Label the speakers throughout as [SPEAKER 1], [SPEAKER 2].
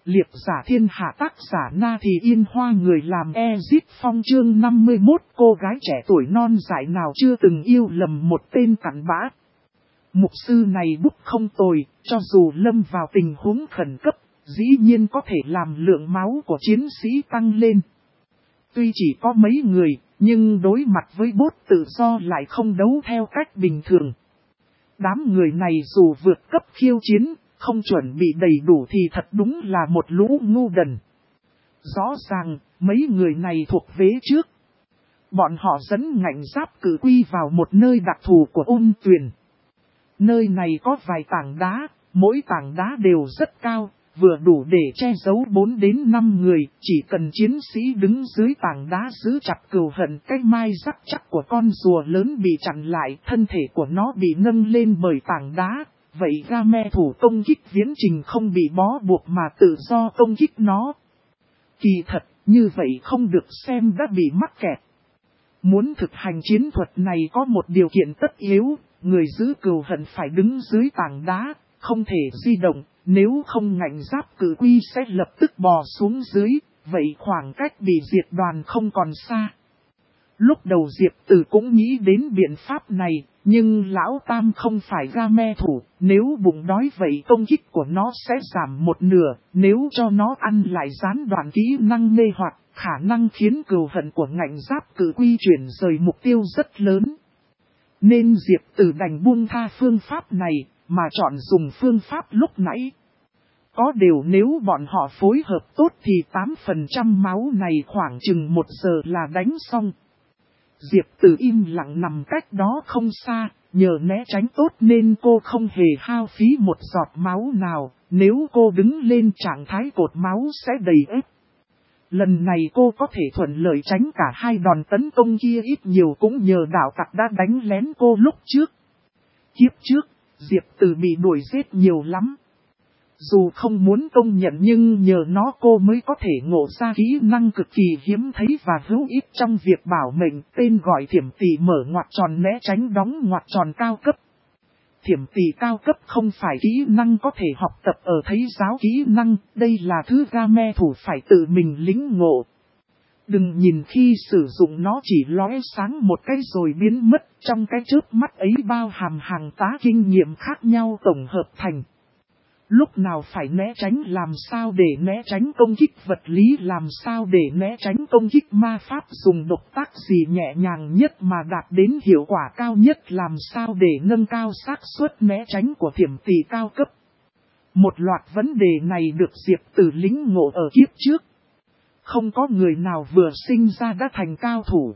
[SPEAKER 1] Liệp giả thiên hạ tác giả Na Thì Yên Hoa người làm Ezit Phong chương 51 cô gái trẻ tuổi non dại nào chưa từng yêu lầm một tên cặn bã. Mục sư này bút không tồi, cho dù lâm vào tình huống khẩn cấp, dĩ nhiên có thể làm lượng máu của chiến sĩ tăng lên. Tuy chỉ có mấy người, nhưng đối mặt với bốt tự do lại không đấu theo cách bình thường. Đám người này dù vượt cấp khiêu chiến, không chuẩn bị đầy đủ thì thật đúng là một lũ ngu đần. Rõ ràng, mấy người này thuộc vế trước. Bọn họ dẫn ngạnh giáp cử quy vào một nơi đặc thù của ôn tuyền. Nơi này có vài tảng đá, mỗi tảng đá đều rất cao, vừa đủ để che giấu 4 đến 5 người. Chỉ cần chiến sĩ đứng dưới tảng đá giữ chặt cừu hận, cái mai rắc chắc của con rùa lớn bị chặn lại, thân thể của nó bị nâng lên bởi tảng đá. Vậy Game thủ công kích viễn trình không bị bó buộc mà tự do công kích nó. Kỳ thật, như vậy không được xem đã bị mắc kẹt. Muốn thực hành chiến thuật này có một điều kiện tất yếu, người giữ cừu hận phải đứng dưới tảng đá, không thể di động, nếu không ngạnh giáp cử quy sẽ lập tức bò xuống dưới, vậy khoảng cách bị diệt đoàn không còn xa. Lúc đầu Diệp Tử cũng nghĩ đến biện pháp này, nhưng Lão Tam không phải Game thủ, nếu bụng đói vậy công kích của nó sẽ giảm một nửa, nếu cho nó ăn lại gián đoạn kỹ năng mê hoặc, khả năng khiến cừu hận của ngạnh giáp cử quy chuyển rời mục tiêu rất lớn. Nên Diệp Tử đành buông tha phương pháp này, mà chọn dùng phương pháp lúc nãy. Có điều nếu bọn họ phối hợp tốt thì 8% máu này khoảng chừng 1 giờ là đánh xong. Diệp Tử im lặng nằm cách đó không xa, nhờ né tránh tốt nên cô không hề hao phí một giọt máu nào, nếu cô đứng lên trạng thái cột máu sẽ đầy ếp. Lần này cô có thể thuận lợi tránh cả hai đòn tấn công kia, ít nhiều cũng nhờ đạo tặc đã đánh lén cô lúc trước. Kiếp trước, Diệp Tử bị đuổi giết nhiều lắm. Dù không muốn công nhận nhưng nhờ nó cô mới có thể ngộ ra kỹ năng cực kỳ hiếm thấy và hữu ích trong việc bảo mệnh, tên gọi thiểm tỷ mở ngoặc tròn né tránh đóng ngoặc tròn cao cấp. Thiểm tỷ cao cấp không phải kỹ năng có thể học tập ở thầy giáo kỹ năng, đây là thứ Game thủ phải tự mình lĩnh ngộ. Đừng nhìn khi sử dụng nó chỉ lóe sáng một cái rồi biến mất, trong cái chớp mắt ấy bao hàm hàng tá kinh nghiệm khác nhau tổng hợp thành. Lúc nào phải né tránh làm sao để né tránh công kích vật lý, làm sao để né tránh công kích ma pháp, dùng động tác gì nhẹ nhàng nhất mà đạt đến hiệu quả cao nhất, làm sao để nâng cao xác suất né tránh của thiểm tỷ cao cấp. Một loạt vấn đề này được Diệp Tử lĩnh ngộ ở kiếp trước. Không có người nào vừa sinh ra đã thành cao thủ.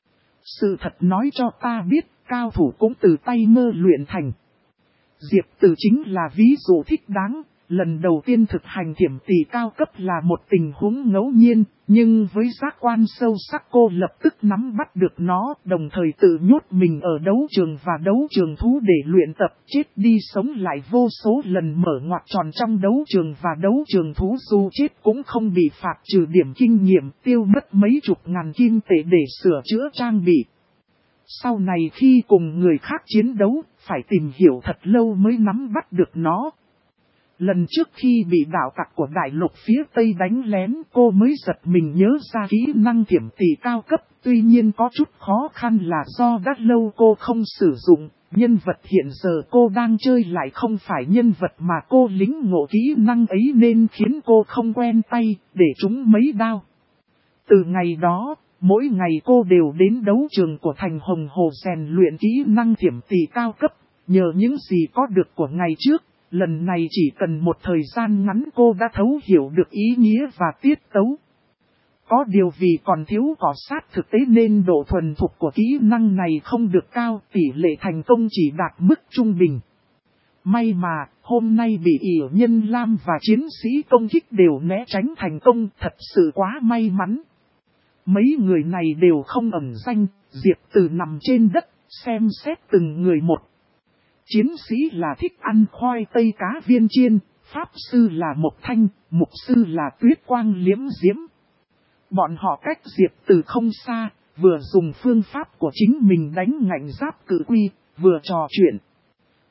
[SPEAKER 1] Sự thật nói cho ta biết, cao thủ cũng từ tay mơ luyện thành. Diệp Tử chính là ví dụ thích đáng, lần đầu tiên thực hành thiểm tỷ cao cấp là một tình huống ngẫu nhiên, nhưng với giác quan sâu sắc cô lập tức nắm bắt được nó, đồng thời tự nhốt mình ở đấu trường và đấu trường thú để luyện tập, chết đi sống lại vô số lần mở ngoặc tròn trong đấu trường và đấu trường thú, dù chết cũng không bị phạt trừ điểm kinh nghiệm, tiêu mất mấy chục ngàn kim tệ để sửa chữa trang bị. Sau này khi cùng người khác chiến đấu, phải tìm hiểu thật lâu mới nắm bắt được nó. Lần trước khi bị đạo tặc của đại lục phía Tây đánh lén, cô mới giật mình nhớ ra kỹ năng thiểm tỷ cao cấp, tuy nhiên có chút khó khăn là do đã lâu cô không sử dụng, nhân vật hiện giờ cô đang chơi lại không phải nhân vật mà cô lĩnh ngộ kỹ năng ấy nên khiến cô không quen tay, để trúng mấy đao. Từ ngày đó, mỗi ngày cô đều đến đấu trường của thành Hồng Hồ rèn luyện kỹ năng thiểm tỷ cao cấp, nhờ những gì có được của ngày trước, lần này chỉ cần một thời gian ngắn cô đã thấu hiểu được ý nghĩa và tiết tấu. Có điều vì còn thiếu cọ sát thực tế nên độ thuần thục của kỹ năng này không được cao, tỷ lệ thành công chỉ đạt mức trung bình. May mà, hôm nay bị ỉa nhân lam và chiến sĩ công kích đều né tránh thành công, thật sự quá may mắn. Mấy người này đều không ẩn danh, Diệp Tử nằm trên đất, xem xét từng người một. Chiến sĩ là thích ăn khoai tây cá viên chiên, pháp sư là Mộc Thanh, mục sư là Tuyết Quang Liễm Diễm. Bọn họ cách Diệp Tử không xa, vừa dùng phương pháp của chính mình đánh ngạnh giáp cử quy, vừa trò chuyện.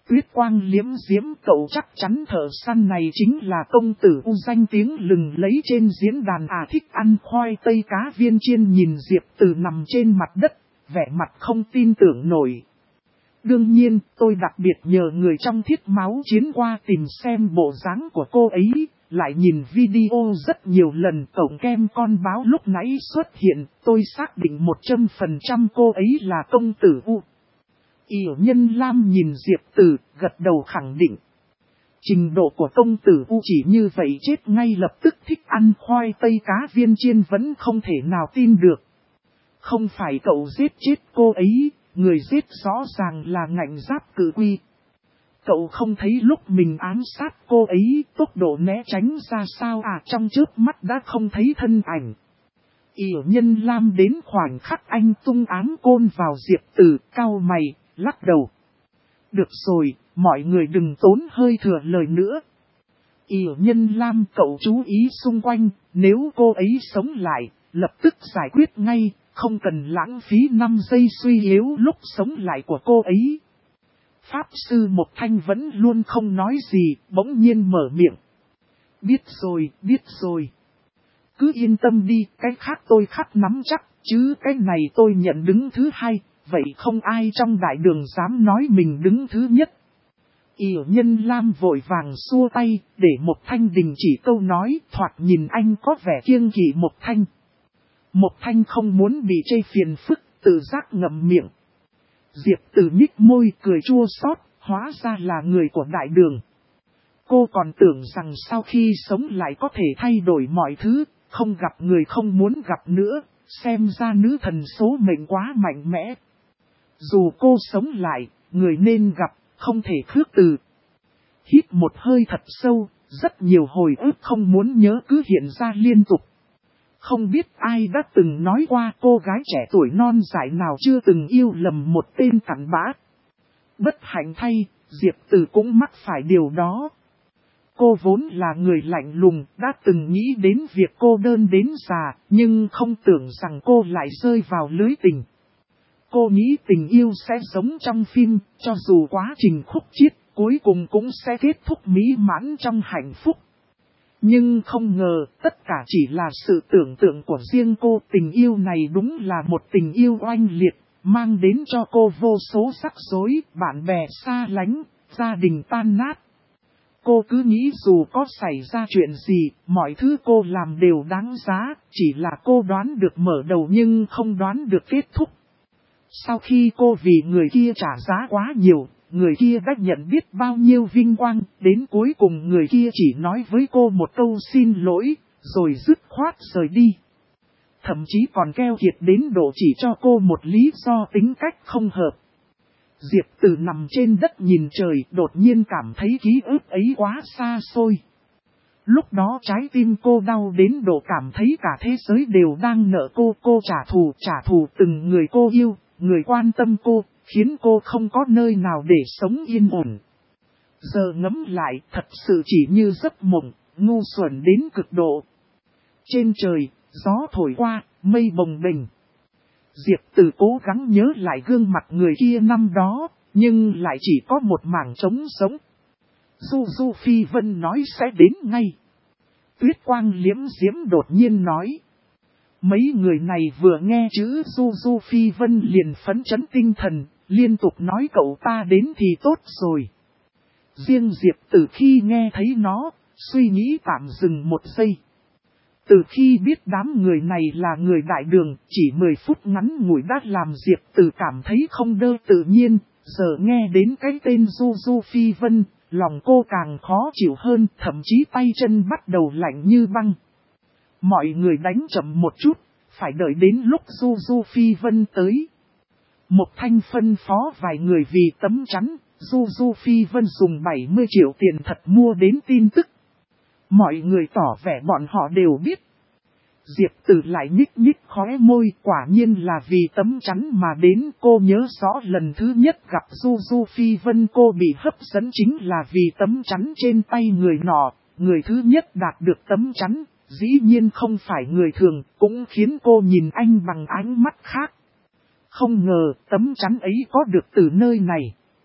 [SPEAKER 1] Tuyết quang liếm diễm, cậu chắc chắn thợ săn này chính là công tử U danh tiếng lừng lấy trên diễn đàn à. Thích ăn khoai tây cá viên chiên nhìn Diệp Từ nằm trên mặt đất, vẻ mặt không tin tưởng nổi. Đương nhiên, tôi đặc biệt nhờ người trong Thiết Máu Chiến qua tìm xem bộ dáng của cô ấy, lại nhìn video rất nhiều lần. Cổng kem con báo lúc nãy xuất hiện, tôi xác định 100% cô ấy là công tử U. Yểu Nhân Lam nhìn Diệp Từ, gật đầu khẳng định. Trình độ của công tử U chỉ như vậy chết ngay lập tức. Thích ăn khoai tây cá viên chiên vẫn không thể nào tin được. Không phải cậu giết chết cô ấy, người giết rõ ràng là Ngạnh Giáp Cử Quy. Cậu không thấy lúc mình ám sát cô ấy, tốc độ né tránh ra sao à, trong chớp mắt đã không thấy thân ảnh. Yểu Nhân Lam đến khoảnh khắc anh tung ám côn vào Diệp Từ, cau mày, lắc đầu. Được rồi, mọi người đừng tốn hơi thừa lời nữa. Yểu Nhân Lam, cậu chú ý xung quanh, nếu cô ấy sống lại, lập tức giải quyết ngay, không cần lãng phí 5 giây suy yếu lúc sống lại của cô ấy. Pháp sư Mộc Thanh vẫn luôn không nói gì, bỗng nhiên mở miệng. Biết rồi. Cứ yên tâm đi, cái khác tôi khắc nắm chắc, chứ cái này tôi nhận đứng thứ hai, vậy không ai trong đại đường dám nói mình đứng thứ nhất. Yểu Nhân Lam vội vàng xua tay, để Mộc Thanh đình chỉ câu nói, thoạt nhìn anh có vẻ kiêng kỵ Mộc Thanh. Mộc Thanh không muốn bị chê phiền phức, tự giác ngậm miệng. Diệp Từ nhích môi cười chua xót, hóa ra là người của đại đường. Cô còn tưởng rằng sau khi sống lại có thể thay đổi mọi thứ, không gặp người không muốn gặp nữa, xem ra nữ thần số mệnh quá mạnh mẽ. Dù cô sống lại, người nên gặp, không thể khước từ. Hít một hơi thật sâu, rất nhiều hồi ức không muốn nhớ cứ hiện ra liên tục. Không biết ai đã từng nói qua cô gái trẻ tuổi non dại nào chưa từng yêu lầm một tên cặn bã. Bất hạnh thay, Diệp Từ cũng mắc phải điều đó. Cô vốn là người lạnh lùng, đã từng nghĩ đến việc cô đơn đến già, nhưng không tưởng rằng cô lại rơi vào lưới tình. Cô nghĩ tình yêu sẽ giống trong phim, cho dù quá trình khúc chiết, cuối cùng cũng sẽ kết thúc mỹ mãn trong hạnh phúc. Nhưng không ngờ, tất cả chỉ là sự tưởng tượng của riêng cô. Tình yêu này đúng là một tình yêu oanh liệt, mang đến cho cô vô số rắc rối, bạn bè xa lánh, gia đình tan nát. Cô cứ nghĩ dù có xảy ra chuyện gì, mọi thứ cô làm đều đáng giá, chỉ là cô đoán được mở đầu nhưng không đoán được kết thúc. Sau khi cô vì người kia trả giá quá nhiều, người kia đã nhận biết bao nhiêu vinh quang, đến cuối cùng người kia chỉ nói với cô một câu xin lỗi, rồi dứt khoát rời đi. Thậm chí còn keo kiệt đến độ chỉ cho cô một lý do tính cách không hợp. Diệp Từ nằm trên đất nhìn trời, đột nhiên cảm thấy ký ức ấy quá xa xôi. Lúc đó trái tim cô đau đến độ cảm thấy cả thế giới đều đang nợ cô trả thù từng người cô yêu, người quan tâm cô, khiến cô không có nơi nào để sống yên ổn. Giờ ngẫm lại, thật sự chỉ như giấc mộng, ngu xuẩn đến cực độ. Trên trời, gió thổi qua, mây bồng bềnh. Diệp Từ cố gắng nhớ lại gương mặt người kia năm đó, nhưng lại chỉ có một mảng trống sống. Du Phi Vân nói sẽ đến ngay. Tuyết quang liếm diễm đột nhiên nói. Mấy người này vừa nghe chữ Du Phi Vân liền phấn chấn tinh thần, liên tục nói cậu ta đến thì tốt rồi. Riêng Diệp Từ khi nghe thấy nó, suy nghĩ tạm dừng một giây. Từ khi biết đám người này là người đại đường, chỉ 10 phút ngắn ngủi đã làm Diệp Từ cảm thấy không đơ tự nhiên, giờ nghe đến cái tên Du Phi Vân, lòng cô càng khó chịu hơn, thậm chí tay chân bắt đầu lạnh như băng. Mọi người đánh chậm một chút, phải đợi đến lúc Du Phi Vân tới. Mộc Thanh phân phó vài người vì tấm chắn, Du Phi Vân dùng 70 triệu tiền thật mua đến tin tức. Mọi người tỏ vẻ bọn họ đều biết. Diệp Từ lại nhích khóe môi, quả nhiên là vì tấm chắn mà đến. Cô nhớ rõ lần thứ nhất gặp Du Phi Vân cô bị hấp dẫn chính là vì tấm chắn trên tay người nọ. Người thứ nhất đạt được tấm chắn, dĩ nhiên không phải người thường, cũng khiến cô nhìn anh bằng ánh mắt khác. Không ngờ tấm chắn ấy có được từ nơi này.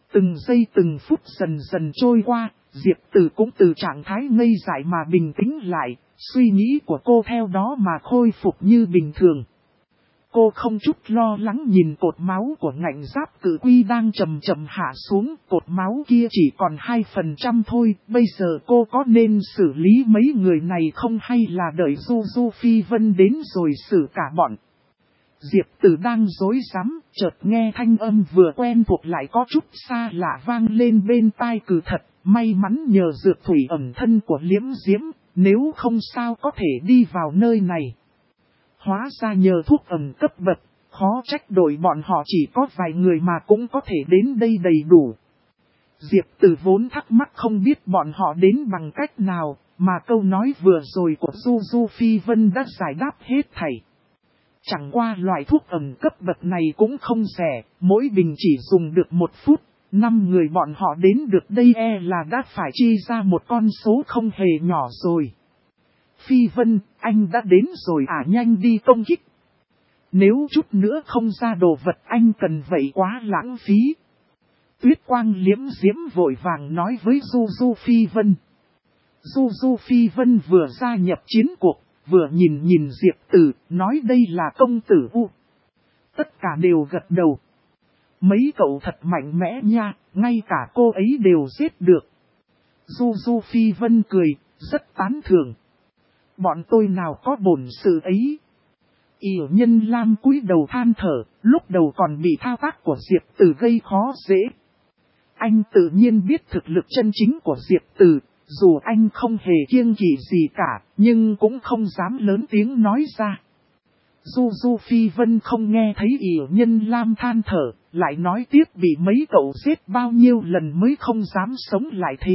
[SPEAKER 1] Từng giây từng phút dần dần trôi qua, Diệp Tử cũng từ trạng thái ngây dại mà bình tĩnh lại, suy nghĩ của cô theo đó mà khôi phục như bình thường. Cô không chút lo lắng nhìn cột máu của ngạnh giáp cử quy đang chậm chậm hạ xuống, cột máu kia chỉ còn 2% thôi, bây giờ cô có nên xử lý mấy người này không hay là đợi Du Phi Vân đến rồi xử cả bọn. Diệp Tử đang rối rắm, chợt nghe thanh âm vừa quen thuộc lại có chút xa lạ vang lên bên tai Cử Thật, may mắn nhờ dược thủy ẩn thân của Liễm Diễm, nếu không sao có thể đi vào nơi này. Hóa ra nhờ thuốc ẩn cấp bậc, khó trách đội bọn họ chỉ có vài người mà cũng có thể đến đây đầy đủ. Diệp Tử vốn thắc mắc không biết bọn họ đến bằng cách nào, mà câu nói vừa rồi của Du Phi Vân đã giải đáp hết thảy. Chẳng qua loại thuốc ẩn cấp bậc này cũng không rẻ, mỗi bình chỉ dùng được 1 phút, 5 người bọn họ đến được đây là đã phải chi ra một con số không hề nhỏ rồi. Phi Vân, anh đã đến rồi nhanh đi công kích. Nếu chút nữa không ra đồ vật anh cần vậy quá lãng phí. Tuyết Quang Liễm Diễm vội vàng nói với Du Phi Vân. Du Phi Vân vừa gia nhập chiến cuộc, vừa nhìn Diệp Tử, nói đây là công tử U. Tất cả đều gật đầu. Mấy cậu thật mạnh mẽ nha, ngay cả cô ấy đều giết được. Du Phi Vân cười, rất tán thưởng. Bọn tôi nào có bổn sự ấy. Yểu Nhân Lam cúi đầu than thở, lúc đầu còn bị thao tác của Diệp Tử gây khó dễ. Anh tự nhiên biết thực lực chân chính của Diệp Tử, dù anh không hề kiêng kỵ gì cả, nhưng cũng không dám lớn tiếng nói ra. Du Phi Vân không nghe thấy Yểu Nhân Lam than thở, lại nói tiếp bị mấy cậu giết bao nhiêu lần mới không dám sống lại thế.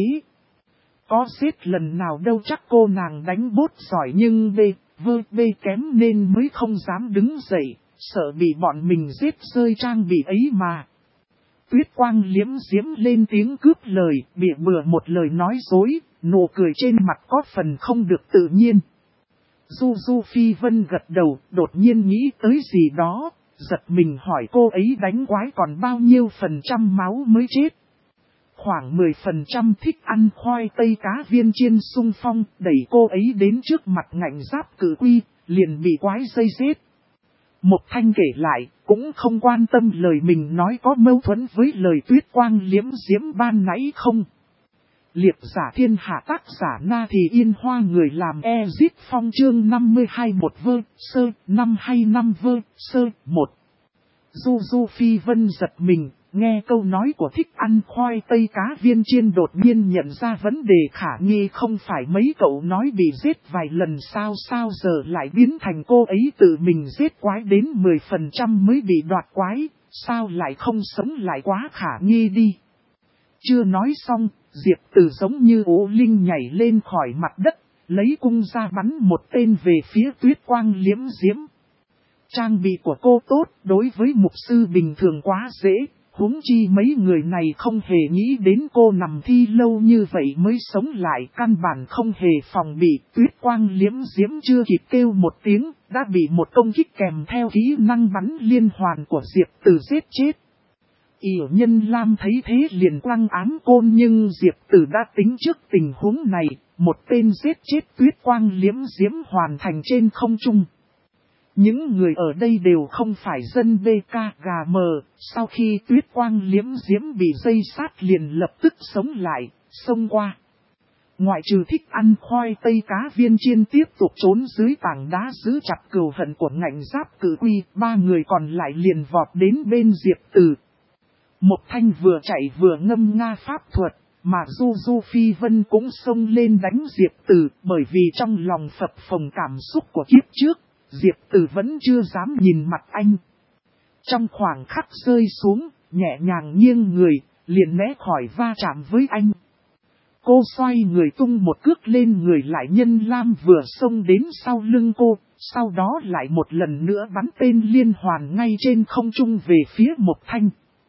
[SPEAKER 1] Có giết lần nào đâu, chắc cô nàng đánh bốt giỏi nhưng bê kém nên mới không dám đứng dậy, sợ bị bọn mình giết rơi trang bị ấy mà. Tuyết Quang Liễm Diễm lên tiếng cướp lời, bịa bừa một lời nói dối, nụ cười trên mặt có phần không được tự nhiên. Du Phi Vân gật đầu, đột nhiên nghĩ tới gì đó, giật mình hỏi cô ấy đánh quái còn bao nhiêu % máu mới chết. Khoảng 10% thích ăn khoai tây cá viên chiên sung phong, đẩy cô ấy đến trước mặt ngạnh giáp cử quy, liền bị quái dây giết. Một Thanh kể lại, cũng không quan tâm lời mình nói có mâu thuẫn với lời Tuyết Quang Liễm Diễm ban nãy không. Liệp giả thiên hạ tác giả Na Thì Yên Hoa người làm Ezit Phong chương 52 một vơ, sơ, 525 vơ, sơ, 1. Du Phi Vân giật mình, nghe câu nói của thích ăn khoai tây cá viên chiên đột nhiên nhận ra vấn đề khả nghi, không phải mấy cậu nói bị giết vài lần sao giờ lại biến thành cô ấy tự mình giết quái đến 10% mới bị đoạt quái, sao lại không sống lại, quá khả nghi đi. Chưa nói xong, Diệp Tử giống như ố linh nhảy lên khỏi mặt đất, lấy cung ra bắn một tên về phía Tuyết Quang Liễm Diễm. Trang bị của cô tốt, đối với mục sư bình thường quá dễ, huống chi mấy người này không hề nghĩ đến cô nằm thi lâu như vậy mới sống lại, căn bản không hề phòng bị. Tuyết Quang Liễm Diễm chưa kịp kêu một tiếng, đã bị một công kích kèm theo kỹ năng bắn liên hoàn của Diệp Tử giết chết. Yểu Nhân Lam thấy thế liền quăng ám côn, nhưng Diệp Tử đã tính trước tình huống này, một tên giết chết Tuyết Quang Liễm Diễm hoàn thành trên không trung. Những người ở đây đều không phải dân BKGM, sau khi Tuyết Quang Liễm Diễm bị dây sát liền lập tức sống lại, xông qua. Ngoại trừ thích ăn khoai tây cá viên chiên tiếp tục trốn dưới tảng đá giữ chặt cừu hận của ngạnh giáp cử quy, 3 người còn lại liền vọt đến bên Diệp Tử. Một Thanh vừa chạy vừa ngâm nga pháp thuật, mà Du Phi Vân cũng xông lên đánh Diệp Tử, bởi vì trong lòng phập phồng cảm xúc của kiếp trước, Diệp Tử vẫn chưa dám nhìn mặt anh. Trong khoảng khắc rơi xuống, nhẹ nhàng nghiêng người, liền né khỏi va chạm với anh. Cô xoay người tung một cước lên người lại nhân lam vừa xông đến sau lưng cô, sau đó lại một lần nữa bắn tên liên hoàn ngay trên không trung về phía Một Thanh.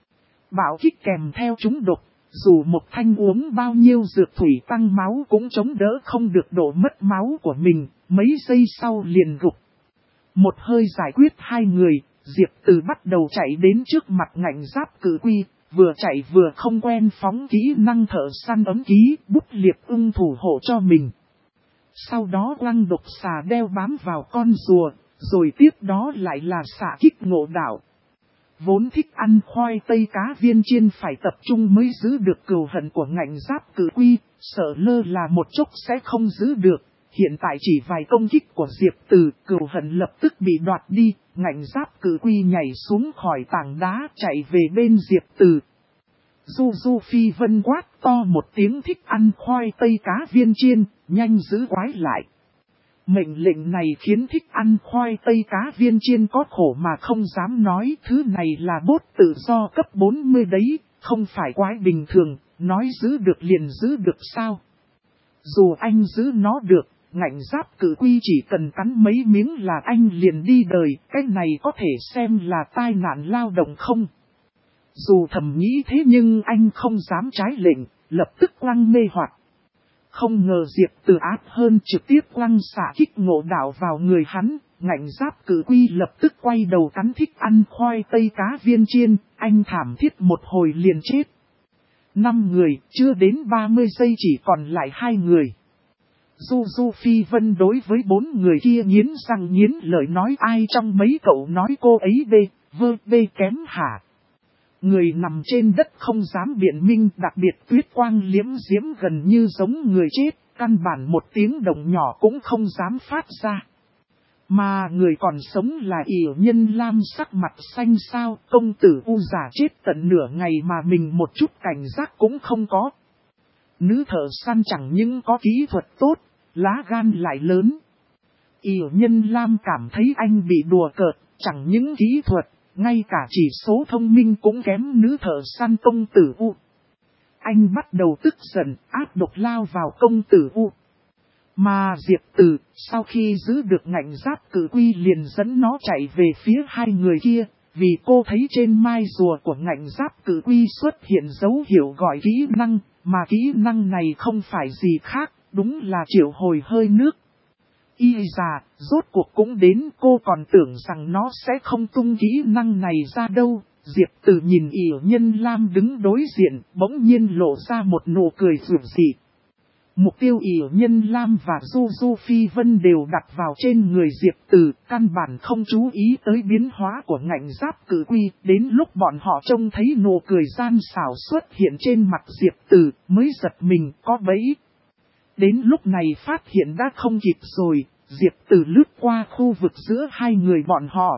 [SPEAKER 1] Bạo kích kèm theo trúng độc, dù Một Thanh uống bao nhiêu dược thủy tăng máu cũng chống đỡ không được độ mất máu của mình, mấy giây sau liền gục. Một hơi giải quyết 2 người, Diệp Tử bắt đầu chạy đến trước mặt ngạnh giáp cử quy, vừa chạy vừa không quen phóng kỹ năng thợ săn ấm ký bút liệp ưng thủ hộ cho mình. Sau đó quăng độc xà đeo bám vào con rùa, rồi tiếp đó lại là xạ kích ngộ đạo. Vốn thích ăn khoai tây cá viên chiên phải tập trung mới giữ được cừu hận của ngạnh giáp cử quy, sợ lơ là một chốc sẽ không giữ được. Hiện tại chỉ vài công kích của Diệp Từ, cừu hận lập tức bị đoạt đi, ngạnh giáp cử quy nhảy xuống khỏi tảng đá chạy về bên Diệp Từ. Du Du Phi Vân quát to một tiếng thích ăn khoai tây cá viên chiên, nhanh giữ quái lại. Mệnh lệnh này khiến thích ăn khoai tây cá viên chiên có khổ mà không dám nói thứ này là bốt tự do cấp 40 đấy, không phải quái bình thường, nói giữ được liền giữ được sao. Dù anh giữ nó được, ngạnh giáp cử quy chỉ cần cắn mấy miếng là anh liền đi đời, cái này có thể xem là tai nạn lao động không? Dù thầm nghĩ thế nhưng anh không dám trái lệnh, lập tức quăng mê hoặc. Không ngờ Diệp Từ áp hơn trực tiếp quăng xạ kích ngộ đạo vào người hắn, ngạnh giáp cử quy lập tức quay đầu cắn thích ăn khoai tây cá viên chiên, anh thảm thiết một hồi liền chết. 5 người, chưa đến 30 giây chỉ còn lại 2 người. Du Du Phi Vân đối với 4 người kia nghiến răng nghiến lợi nói ai trong mấy cậu nói cô ấy bê kém hả? Người nằm trên đất không dám biện minh, đặc biệt Tuyết Quang liếm diễm gần như giống người chết, căn bản một tiếng động nhỏ cũng không dám phát ra. Mà người còn sống là Yểu Nhân Lam sắc mặt xanh xao, công tử U giả chết tận nửa ngày mà mình một chút cảnh giác cũng không có. Nữ thợ săn chẳng những có kỹ thuật tốt, lá gan lại lớn. Yểu Nhân Lam cảm thấy anh bị đùa cợt, chẳng những kỹ thuật, ngay cả chỉ số thông minh cũng kém nữ thợ săn công tử U. Anh bắt đầu tức giận, áp độc lao vào công tử U. Mà Diệp Từ, sau khi giữ được ngạnh giáp cử quy liền dẫn nó chạy về phía 2 người kia, vì cô thấy trên mai rùa của ngạnh giáp cử quy xuất hiện dấu hiệu gọi kỹ năng, mà kỹ năng này không phải gì khác, đúng là triệu hồi hơi nước. Y già, rốt cuộc cũng đến, cô còn tưởng rằng nó sẽ không tung kỹ năng này ra đâu. Diệp Từ nhìn Yểu Nhân Lam đứng đối diện, bỗng nhiên lộ ra một nụ cười rực dị. Mục tiêu Yểu Nhân Lam và Du Du Phi Vân đều đặt vào trên người Diệp Từ, căn bản không chú ý tới biến hóa của ngạnh giáp cử quy. Đến lúc bọn họ trông thấy nụ cười gian xảo xuất hiện trên mặt Diệp Từ, mới giật mình có bẫy. Đến lúc này phát hiện đã không kịp rồi, Diệp Từ lướt qua khu vực giữa 2 người bọn họ.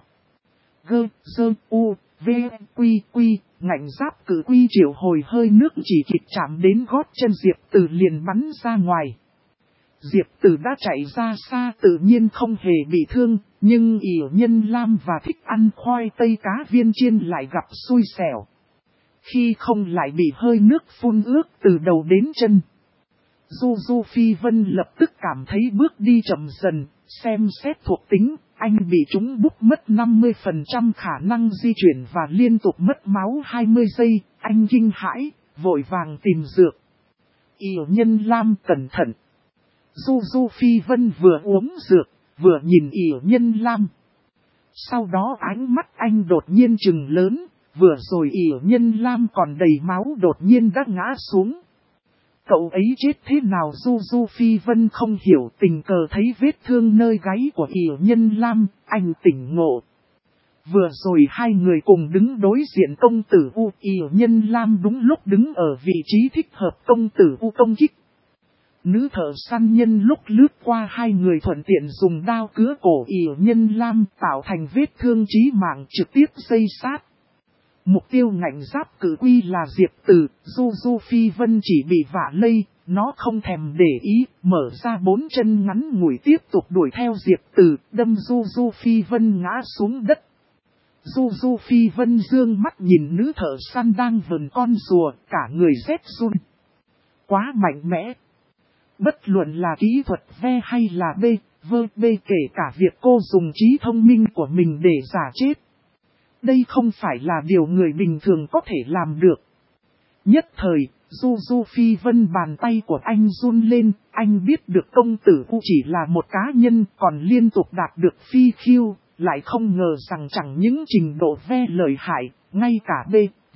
[SPEAKER 1] Ngạnh giáp cử quy triệu hồi hơi nước chỉ kịp chạm đến gót chân Diệp Từ liền bắn ra ngoài. Diệp Từ đã chạy ra xa tự nhiên không hề bị thương, nhưng Yểu Nhân Lam và thích ăn khoai tây cá viên chiên lại gặp xui xẻo. Khi không lại bị hơi nước phun ướt từ đầu đến chân. Du Du Phi Vân lập tức cảm thấy bước đi chậm dần, xem xét thuộc tính, anh bị trúng búp mất 50% khả năng di chuyển và liên tục mất máu 20 giây, anh kinh hãi, vội vàng tìm dược. Yểu Nhân Lam cẩn thận. Du Du Phi Vân vừa uống dược, vừa nhìn Yểu Nhân Lam. Sau đó ánh mắt anh đột nhiên trừng lớn, vừa rồi Yểu Nhân Lam còn đầy máu đột nhiên đã ngã xuống. Cậu ấy chết thế nào? Du Du Phi Vân không hiểu, tình cờ thấy vết thương nơi gáy của Yểu Nhân Lam, anh tỉnh ngộ. Vừa rồi 2 người cùng đứng đối diện công tử U, Yểu Nhân Lam đúng lúc đứng ở vị trí thích hợp công tử U công kích. Nữ thợ săn nhân lúc lướt qua 2 người thuận tiện dùng đao cứa cổ Yểu Nhân Lam tạo thành vết thương chí mạng trực tiếp dây sát. Mục tiêu ngạnh giáp cử quy là Diệp Từ, Du Du Phi Vân chỉ bị vạ lây, nó không thèm để ý, mở ra 4 chân ngắn ngủi tiếp tục đuổi theo Diệp Từ, đâm Du Du Phi Vân ngã xuống đất. Du Du Phi Vân dương mắt nhìn nữ thợ săn đang vờn con rùa, cả người rét run. Quá mạnh mẽ. Bất luận là kỹ thuật ve hay là kể cả việc cô dùng trí thông minh của mình để giả chết. Đây không phải là điều người bình thường có thể làm được. Nhất thời, Du Du Phi Vân bàn tay của anh run lên, anh biết được công tử U chỉ là một cá nhân còn liên tục đạt được phi khiêu, lại không ngờ rằng chẳng những trình độ ve lợi hại, ngay cả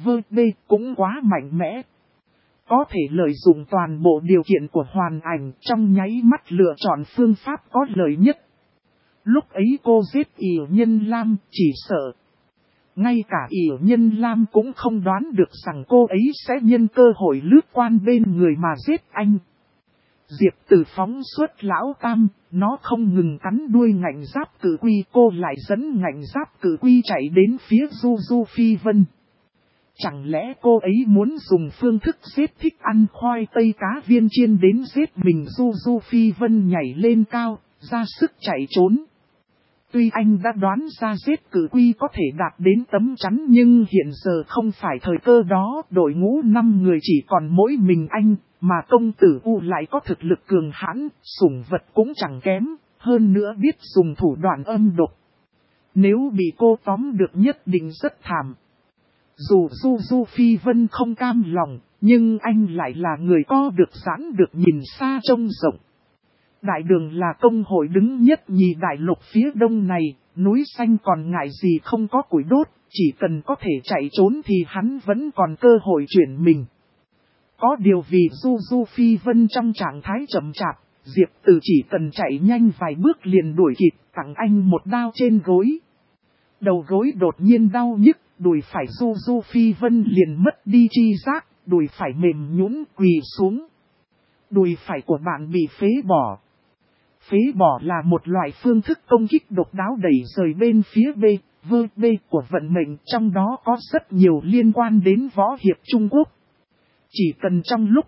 [SPEAKER 1] B cũng quá mạnh mẽ. Có thể lợi dụng toàn bộ điều kiện của hoàn ảnh trong nháy mắt lựa chọn phương pháp có lợi nhất. Lúc ấy cô giết Yểu Nhân Lam chỉ sợ. Ngay cả Yểu Nhân Lam cũng không đoán được rằng cô ấy sẽ nhân cơ hội lướt quan bên người mà giết anh. Diệp Tử phóng xuất lão tam, nó không ngừng cắn đuôi ngạnh giáp cử quy, cô lại dẫn ngạnh giáp cử quy chạy đến phía Du Du Phi Vân. Chẳng lẽ cô ấy muốn dùng phương thức giết thích ăn khoai tây cá viên chiên đến giết mình? Du Du Phi Vân nhảy lên cao, ra sức chạy trốn. Tuy anh đã đoán ra giết cử quy có thể đạt đến tấm chắn, nhưng hiện giờ không phải thời cơ đó. Đội ngũ 5 người chỉ còn mỗi mình anh, mà công tử U lại có thực lực cường hãn, sủng vật cũng chẳng kém, hơn nữa biết dùng thủ đoạn âm độc. Nếu bị cô tóm được nhất định rất thảm. Dù Du Du Phi Vân không cam lòng, nhưng anh lại là người có được giãn được nhìn xa trông rộng. Đại đường là công hội đứng nhất nhì đại lục phía đông này, núi xanh còn ngại gì không có củi đốt, chỉ cần có thể chạy trốn thì hắn vẫn còn cơ hội chuyển mình. Có điều vì Du Du Phi Vân trong trạng thái chậm chạp, Diệp Tử chỉ cần chạy nhanh vài bước liền đuổi kịp, tặng anh một đao trên gối. Đầu gối đột nhiên đau nhức, đùi phải Du Du Phi Vân liền mất đi tri giác, đùi phải mềm nhũn quỳ xuống. Đùi phải của bạn bị phế bỏ. Phế bỏ là một loại phương thức công kích độc đáo đẩy rời bên phía B của vận mệnh, trong đó có rất nhiều liên quan đến võ hiệp Trung Quốc. Chỉ cần trong lúc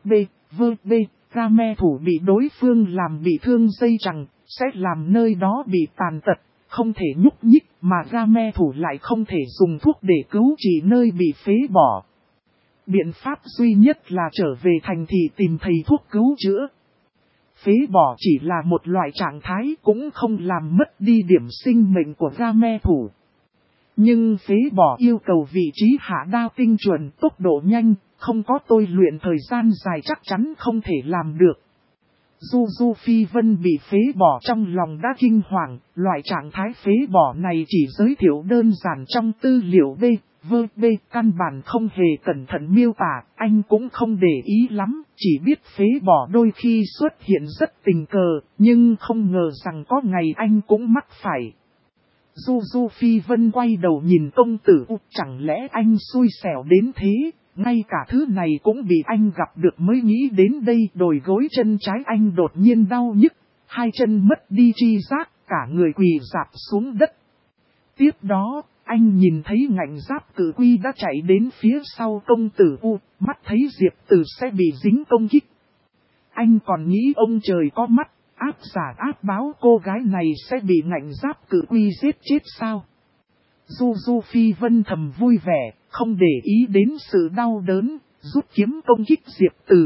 [SPEAKER 1] ra me thủ bị đối phương làm bị thương dây chằng, sẽ làm nơi đó bị tàn tật, không thể nhúc nhích, mà ra me thủ lại không thể dùng thuốc để cứu trị nơi bị phế bỏ. Biện pháp duy nhất là trở về thành thị tìm thầy thuốc cứu chữa. Phế bỏ chỉ là một loại trạng thái, cũng không làm mất đi điểm sinh mệnh của ra me thủ. Nhưng phế bỏ yêu cầu vị trí hạ đao tinh chuẩn, tốc độ nhanh, không có tôi luyện thời gian dài chắc chắn không thể làm được. Du Du Phi Vân bị phế bỏ trong lòng đã kinh hoàng, loại trạng thái phế bỏ này chỉ giới thiệu đơn giản trong tư liệu B, căn bản không hề cẩn thận miêu tả, anh cũng không để ý lắm, chỉ biết phế bỏ đôi khi xuất hiện rất tình cờ, nhưng không ngờ rằng có ngày anh cũng mắc phải. Du Du Phi Vân quay đầu nhìn công tử U, chẳng lẽ anh xui xẻo đến thế, ngay cả thứ này cũng bị anh gặp được mới nghĩ đến đây. Đồi gối chân trái anh đột nhiên đau nhức, hai chân mất đi tri giác, cả người quỳ rạp xuống đất. Tiếp đó, anh nhìn thấy ngạnh giáp cử quy đã chạy đến phía sau công tử U, mắt thấy Diệp Tử sẽ bị dính công kích. Anh còn nghĩ ông trời có mắt, áp giả áp báo cô gái này sẽ bị ngạnh giáp cử quy giết chết sao. Du Du Phi Vân thầm vui vẻ, không để ý đến sự đau đớn, rút kiếm công kích Diệp Tử.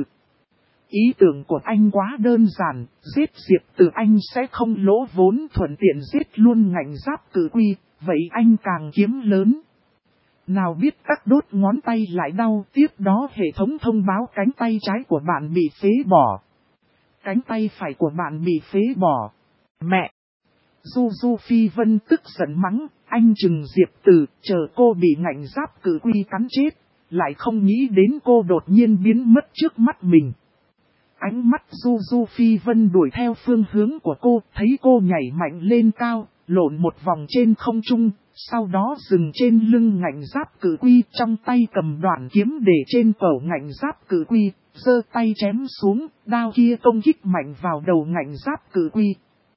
[SPEAKER 1] Ý tưởng của anh quá đơn giản, giết Diệp Tử anh sẽ không lỗ vốn, thuận tiện giết luôn ngạnh giáp cử quy, vậy anh càng kiếm lớn. Nào biết các đốt ngón tay lại đau, tiếp đó hệ thống thông báo cánh tay trái của bạn bị phế bỏ. Cánh tay phải của bạn bị phế bỏ. Mẹ! Du Du Phi Vân tức giận mắng, anh chừng Diệp Tử, chờ cô bị ngạnh giáp cử quy cắn chết, lại không nghĩ đến cô đột nhiên biến mất trước mắt mình. Ánh mắt Du Du Phi Vân đuổi theo phương hướng của cô, thấy cô nhảy mạnh lên cao, lộn một vòng trên không trung, sau đó dừng trên lưng ngạnh giáp cử quy, trong tay cầm đoạn kiếm để trên cổ ngạnh giáp cử quy, giơ tay chém xuống, đao kia công kích mạnh vào đầu ngạnh giáp cử quy.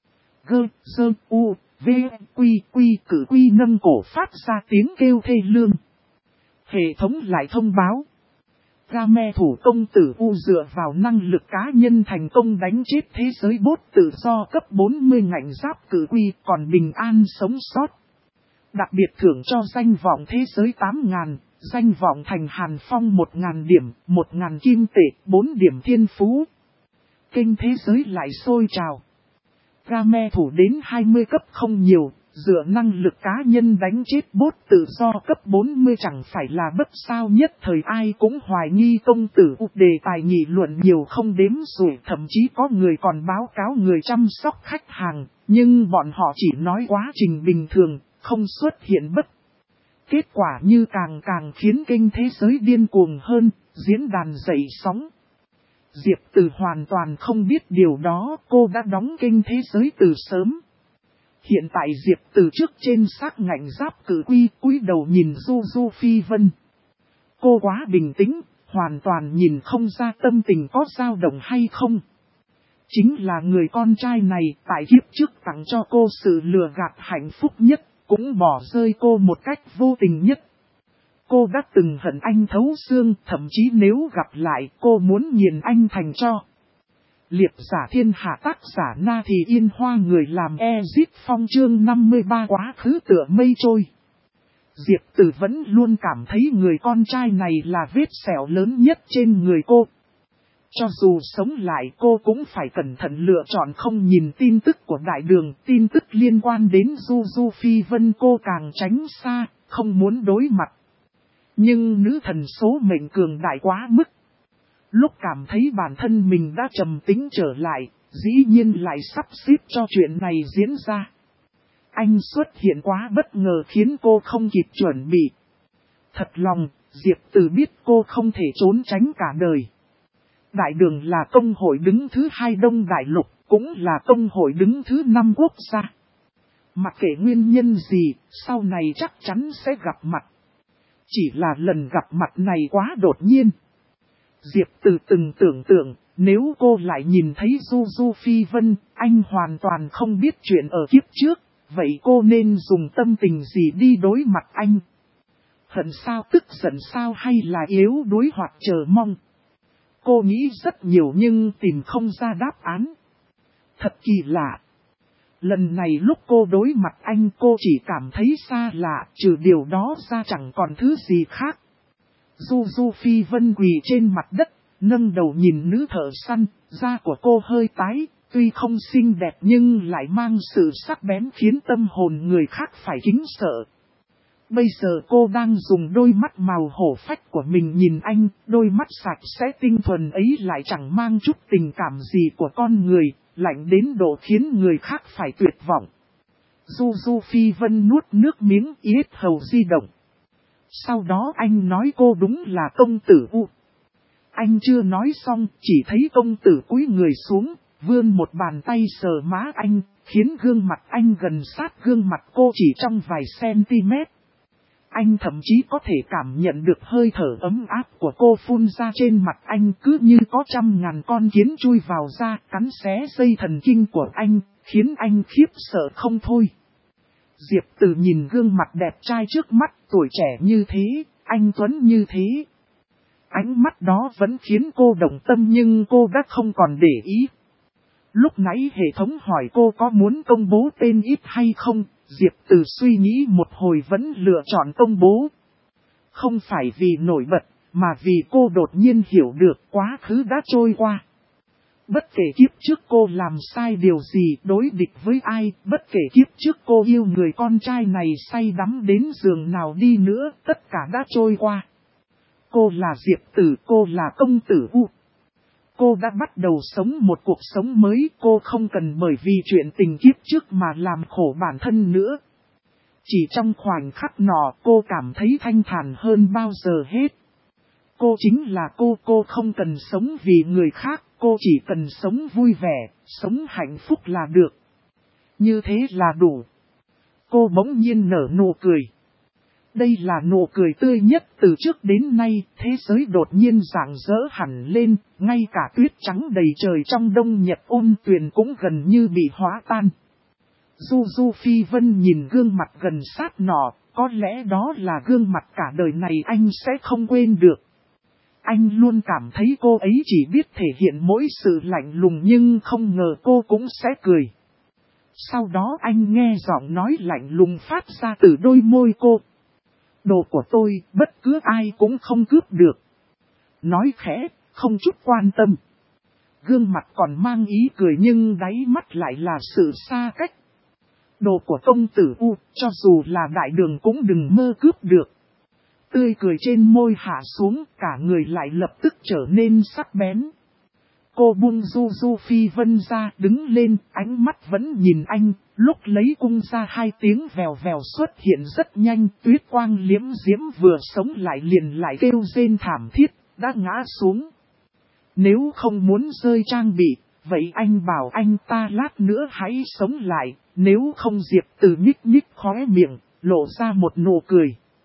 [SPEAKER 1] Quy cử quy nâng cổ phát ra tiếng kêu thê lương. Hệ thống lại thông báo. Ra me thủ công tử U dựa vào năng lực cá nhân thành công đánh chết thế giới bốt tự do cấp 40 ngạnh giáp cử quy, còn bình an sống sót. Đặc biệt thưởng cho danh vọng thế giới 8.000, danh vọng thành Hàn Phong 1.000 điểm, 1.000 kim tệ, 4 điểm thiên phú. Kênh thế giới lại sôi trào. Ra me thủ đến 20 cấp không nhiều, dựa năng lực cá nhân đánh chết bốt tự do cấp 40 chẳng phải là bất sao. Nhất thời ai cũng hoài nghi công tử U, đề tài nghị luận nhiều không đếm xuể, thậm chí có người còn báo cáo người chăm sóc khách hàng, nhưng bọn họ chỉ nói quá trình bình thường, không xuất hiện bất Kết quả như càng càng khiến kênh thế giới điên cuồng hơn, diễn đàn dậy sóng. Diệp Từ hoàn toàn không biết điều đó, cô đã đóng kênh thế giới từ sớm. Hiện tại Diệp Từ trước trên xác ngạnh giáp cử quy cúi đầu nhìn Du Du Phi Vân. Cô quá bình tĩnh, hoàn toàn nhìn không ra tâm tình có dao động hay không. Chính là người con trai này tại kiếp trước tặng cho cô sự lừa gạt hạnh phúc nhất, cũng bỏ rơi cô một cách vô tình nhất. Cô đã từng hận anh thấu xương, thậm chí nếu gặp lại cô muốn nghiền anh thành tro. Liệp giả thiên hạ tác giả Na Thì Yên Hoa, người làm Ezit Phong chương 53 quá khứ tựa mây trôi. Diệp Từ vẫn luôn cảm thấy người con trai này là vết sẹo lớn nhất trên người cô. Cho dù sống lại cô cũng phải cẩn thận lựa chọn không nhìn tin tức của đại đường, tin tức liên quan đến Du Du Phi Vân cô càng tránh xa, không muốn đối mặt. Nhưng nữ thần số mệnh cường đại quá mức. Lúc cảm thấy bản thân mình đã trầm tĩnh trở lại, dĩ nhiên lại sắp xếp cho chuyện này diễn ra. Anh xuất hiện quá bất ngờ khiến cô không kịp chuẩn bị. Thật lòng, Diệp Từ biết cô không thể trốn tránh cả đời. Đại đường là công hội đứng thứ 2 Đông Đại Lục, cũng là công hội đứng thứ 5 quốc gia. Mặc kệ nguyên nhân gì, sau này chắc chắn sẽ gặp mặt. Chỉ là lần gặp mặt này quá đột nhiên. Diệp Từ từng tưởng tượng, nếu cô lại nhìn thấy Du Du Phi Vân, anh hoàn toàn không biết chuyện ở kiếp trước, vậy cô nên dùng tâm tình gì đi đối mặt anh? Hận sao, tức giận sao, hay là yếu đuối hoặc chờ mong? Cô nghĩ rất nhiều nhưng tìm không ra đáp án. Thật kỳ lạ. Lần này lúc cô đối mặt anh cô chỉ cảm thấy xa lạ, trừ điều đó ra chẳng còn thứ gì khác. Du Du Phi Vân quỳ trên mặt đất, nâng đầu nhìn nữ thợ săn, da của cô hơi tái, tuy không xinh đẹp nhưng lại mang sự sắc bén khiến tâm hồn người khác phải kính sợ. Bây giờ cô đang dùng đôi mắt màu hổ phách của mình nhìn anh, đôi mắt sạch sẽ tinh thuần ấy lại chẳng mang chút tình cảm gì của con người, lạnh đến độ khiến người khác phải tuyệt vọng. Du Du Phi Vân nuốt nước miếng, yết hầu di động. Sau đó anh nói cô đúng là công tử U. Anh chưa nói xong, chỉ thấy công tử cúi người xuống, vươn một bàn tay sờ má anh, khiến gương mặt anh gần sát gương mặt cô chỉ trong vài cm. Anh thậm chí có thể cảm nhận được hơi thở ấm áp của cô phun ra trên mặt anh, cứ như có 100.000 con kiến chui vào da, cắn xé dây thần kinh của anh, khiến anh khiếp sợ không thôi. Diệp Từ nhìn gương mặt đẹp trai trước mắt, tuổi trẻ như thế, anh tuấn như thế. Ánh mắt đó vẫn khiến cô động tâm nhưng cô đã không còn để ý. Lúc nãy hệ thống hỏi cô có muốn công bố tên ít hay không, Diệp Từ suy nghĩ một hồi vẫn lựa chọn công bố. Không phải vì nổi bật, mà vì cô đột nhiên hiểu được quá khứ đã trôi qua. Bất kể kiếp trước cô làm sai điều gì, đối địch với ai, bất kể kiếp trước cô yêu người con trai này say đắm đến giường nào đi nữa, tất cả đã trôi qua. Cô là Diệp Từ, cô là công tử U. Cô đã bắt đầu sống một cuộc sống mới, cô không cần bởi vì chuyện tình kiếp trước mà làm khổ bản thân nữa. Chỉ trong khoảnh khắc nọ cô cảm thấy thanh thản hơn bao giờ hết. Cô chính là cô không cần sống vì người khác, cô chỉ cần sống vui vẻ, sống hạnh phúc là được. Như thế là đủ. Cô bỗng nhiên nở nụ cười. Đây là nụ cười tươi nhất từ trước đến nay, thế giới đột nhiên rạng rỡ hẳn lên, ngay cả tuyết trắng đầy trời trong đông nhật ôn tuyền cũng gần như bị hóa tan. Du Du Phi Vân nhìn gương mặt gần sát nọ, có lẽ đó là gương mặt cả đời này anh sẽ không quên được. Anh luôn cảm thấy cô ấy chỉ biết thể hiện mỗi sự lạnh lùng nhưng không ngờ cô cũng sẽ cười. Sau đó anh nghe giọng nói lạnh lùng phát ra từ đôi môi cô. Đồ của tôi, bất cứ ai cũng không cướp được. Nói khẽ, không chút quan tâm. Gương mặt còn mang ý cười nhưng đáy mắt lại là sự xa cách. Đồ của công tử U, cho dù là đại đường cũng đừng mơ cướp được. Tươi cười trên môi hạ xuống, cả người lại lập tức trở nên sắc bén. Cô buông Du Du Phi Vân ra, đứng lên, ánh mắt vẫn nhìn anh, Lúc lấy cung ra hai tiếng vèo vèo xuất hiện rất nhanh, tuyết quang liễm diễm vừa sống lại liền lại kêu rên thảm thiết, đã ngã xuống. Nếu không muốn rơi trang bị, vậy anh bảo anh ta lát nữa hãy sống lại, nếu không Diệp Từ nhích nhích khóe miệng, lộ ra một nụ cười.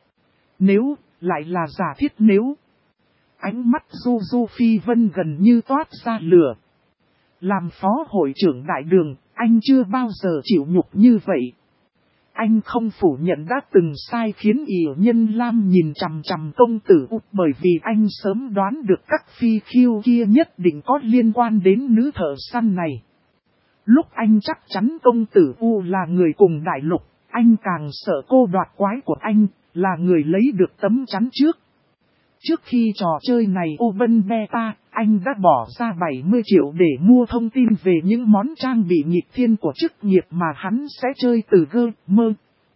[SPEAKER 1] Nếu, lại là giả thiết nếu. Ánh mắt Du Du Phi Vân gần như toát ra lửa. Làm phó hội trưởng đại đường, anh chưa bao giờ chịu nhục như vậy. Anh không phủ nhận đã từng sai khiến Yểu Nhân Lam nhìn chằm chằm công tử U, bởi vì anh sớm đoán được các phi khiêu kia nhất định có liên quan đến nữ thợ săn này. Lúc anh chắc chắn công tử U là người cùng đại lục, anh càng sợ cô đoạt quái của anh, là người lấy được tấm chắn trước. Trước khi trò chơi này open beta, anh đã bỏ ra 70 triệu để mua thông tin về những món trang bị nghịch thiên của chức nghiệp mà hắn sẽ chơi từ mơ.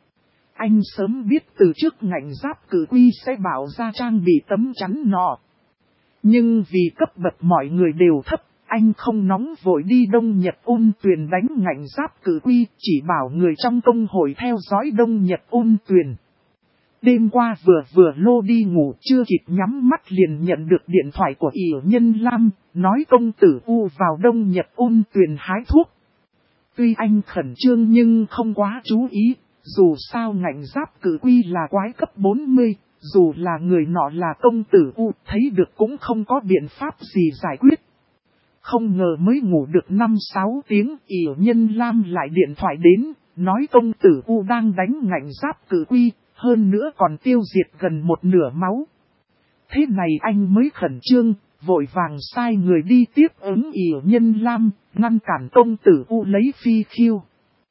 [SPEAKER 1] Anh sớm biết từ trước ngành giáp cử quy sẽ bảo ra trang bị tấm chắn nọ. Nhưng vì cấp bậc mọi người đều thấp, anh không nóng vội đi Đông Nhật Ôn Tuyền đánh ngành giáp cử quy, chỉ bảo người trong công hội theo dõi Đông Nhật Ôn Tuyền. Đêm qua vừa lô đi ngủ chưa kịp nhắm mắt liền nhận được điện thoại của Yểu Nhân Lam, nói công tử U vào Đông Nhật Ôn Tuyền hái thuốc. Tuy anh khẩn trương nhưng không quá chú ý, dù sao ngành giáp cử quy là quái cấp 40, dù là người nọ là công tử U thấy được cũng không có biện pháp gì giải quyết. Không ngờ mới ngủ được 5-6 tiếng Yểu Nhân Lam lại điện thoại đến, nói công tử U đang đánh ngành giáp cử quy. Hơn nữa còn tiêu diệt gần một nửa máu. Thế này anh mới khẩn trương, vội vàng sai người đi tiếp ứng Yểu Nhân Lam, ngăn cản công tử U lấy phi khiêu.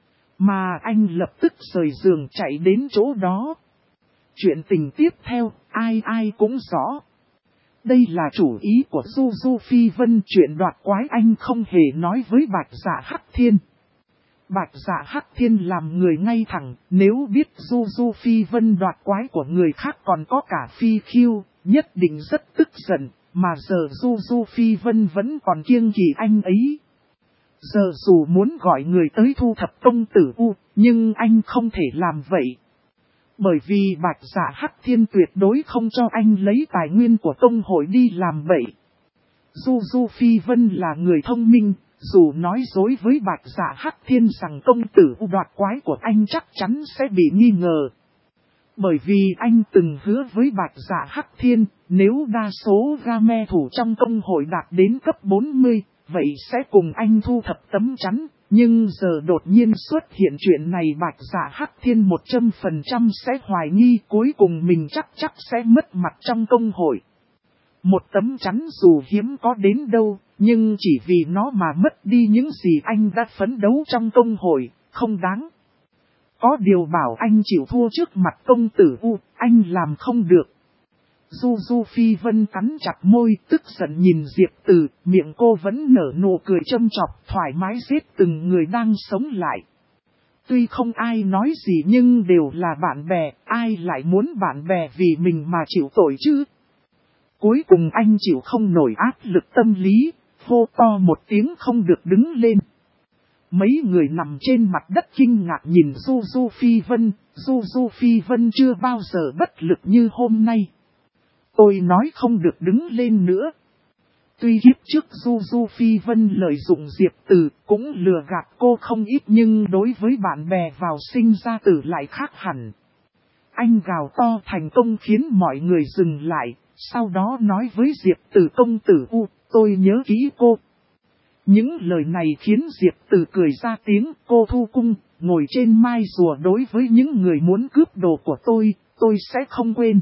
[SPEAKER 1] Mà anh lập tức rời giường chạy đến chỗ đó. Chuyện tình tiếp theo, ai cũng rõ. Đây là chủ ý của Du Du Phi Vân, chuyện đoạt quái anh không hề nói với Bạch Dạ Hắc Thiên. Bạch Dạ Hắc Thiên làm người ngay thẳng, nếu biết Du Du Phi Vân đoạt quái của người khác còn có cả phi khiêu, nhất định rất tức giận, mà giờ Du Du Phi Vân vẫn còn kiêng kỵ anh ấy. Giờ dù muốn gọi người tới thu thập công tử U, nhưng anh không thể làm vậy. Bởi vì Bạch Dạ Hắc Thiên tuyệt đối không cho anh lấy tài nguyên của công hội đi làm bậy. Du Du Phi Vân là người thông minh. Dù nói dối với Bạch Dạ Hắc Thiên rằng công tử U đoạt quái của anh chắc chắn sẽ bị nghi ngờ. Bởi vì anh từng hứa với Bạch Dạ Hắc Thiên, nếu đa số game thủ trong công hội đạt đến cấp 40, vậy sẽ cùng anh thu thập tấm chắn. Nhưng giờ đột nhiên xuất hiện chuyện này Bạch Dạ Hắc Thiên 100% sẽ hoài nghi, cuối cùng mình chắc sẽ mất mặt trong công hội. Một tấm chắn dù hiếm có đến đâu, nhưng chỉ vì nó mà mất đi những gì anh đã phấn đấu trong công hội, không đáng. Có điều bảo anh chịu thua trước mặt công tử U, anh làm không được. Du Du Phi Vân cắn chặt môi, tức giận nhìn Diệp Từ, miệng cô vẫn nở nụ cười châm chọc, thoải mái giết từng người đang sống lại. Tuy không ai nói gì nhưng đều là bạn bè, ai lại muốn bạn bè vì mình mà chịu tội chứ? Cuối cùng anh chịu không nổi áp lực tâm lý, hô to một tiếng không được đứng lên. Mấy người nằm trên mặt đất kinh ngạc nhìn Du Du Phi Vân, Du Du Phi Vân chưa bao giờ bất lực như hôm nay. Tôi nói không được đứng lên nữa. Tuy kiếp trước Du Du Phi Vân lợi dụng Diệp Từ cũng lừa gạt cô không ít nhưng đối với bạn bè vào sinh ra tử lại khác hẳn. Anh gào to thành công khiến mọi người dừng lại. Sau đó nói với Diệp Từ công tử U, tôi nhớ kỹ cô. Những lời này khiến Diệp Từ cười ra tiếng, cô thu cung, ngồi trên mai rùa đối với những người muốn cướp đồ của tôi sẽ không quên.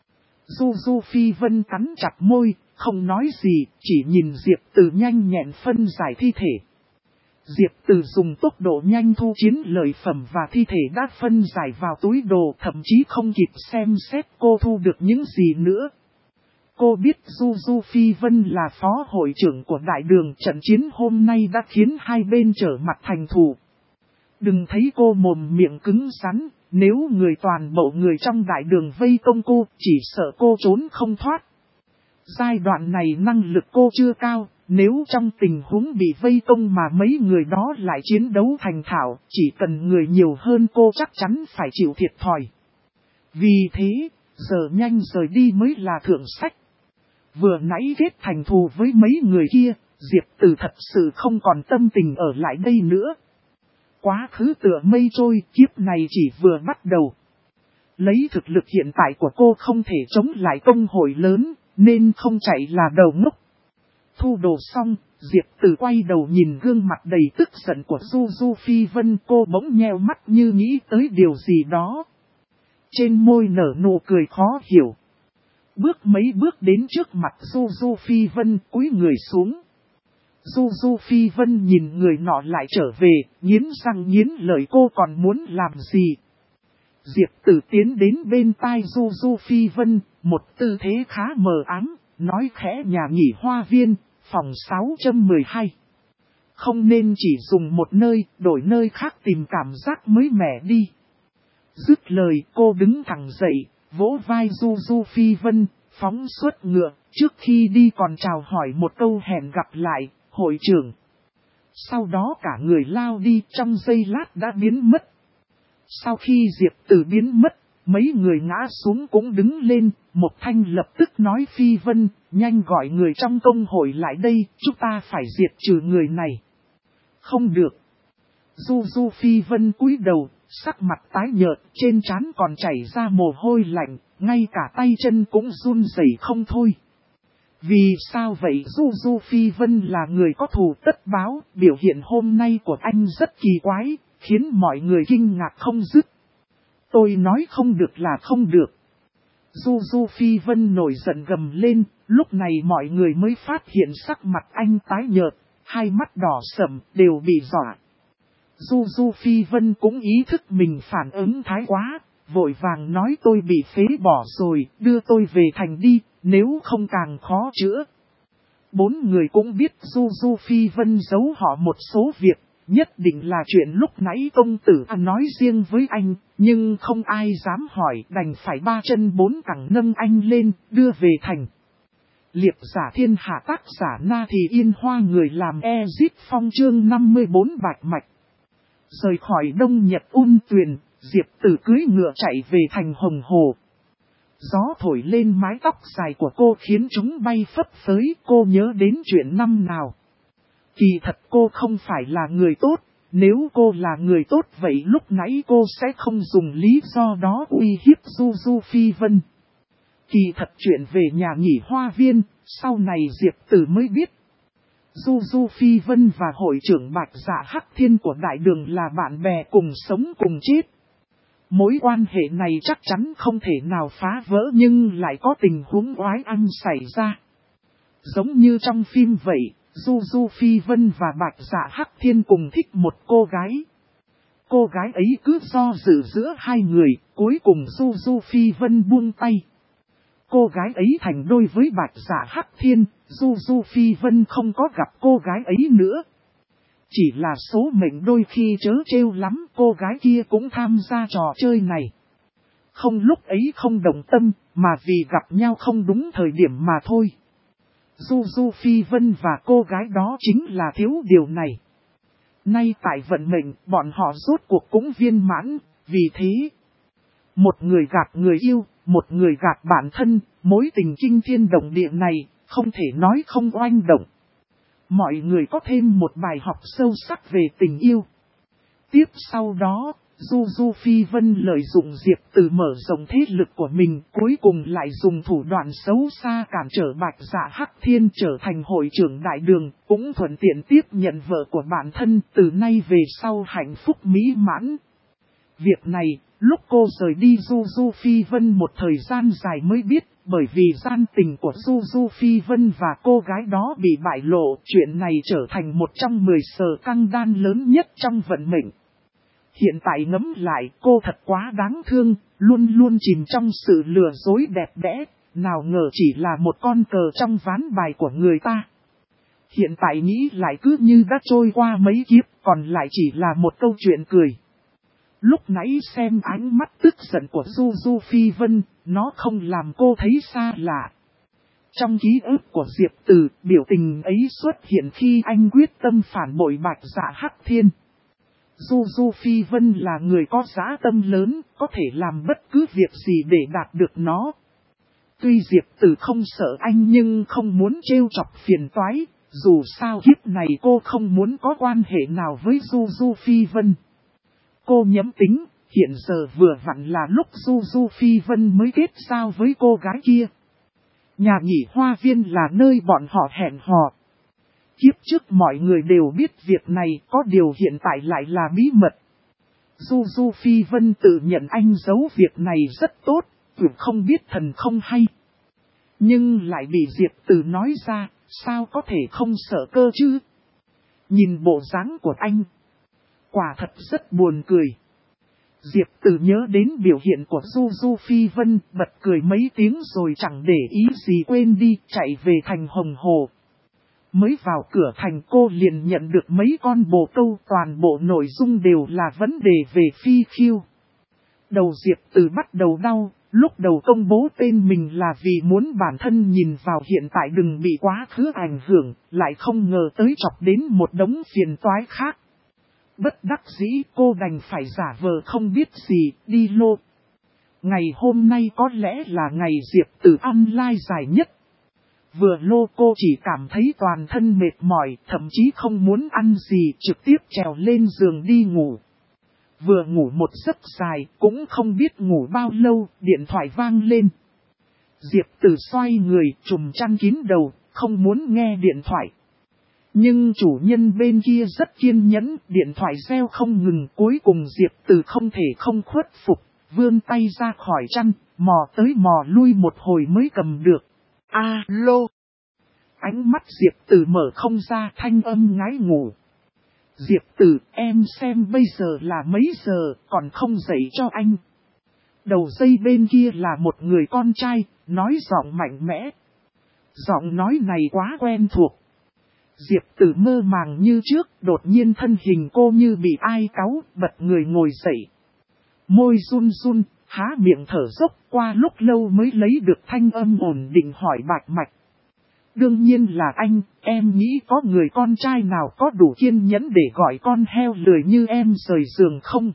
[SPEAKER 1] Du Du Phi Vân cắn chặt môi, không nói gì, chỉ nhìn Diệp Từ nhanh nhẹn phân giải thi thể. Diệp Từ dùng tốc độ nhanh thu chiến lợi phẩm và thi thể đã phân giải vào túi đồ, thậm chí không kịp xem xét cô thu được những gì nữa. Cô biết Du Du Phi Vân là phó hội trưởng của đại đường, trận chiến hôm nay đã khiến hai bên trở mặt thành thù. Đừng thấy cô mồm miệng cứng rắn, nếu toàn bộ người trong đại đường vây công cô, chỉ sợ cô trốn không thoát. Giai đoạn này năng lực cô chưa cao, nếu trong tình huống bị vây công mà mấy người đó lại chiến đấu thành thạo, chỉ cần người nhiều hơn cô chắc chắn phải chịu thiệt thòi. Vì thế, giờ nhanh rời đi mới là thượng sách. Vừa nãy kết thành thù với mấy người kia, Diệp Tử thật sự không còn tâm tình ở lại đây nữa. Quá khứ tựa mây trôi, kiếp này chỉ vừa bắt đầu. Lấy thực lực hiện tại của cô không thể chống lại công hội lớn, nên không chạy là đầu ngốc. Thu đồ xong, Diệp Tử quay đầu nhìn gương mặt đầy tức giận của Du Du Phi Vân, cô bỗng nheo mắt như nghĩ tới điều gì đó. Trên môi nở nụ cười khó hiểu. Bước mấy bước đến trước mặt Du Du Phi Vân, cúi người xuống. Du Du Phi Vân nhìn người nọ lại trở về, nghiến răng nghiến lợi, cô còn muốn làm gì? Diệp Tử tiến đến bên tai Du Du Phi Vân, một tư thế khá mờ ám, nói khẽ: nhà nghỉ Hoa Viên, phòng 612. Không nên chỉ dùng một nơi, đổi nơi khác tìm cảm giác mới mẻ đi. Dứt lời, cô đứng thẳng dậy, vỗ vai Du Du Phi Vân, phóng xuất ngựa, trước khi đi còn chào hỏi một câu hẹn gặp lại, hội trưởng. Sau đó cả người lao đi, trong giây lát đã biến mất. Sau khi Diệp Tử biến mất, mấy người ngã xuống cũng đứng lên, Một Thanh lập tức nói: Phi Vân, nhanh gọi người trong công hội lại đây, chúng ta phải diệt trừ người này. Không được. Du Du Phi Vân cúi đầu, sắc mặt tái nhợt, trên trán còn chảy ra mồ hôi lạnh, ngay cả tay chân cũng run rẩy không thôi. Vì sao vậy? Du Du Phi Vân là người có thù tất báo, biểu hiện hôm nay của anh rất kỳ quái, khiến mọi người kinh ngạc không dứt. Tôi nói không được là không được. Du Du Phi Vân nổi giận gầm lên, lúc này mọi người mới phát hiện sắc mặt anh tái nhợt, hai mắt đỏ sẫm, đều bị dọa. Du Du Phi Vân cũng ý thức mình phản ứng thái quá, vội vàng nói: tôi bị phế bỏ rồi, đưa tôi về thành đi, nếu không càng khó chữa. Bốn người cũng biết Du Du Phi Vân giấu họ một số việc, nhất định là chuyện lúc nãy công tử nói riêng với anh, nhưng không ai dám hỏi, đành phải ba chân bốn cẳng nâng anh lên, đưa về thành. Liệp giả thiên hạ, tác giả Na Thì Yên Hoa, người làm Ezit Phong, chương 54 Bạch Mạch. Rời khỏi Đông Nhật Un Tuyền, Diệp Tử cưỡi ngựa chạy về thành Hồng Hồ. Gió thổi lên mái tóc dài của cô khiến chúng bay phấp phới, cô nhớ đến chuyện năm nào. Kỳ thật cô không phải là người tốt, nếu cô là người tốt vậy lúc nãy cô sẽ không dùng lý do đó uy hiếp Du Du Phi Vân. Kỳ thật chuyện về nhà nghỉ Hoa Viên, sau này Diệp Tử mới biết. Du Du Phi Vân và hội trưởng Bạch Dạ Hắc Thiên của Đại Đường là bạn bè cùng sống cùng chết. Mối quan hệ này chắc chắn không thể nào phá vỡ, nhưng lại có tình huống oái oăm xảy ra. Giống như trong phim vậy, Du Du Phi Vân và Bạch Dạ Hắc Thiên cùng thích một cô gái. Cô gái ấy cứ do dự giữa hai người, cuối cùng Du Du Phi Vân buông tay. Cô gái ấy thành đôi với Bạch Dạ Hắc Thiên, Du Du Phi Vân không có gặp cô gái ấy nữa. Chỉ là số mệnh đôi khi trớ trêu lắm, cô gái kia cũng tham gia trò chơi này. Không lúc ấy không đồng tâm, mà vì gặp nhau không đúng thời điểm mà thôi. Du Du Phi Vân và cô gái đó chính là thiếu điều này. Nay tại vận mệnh, bọn họ rốt cuộc cũng viên mãn, vì thế. Một người gạt người yêu, một người gạt bản thân, mối tình kinh thiên động địa này, không thể nói không oanh động. Mọi người có thêm một bài học sâu sắc về tình yêu. Tiếp sau đó, Du Du Phi Vân lợi dụng Diệp Tử mở rộng thế lực của mình, cuối cùng lại dùng thủ đoạn xấu xa cản trở Bạch Dạ Hắc Thiên trở thành hội trưởng Đại Đường, cũng thuận tiện tiếp nhận vợ của bản thân, từ nay về sau hạnh phúc mỹ mãn. Việc này, lúc cô rời đi Du Du Phi Vân một thời gian dài mới biết, bởi vì gian tình của Du Du Phi Vân và cô gái đó bị bại lộ, chuyện này trở thành một trong 10 sở căng đan lớn nhất trong vận mệnh. Hiện tại ngẫm lại, cô thật quá đáng thương, luôn luôn chìm trong sự lừa dối đẹp đẽ, nào ngờ chỉ là một con cờ trong ván bài của người ta. Hiện tại nghĩ lại cứ như đã trôi qua mấy kiếp, còn lại chỉ là một câu chuyện cười. Lúc nãy xem ánh mắt tức giận của Du Du Phi Vân, nó không làm cô thấy xa lạ. Trong ký ức của Diệp Từ, biểu tình ấy xuất hiện khi anh quyết tâm phản bội Bạch Dạ Hắc Thiên. Du Du Phi Vân là người có dã tâm lớn, có thể làm bất cứ việc gì để đạt được nó. Tuy Diệp Từ không sợ anh nhưng không muốn trêu chọc phiền toái, dù sao kiếp này cô không muốn có quan hệ nào với Du Du Phi Vân. Cô nhẫm tính, hiện giờ vừa vặn là lúc Du Du Phi Vân mới kết giao với cô gái kia. Nhà nghỉ Hoa Viên là nơi bọn họ hẹn hò. Kiếp trước mọi người đều biết việc này, có điều hiện tại lại là bí mật. Du Du Phi Vân tự nhận anh giấu việc này rất tốt, tuyệt không biết thần không hay. Nhưng lại bị Diệp Từ nói ra, sao có thể không sợ cơ chứ? Nhìn bộ dáng của anh, quả thật rất buồn cười. Diệp Từ nhớ đến biểu hiện của Du Du Phi Vân, bật cười mấy tiếng rồi chẳng để ý gì quên đi, chạy về thành Hồng Hồ. Mới vào cửa thành cô liền nhận được mấy con bồ câu, toàn bộ nội dung đều là vấn đề về Phi Khiêu. Đầu Diệp Từ bắt đầu đau, lúc đầu công bố tên mình là vì muốn bản thân nhìn vào hiện tại đừng bị quá khứ ảnh hưởng, lại không ngờ tới chọc đến một đống phiền toái khác. Bất đắc dĩ cô đành phải giả vờ không biết gì, đi lô. Ngày hôm nay có lẽ là ngày Diệp Từ ăn lai dài nhất. Vừa lô cô chỉ cảm thấy toàn thân mệt mỏi, thậm chí không muốn ăn gì, trực tiếp trèo lên giường đi ngủ. Vừa ngủ một giấc dài, cũng không biết ngủ bao lâu, điện thoại vang lên. Diệp Từ xoay người, trùm chăn kín đầu, không muốn nghe điện thoại. Nhưng chủ nhân bên kia rất kiên nhẫn, điện thoại reo không ngừng, cuối cùng Diệp Từ không thể không khuất phục, vươn tay ra khỏi chăn, mò tới mò lui một hồi mới cầm được. Alo! Ánh mắt Diệp Từ mở không ra, thanh âm ngái ngủ. Diệp Từ, em xem bây giờ là mấy giờ, còn không dậy cho anh. Đầu dây bên kia là một người con trai, nói giọng mạnh mẽ. Giọng nói này quá quen thuộc. Diệp Từ mơ màng như trước, đột nhiên thân hình cô như bị ai cáu, bật người ngồi dậy. Môi run run, há miệng thở dốc, qua lúc lâu mới lấy được thanh âm ổn định hỏi Bạch Mạch. Đương nhiên là anh, em nghĩ có người con trai nào có đủ kiên nhẫn để gọi con heo lười như em rời giường không?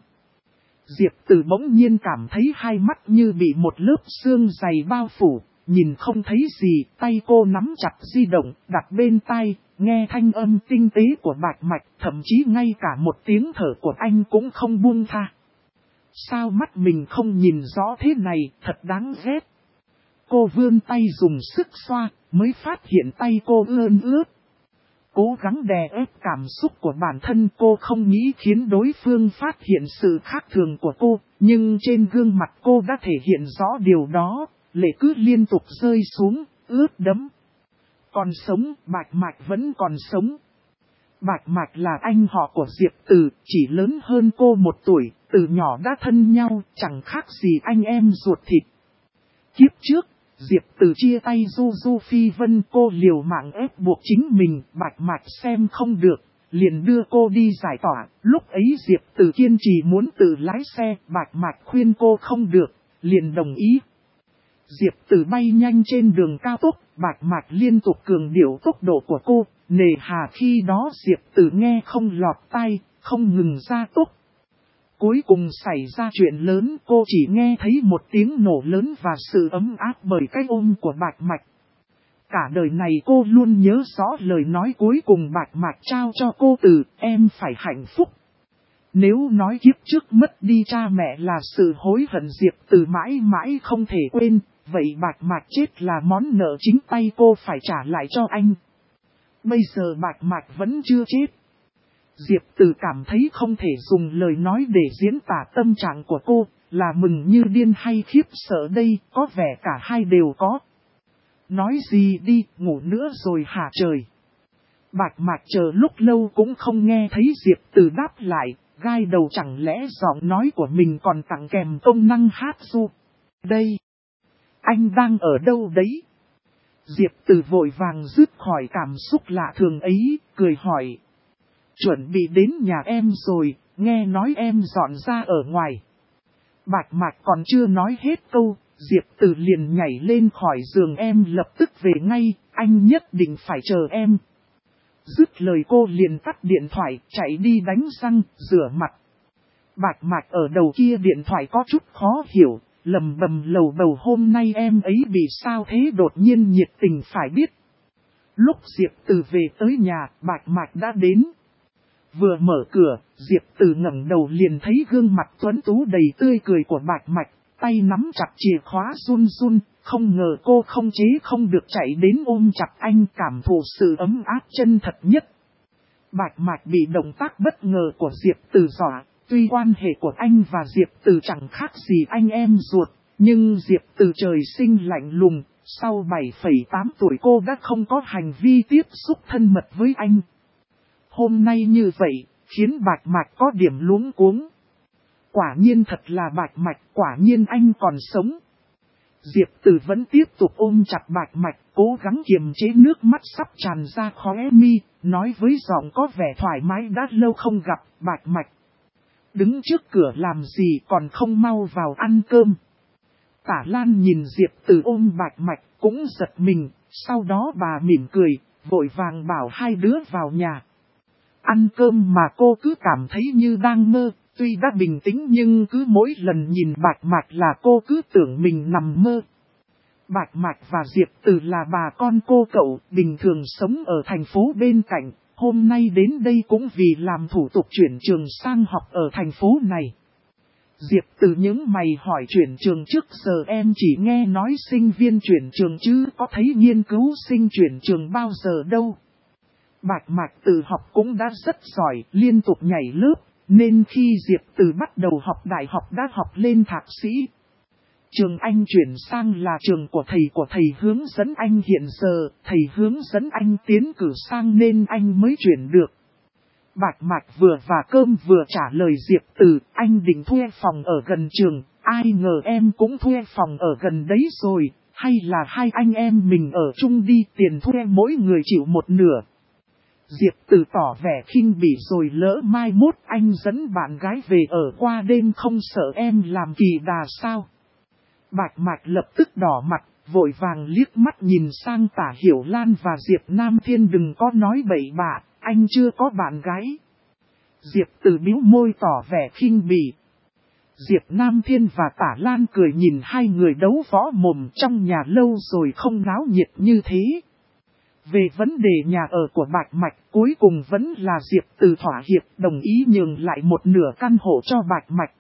[SPEAKER 1] Diệp Từ bỗng nhiên cảm thấy hai mắt như bị một lớp sương dày bao phủ, nhìn không thấy gì, tay cô nắm chặt di động, đặt bên tai, nghe thanh âm tinh tế của Bạch Mạch, thậm chí ngay cả một tiếng thở của anh cũng không buông tha. Sao mắt mình không nhìn rõ thế này, thật đáng ghét. Cô vươn tay dùng sức xoa, mới phát hiện tay cô ươn ướt. Cố gắng đè ép cảm xúc của bản thân, cô không nghĩ khiến đối phương phát hiện sự khác thường của cô, nhưng trên gương mặt cô đã thể hiện rõ điều đó, lệ cứ liên tục rơi xuống, ướt đẫm. Còn sống, Bạch Mạch vẫn còn sống. Bạch Mạch là anh họ của Diệp Từ, chỉ lớn hơn cô 1 tuổi, từ nhỏ đã thân nhau, chẳng khác gì anh em ruột thịt. Kiếp trước, Diệp Từ chia tay Du Du Phi Vân, cô liều mạng ép buộc chính mình, Bạch Mạch xem không được, liền đưa cô đi giải tỏa. Lúc ấy Diệp Từ kiên trì muốn tự lái xe, Bạch Mạch khuyên cô không được, liền đồng ý. Diệp Từ bay nhanh trên đường cao tốc, Bạch Mạch liên tục cường điệu tốc độ của cô, nề hà khi đó Diệp Từ nghe không lọt tai, không ngừng ra tốc. Cuối cùng xảy ra chuyện lớn, cô chỉ nghe thấy một tiếng nổ lớn và sự ấm áp bởi cái ôm của Bạch Mạch. Cả đời này cô luôn nhớ rõ lời nói cuối cùng Bạch Mạch trao cho cô từ em phải hạnh phúc. Nếu nói kiếp trước mất đi cha mẹ là sự hối hận Diệp Từ mãi mãi không thể quên, vậy Bạch Mạch chết là món nợ chính tay cô phải trả lại cho anh. Bây giờ Bạch Mạch vẫn chưa chết. Diệp Từ cảm thấy không thể dùng lời nói để diễn tả tâm trạng của cô, là mừng như điên hay khiếp sợ đây, có vẻ cả hai đều có. Nói gì đi, ngủ nữa rồi hả trời. Bạch Mạch chờ lúc lâu cũng không nghe thấy Diệp Từ đáp lại, gai đầu chẳng lẽ giọng nói của mình còn tặng kèm công năng hát ru. Đây, anh đang ở đâu đấy? Diệp Từ vội vàng dứt khỏi cảm xúc lạ thường ấy, cười hỏi. Chuẩn bị đến nhà em rồi, nghe nói em dọn ra ở ngoài. Bạch Mạch còn chưa nói hết câu, Diệp Từ liền nhảy lên khỏi giường, em lập tức về ngay, anh nhất định phải chờ em. Dứt lời cô liền tắt điện thoại, chạy đi đánh răng, rửa mặt. Bạch Mạch ở đầu kia điện thoại có chút khó hiểu, lầm bầm lầu bầu hôm nay em ấy bị sao thế, đột nhiên nhiệt tình phải biết. Lúc Diệp Từ về tới nhà, Bạch Mạch đã đến. Vừa mở cửa, Diệp Từ ngẩng đầu liền thấy gương mặt tuấn tú đầy tươi cười của Bạch Mạch, tay nắm chặt chìa khóa run run, không ngờ cô không chế không được chạy đến ôm chặt anh, cảm thụ sự ấm áp chân thật nhất. Bạch Mạch bị động tác bất ngờ của Diệp Từ dọa, tuy quan hệ của anh và Diệp Từ chẳng khác gì anh em ruột, nhưng Diệp Từ trời sinh lạnh lùng, sau 7,8 tuổi cô đã không có hành vi tiếp xúc thân mật với anh. Hôm nay như vậy, khiến Bạch Mạch có điểm luống cuống. Quả nhiên thật là Bạch Mạch, quả nhiên anh còn sống. Diệp Từ vẫn tiếp tục ôm chặt Bạch Mạch, cố gắng kiềm chế nước mắt sắp tràn ra khóe mi, nói với giọng có vẻ thoải mái đã lâu không gặp, Bạch Mạch. Đứng trước cửa làm gì còn không mau vào ăn cơm. Tả Lan nhìn Diệp Từ ôm Bạch Mạch cũng giật mình, sau đó bà mỉm cười, vội vàng bảo hai đứa vào nhà. Ăn cơm mà cô cứ cảm thấy như đang mơ, tuy đã bình tĩnh nhưng cứ mỗi lần nhìn Bạch Mạch là cô cứ tưởng mình nằm mơ. Bạch Mạch và Diệp Từ là bà con cô cậu, bình thường sống ở thành phố bên cạnh, hôm nay đến đây cũng vì làm thủ tục chuyển trường sang học ở thành phố này. Diệp Từ những mày hỏi chuyển trường, trước giờ em chỉ nghe nói sinh viên chuyển trường chứ có thấy nghiên cứu sinh chuyển trường bao giờ đâu. Bạch Mạch tự học cũng đã rất giỏi, liên tục nhảy lớp, nên khi Diệp Từ bắt đầu học đại học đã học lên thạc sĩ. Trường anh chuyển sang là trường của thầy hướng dẫn anh hiện giờ, thầy hướng dẫn anh tiến cử sang nên anh mới chuyển được. Bạch Mạch vừa và cơm vừa trả lời Diệp Từ, anh định thuê phòng ở gần trường, ai ngờ em cũng thuê phòng ở gần đấy rồi, hay là hai anh em mình ở chung đi, tiền thuê mỗi người chịu một nửa. Diệp Từ tỏ vẻ khinh bỉ rồi lỡ mai mốt anh dẫn bạn gái về ở qua đêm không sợ em làm kỳ đà sao. Bạch Mạch lập tức đỏ mặt, vội vàng liếc mắt nhìn sang Tả Hiểu Lan và Diệp Nam Thiên, đừng có nói bậy bạ, anh chưa có bạn gái. Diệp Từ bĩu môi tỏ vẻ khinh bỉ. Diệp Nam Thiên và Tả Lan cười nhìn hai người đấu võ mồm, trong nhà lâu rồi không náo nhiệt như thế. Về vấn đề nhà ở của Bạch Mạch, cuối cùng vẫn là Diệp Từ thỏa hiệp đồng ý nhường lại một nửa căn hộ cho Bạch Mạch.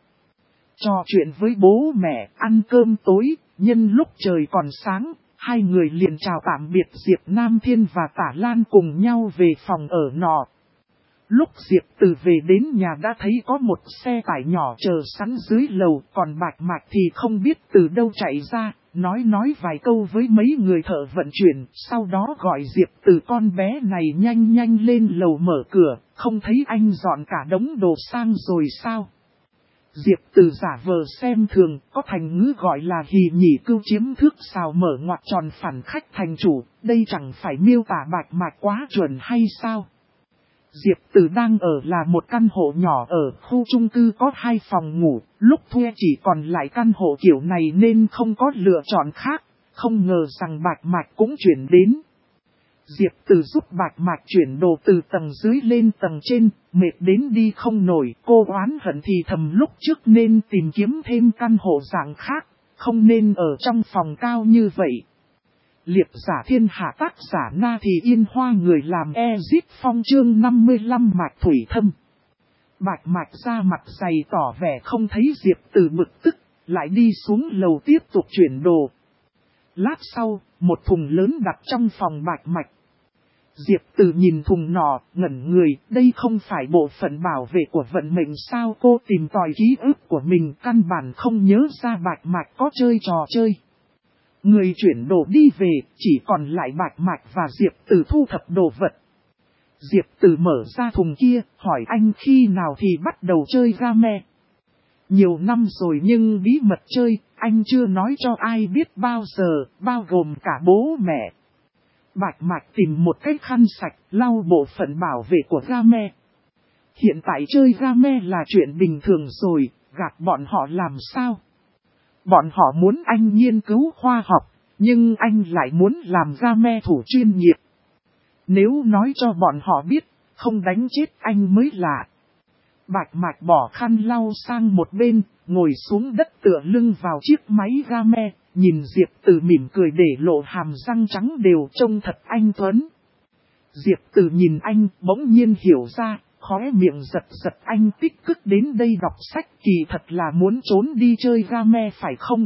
[SPEAKER 1] Trò chuyện với bố mẹ, ăn cơm tối, nhân lúc trời còn sáng, hai người liền chào tạm biệt Diệp Nam Thiên và Tả Lan cùng nhau về phòng ở nọ. Lúc Diệp Từ về đến nhà đã thấy có một xe tải nhỏ chờ sẵn dưới lầu, còn Bạch Mạch thì không biết từ đâu chạy ra, nói vài câu với mấy người thợ vận chuyển, sau đó gọi Diệp Từ con bé này nhanh lên lầu mở cửa, không thấy anh dọn cả đống đồ sang rồi sao? Diệp Từ giả vờ xem thường, có thành ngữ gọi là hì nhỉ cưu chiếm thước xào mở ngoặc tròn phản khách thành chủ, đây chẳng phải miêu tả Bạch Mạch quá chuẩn hay sao? Diệp Từ đang ở là một căn hộ nhỏ ở khu chung cư có 2 phòng ngủ, lúc thuê chỉ còn lại căn hộ kiểu này nên không có lựa chọn khác, không ngờ rằng Bạch Mạch cũng chuyển đến. Diệp Từ giúp Bạch Mạch chuyển đồ từ tầng dưới lên tầng trên, mệt đến đi không nổi, cô oán hận thì thầm lúc trước nên tìm kiếm thêm căn hộ dạng khác, không nên ở trong phòng cao như vậy. Liệp giả thiên hạ, tác giả Na Thì Yên Hoa, người làm Ezit Phong, chương 55 Mạch Thủy Thâm. Bạch Mạch ra mặt dày tỏ vẻ không thấy Diệp Từ bực tức, lại đi xuống lầu tiếp tục chuyển đồ. Lát sau, một thùng lớn đặt trong phòng Bạch Mạch. Diệp Từ nhìn thùng nọ, ngẩn người, đây không phải bộ phận bảo vệ của vận mệnh sao? Cô tìm tòi ký ức của mình, căn bản không nhớ ra Bạch Mạch có chơi trò chơi. Người chuyển đồ đi về, chỉ còn lại Bạch Mạch và Diệp Từ thu thập đồ vật. Diệp Từ mở ra thùng kia, hỏi anh khi nào thì bắt đầu chơi game. Nhiều năm rồi nhưng bí mật chơi, anh chưa nói cho ai biết bao giờ, bao gồm cả bố mẹ. Bạch Mạch tìm một cái khăn sạch, lau bộ phận bảo vệ của game. Hiện tại chơi game là chuyện bình thường rồi, gạt bọn họ làm sao? Bọn họ muốn anh nghiên cứu khoa học, nhưng anh lại muốn làm game thủ chuyên nghiệp. Nếu nói cho bọn họ biết, không đánh chết anh mới lạ. Bạch Mạch bỏ khăn lau sang một bên, ngồi xuống đất tựa lưng vào chiếc máy game, nhìn Diệp Tử mỉm cười để lộ hàm răng trắng đều trông thật anh tuấn. Diệp Tử nhìn anh bỗng nhiên hiểu ra, khóe miệng giật giật, anh tích cực đến đây đọc sách kỳ thật là muốn trốn đi chơi game phải không?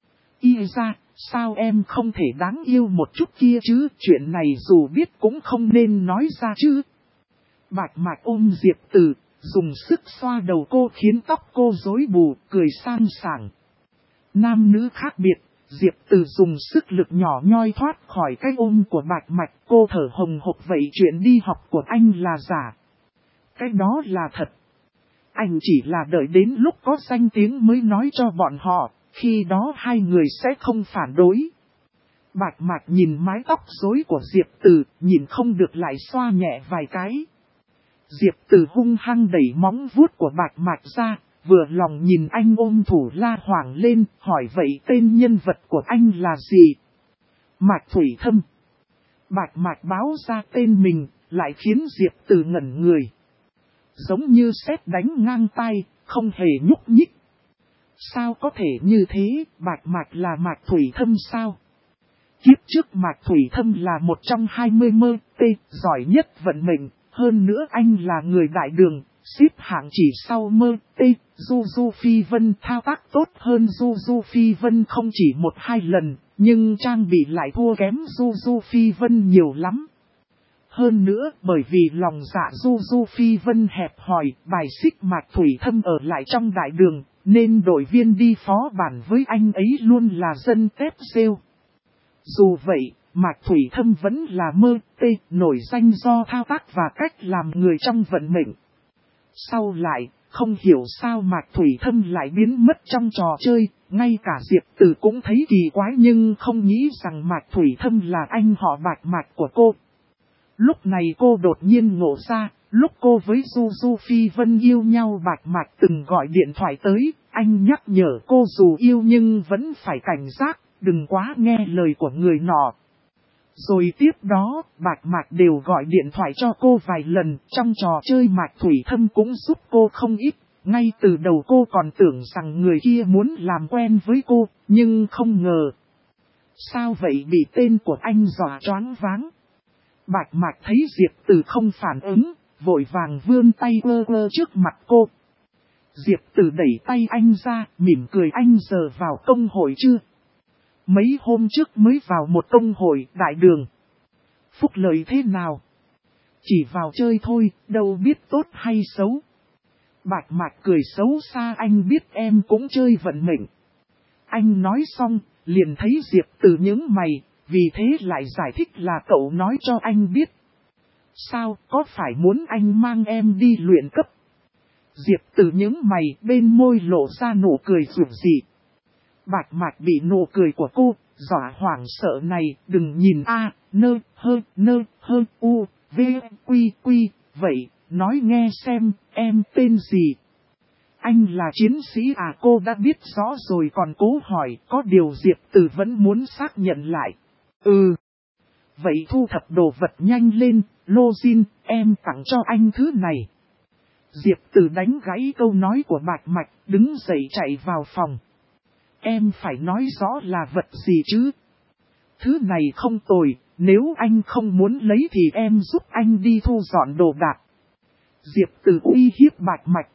[SPEAKER 1] Y ra, sao em không thể đáng yêu một chút kia chứ, chuyện này dù biết cũng không nên nói ra chứ. Bạch Mạch ôm Diệp Tử, dùng sức xoa đầu cô khiến tóc cô rối bù, cười sang sảng. Nam nữ khác biệt, Diệp Tử dùng sức lực nhỏ nhoi thoát khỏi cái ôm của Bạch Mạch, cô thở hồng hộc vậy chuyện đi học của anh là giả. Cái đó là thật. Anh chỉ là đợi đến lúc có danh tiếng mới nói cho bọn họ, khi đó hai người sẽ không phản đối. Bạch Mạch nhìn mái tóc rối của Diệp Tử, nhìn không được lại xoa nhẹ vài cái. Diệp Tử hung hăng đẩy móng vuốt của Bạch Mạch ra, vừa lòng nhìn anh ôm thủ la hoảng lên, hỏi vậy tên nhân vật của anh là gì? Mạch Thủy Thâm. Bạch Mạch báo ra tên mình, lại khiến Diệp Tử ngẩn người. Giống như sét đánh ngang tay, không hề nhúc nhích. Sao có thể như thế, Bạch Mạch là Mạch Thủy Thâm sao? Kiếp trước Mạch Thủy Thâm là một trong 20 mơ tê giỏi nhất vận mệnh, hơn nữa anh là người đại đường, xếp hạng chỉ sau mơ tê. Du Du Phi Vân thao tác tốt hơn Du Du Phi Vân không chỉ 1-2 lần, nhưng trang bị lại thua kém Du Du Phi Vân nhiều lắm. Hơn nữa, bởi vì lòng dạ Du Du Phi Vân hẹp hòi, bài xích Mạch Thủy Thâm ở lại trong đại đường, nên đội viên đi phó bản với anh ấy luôn là dân tép rêu. Dù vậy, Mạch Thủy Thâm vẫn là mơ tê, nổi danh do thao tác và cách làm người trong vận mệnh. Sau lại, không hiểu sao Mạch Thủy Thâm lại biến mất trong trò chơi, ngay cả Diệp Tử cũng thấy kỳ quái nhưng không nghĩ rằng Mạch Thủy Thâm là anh họ Bạch Mạch của cô. Lúc này cô đột nhiên ngộ ra, lúc cô với Du Du Phi Vân yêu nhau Bạch Mạch từng gọi điện thoại tới, anh nhắc nhở cô dù yêu nhưng vẫn phải cảnh giác, đừng quá nghe lời của người nọ. Rồi tiếp đó, Bạch Mạch đều gọi điện thoại cho cô vài lần, trong trò chơi Mạch Thủy Thâm cũng giúp cô không ít. Ngay từ đầu cô còn tưởng rằng người kia muốn làm quen với cô, nhưng không ngờ. Sao vậy, bị tên của anh dọa choáng váng? Bạch Mạch thấy Diệp Tử không phản ứng, vội vàng vươn tay ơ ơ trước mặt cô. Diệp Tử đẩy tay anh ra, mỉm cười, anh giờ vào công hội chưa? Mấy hôm trước mới vào một công hội đại đường. Phúc lợi thế nào? Chỉ vào chơi thôi, đâu biết tốt hay xấu. Bạch Mạch cười xấu xa, anh biết em cũng chơi vận mệnh. Anh nói xong, liền thấy Diệp Tử nhướng mày, vì thế lại giải thích là cậu nói cho anh biết. Sao, có phải muốn anh mang em đi luyện cấp? Diệp Tử nhướng mày, bên môi lộ ra nụ cười rủi dị. Bạch Mạch bị nụ cười của cô, dọa hoảng sợ này, đừng nhìn a, nơ hơ u, v, quy quy, vậy, nói nghe xem, em tên gì? Anh là chiến sĩ à, cô đã biết rõ rồi còn cố hỏi, có điều Diệp Tử vẫn muốn xác nhận lại. Ừ. Vậy thu thập đồ vật nhanh lên, Lô Jin, em tặng cho anh thứ này. Diệp Tử đánh gãy câu nói của Bạch Mạch, đứng dậy chạy vào phòng. Em phải nói rõ là vật gì chứ? Thứ này không tồi, nếu anh không muốn lấy thì em giúp anh đi thu dọn đồ đạc. Diệp Tử uy hiếp Bạch Mạch.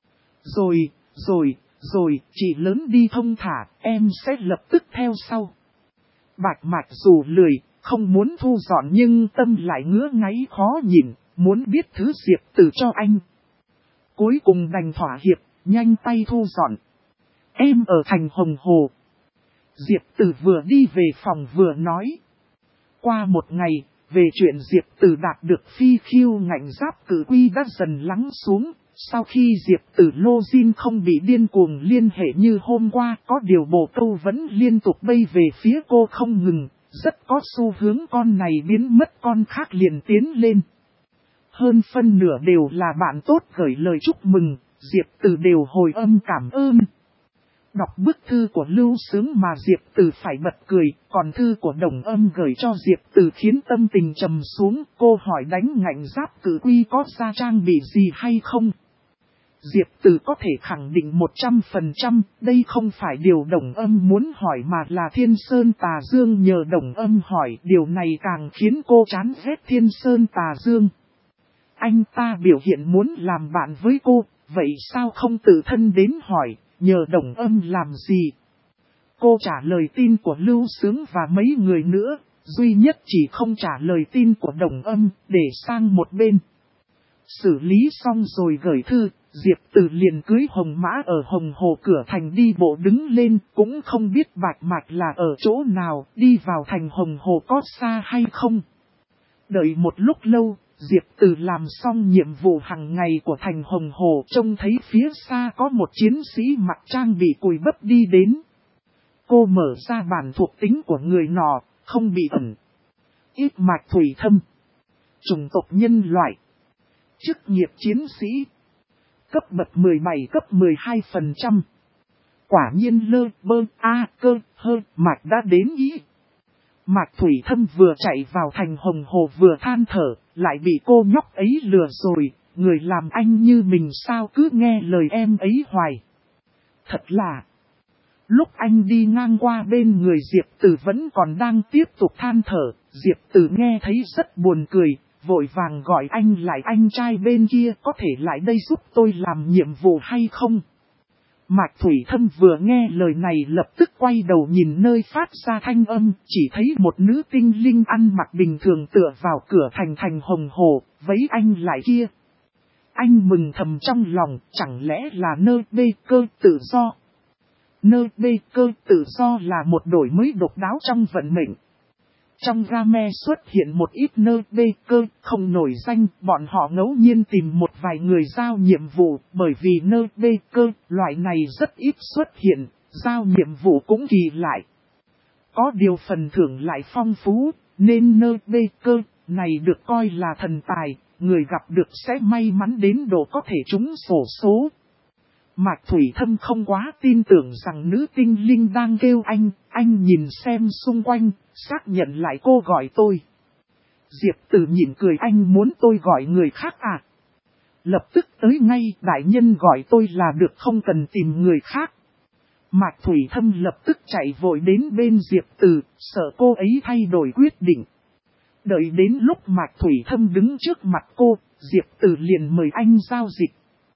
[SPEAKER 1] Rồi, chị lớn đi thông thả, em sẽ lập tức theo sau. Bạch Mạch dù lười, không muốn thu dọn nhưng tâm lại ngứa ngáy khó nhịn, muốn biết thứ Diệp Tử cho anh. Cuối cùng đành thỏa hiệp, nhanh tay thu dọn. Em ở thành Hồng Hồ. Diệp Tử vừa đi về phòng vừa nói. Qua một ngày, về chuyện Diệp Tử đạt được phi khiêu ngạnh giáp cử quy đã dần lắng xuống. Sau khi Diệp Tử Lô Jin không bị điên cuồng liên hệ như hôm qua, có điều bồ câu vẫn liên tục bay về phía cô không ngừng, rất có xu hướng con này biến mất con khác liền tiến lên. Hơn phân nửa đều là bạn tốt gửi lời chúc mừng, Diệp Tử đều hồi âm cảm ơn. Đọc bức thư của Lưu Sướng mà Diệp Từ phải bật cười, còn thư của Đồng Âm gửi cho Diệp Từ khiến tâm tình trầm xuống. Cô hỏi đánh ngạnh giáp cử quy có ra trang bị gì hay không? Diệp Từ có thể khẳng định 100%, đây không phải điều Đồng Âm muốn hỏi mà là Thiên Sơn Tà Dương nhờ Đồng Âm hỏi. Điều này càng khiến cô chán ghét Thiên Sơn Tà Dương. Anh ta biểu hiện muốn làm bạn với cô, vậy sao không tự thân đến hỏi, nhờ Đồng Âm làm gì? Cô trả lời tin của Lưu Sướng và mấy người nữa, duy nhất chỉ không trả lời tin của Đồng Âm, để sang một bên. Xử lý xong rồi gửi thư, Diệp Từ liền cưới Hồng Mã ở Hồng Hồ cửa thành đi bộ đứng lên, cũng không biết Bạch Mạch là ở chỗ nào, đi vào thành Hồng Hồ có xa hay không. Đợi một lúc lâu, Diệp Từ làm xong nhiệm vụ hàng ngày của thành Hồng Hồ, trông thấy phía xa có một chiến sĩ mặc trang bị cùi bắp đi đến. Cô mở ra bản thuộc tính của người nọ, không bị ẩn. Ít mạch thủy thâm. Chủng tộc nhân loại. Chức nghiệp chiến sĩ. Cấp bậc 17 cấp 12%. Quả nhiên lơ bơ cơ hơ mạch đã đến ý. Mạc Thủy Thâm vừa chạy vào thành Hồng Hồ vừa than thở, lại bị cô nhóc ấy lừa rồi, người làm anh như mình sao cứ nghe lời em ấy hoài. Thật là, lúc anh đi ngang qua bên người Diệp Từ vẫn còn đang tiếp tục than thở, Diệp Từ nghe thấy rất buồn cười, vội vàng gọi anh lại. Anh trai bên kia có thể lại đây giúp tôi làm nhiệm vụ hay không? Mạc Thủy Thâm vừa nghe lời này lập tức quay đầu nhìn nơi phát ra thanh âm, chỉ thấy một nữ tinh linh ăn mặc bình thường tựa vào cửa thành Hồng Hồ, vẫy anh lại kia. Anh mừng thầm trong lòng, chẳng lẽ là nơi bê cơ tự do? Nơi bê cơ tự do là một đổi mới độc đáo trong vận mệnh. Trong game xuất hiện một ít nơi bê cơ không nổi danh, bọn họ ngẫu nhiên tìm một vài người giao nhiệm vụ, bởi vì nơi bê cơ loại này rất ít xuất hiện, giao nhiệm vụ cũng kỳ lại. Có điều phần thưởng lại phong phú, nên nơi bê cơ này được coi là thần tài, người gặp được sẽ may mắn đến độ có thể trúng xổ số. Mạc Thủy Thâm không quá tin tưởng rằng nữ tinh linh đang kêu anh nhìn xem xung quanh, xác nhận lại cô gọi tôi. Diệp Từ nhịn cười, anh muốn tôi gọi người khác à? Lập tức tới ngay, đại nhân gọi tôi là được, không cần tìm người khác. Mạc Thủy Thâm lập tức chạy vội đến bên Diệp Từ, sợ cô ấy thay đổi quyết định. Đợi đến lúc Mạc Thủy Thâm đứng trước mặt cô, Diệp Từ liền mời anh giao dịch.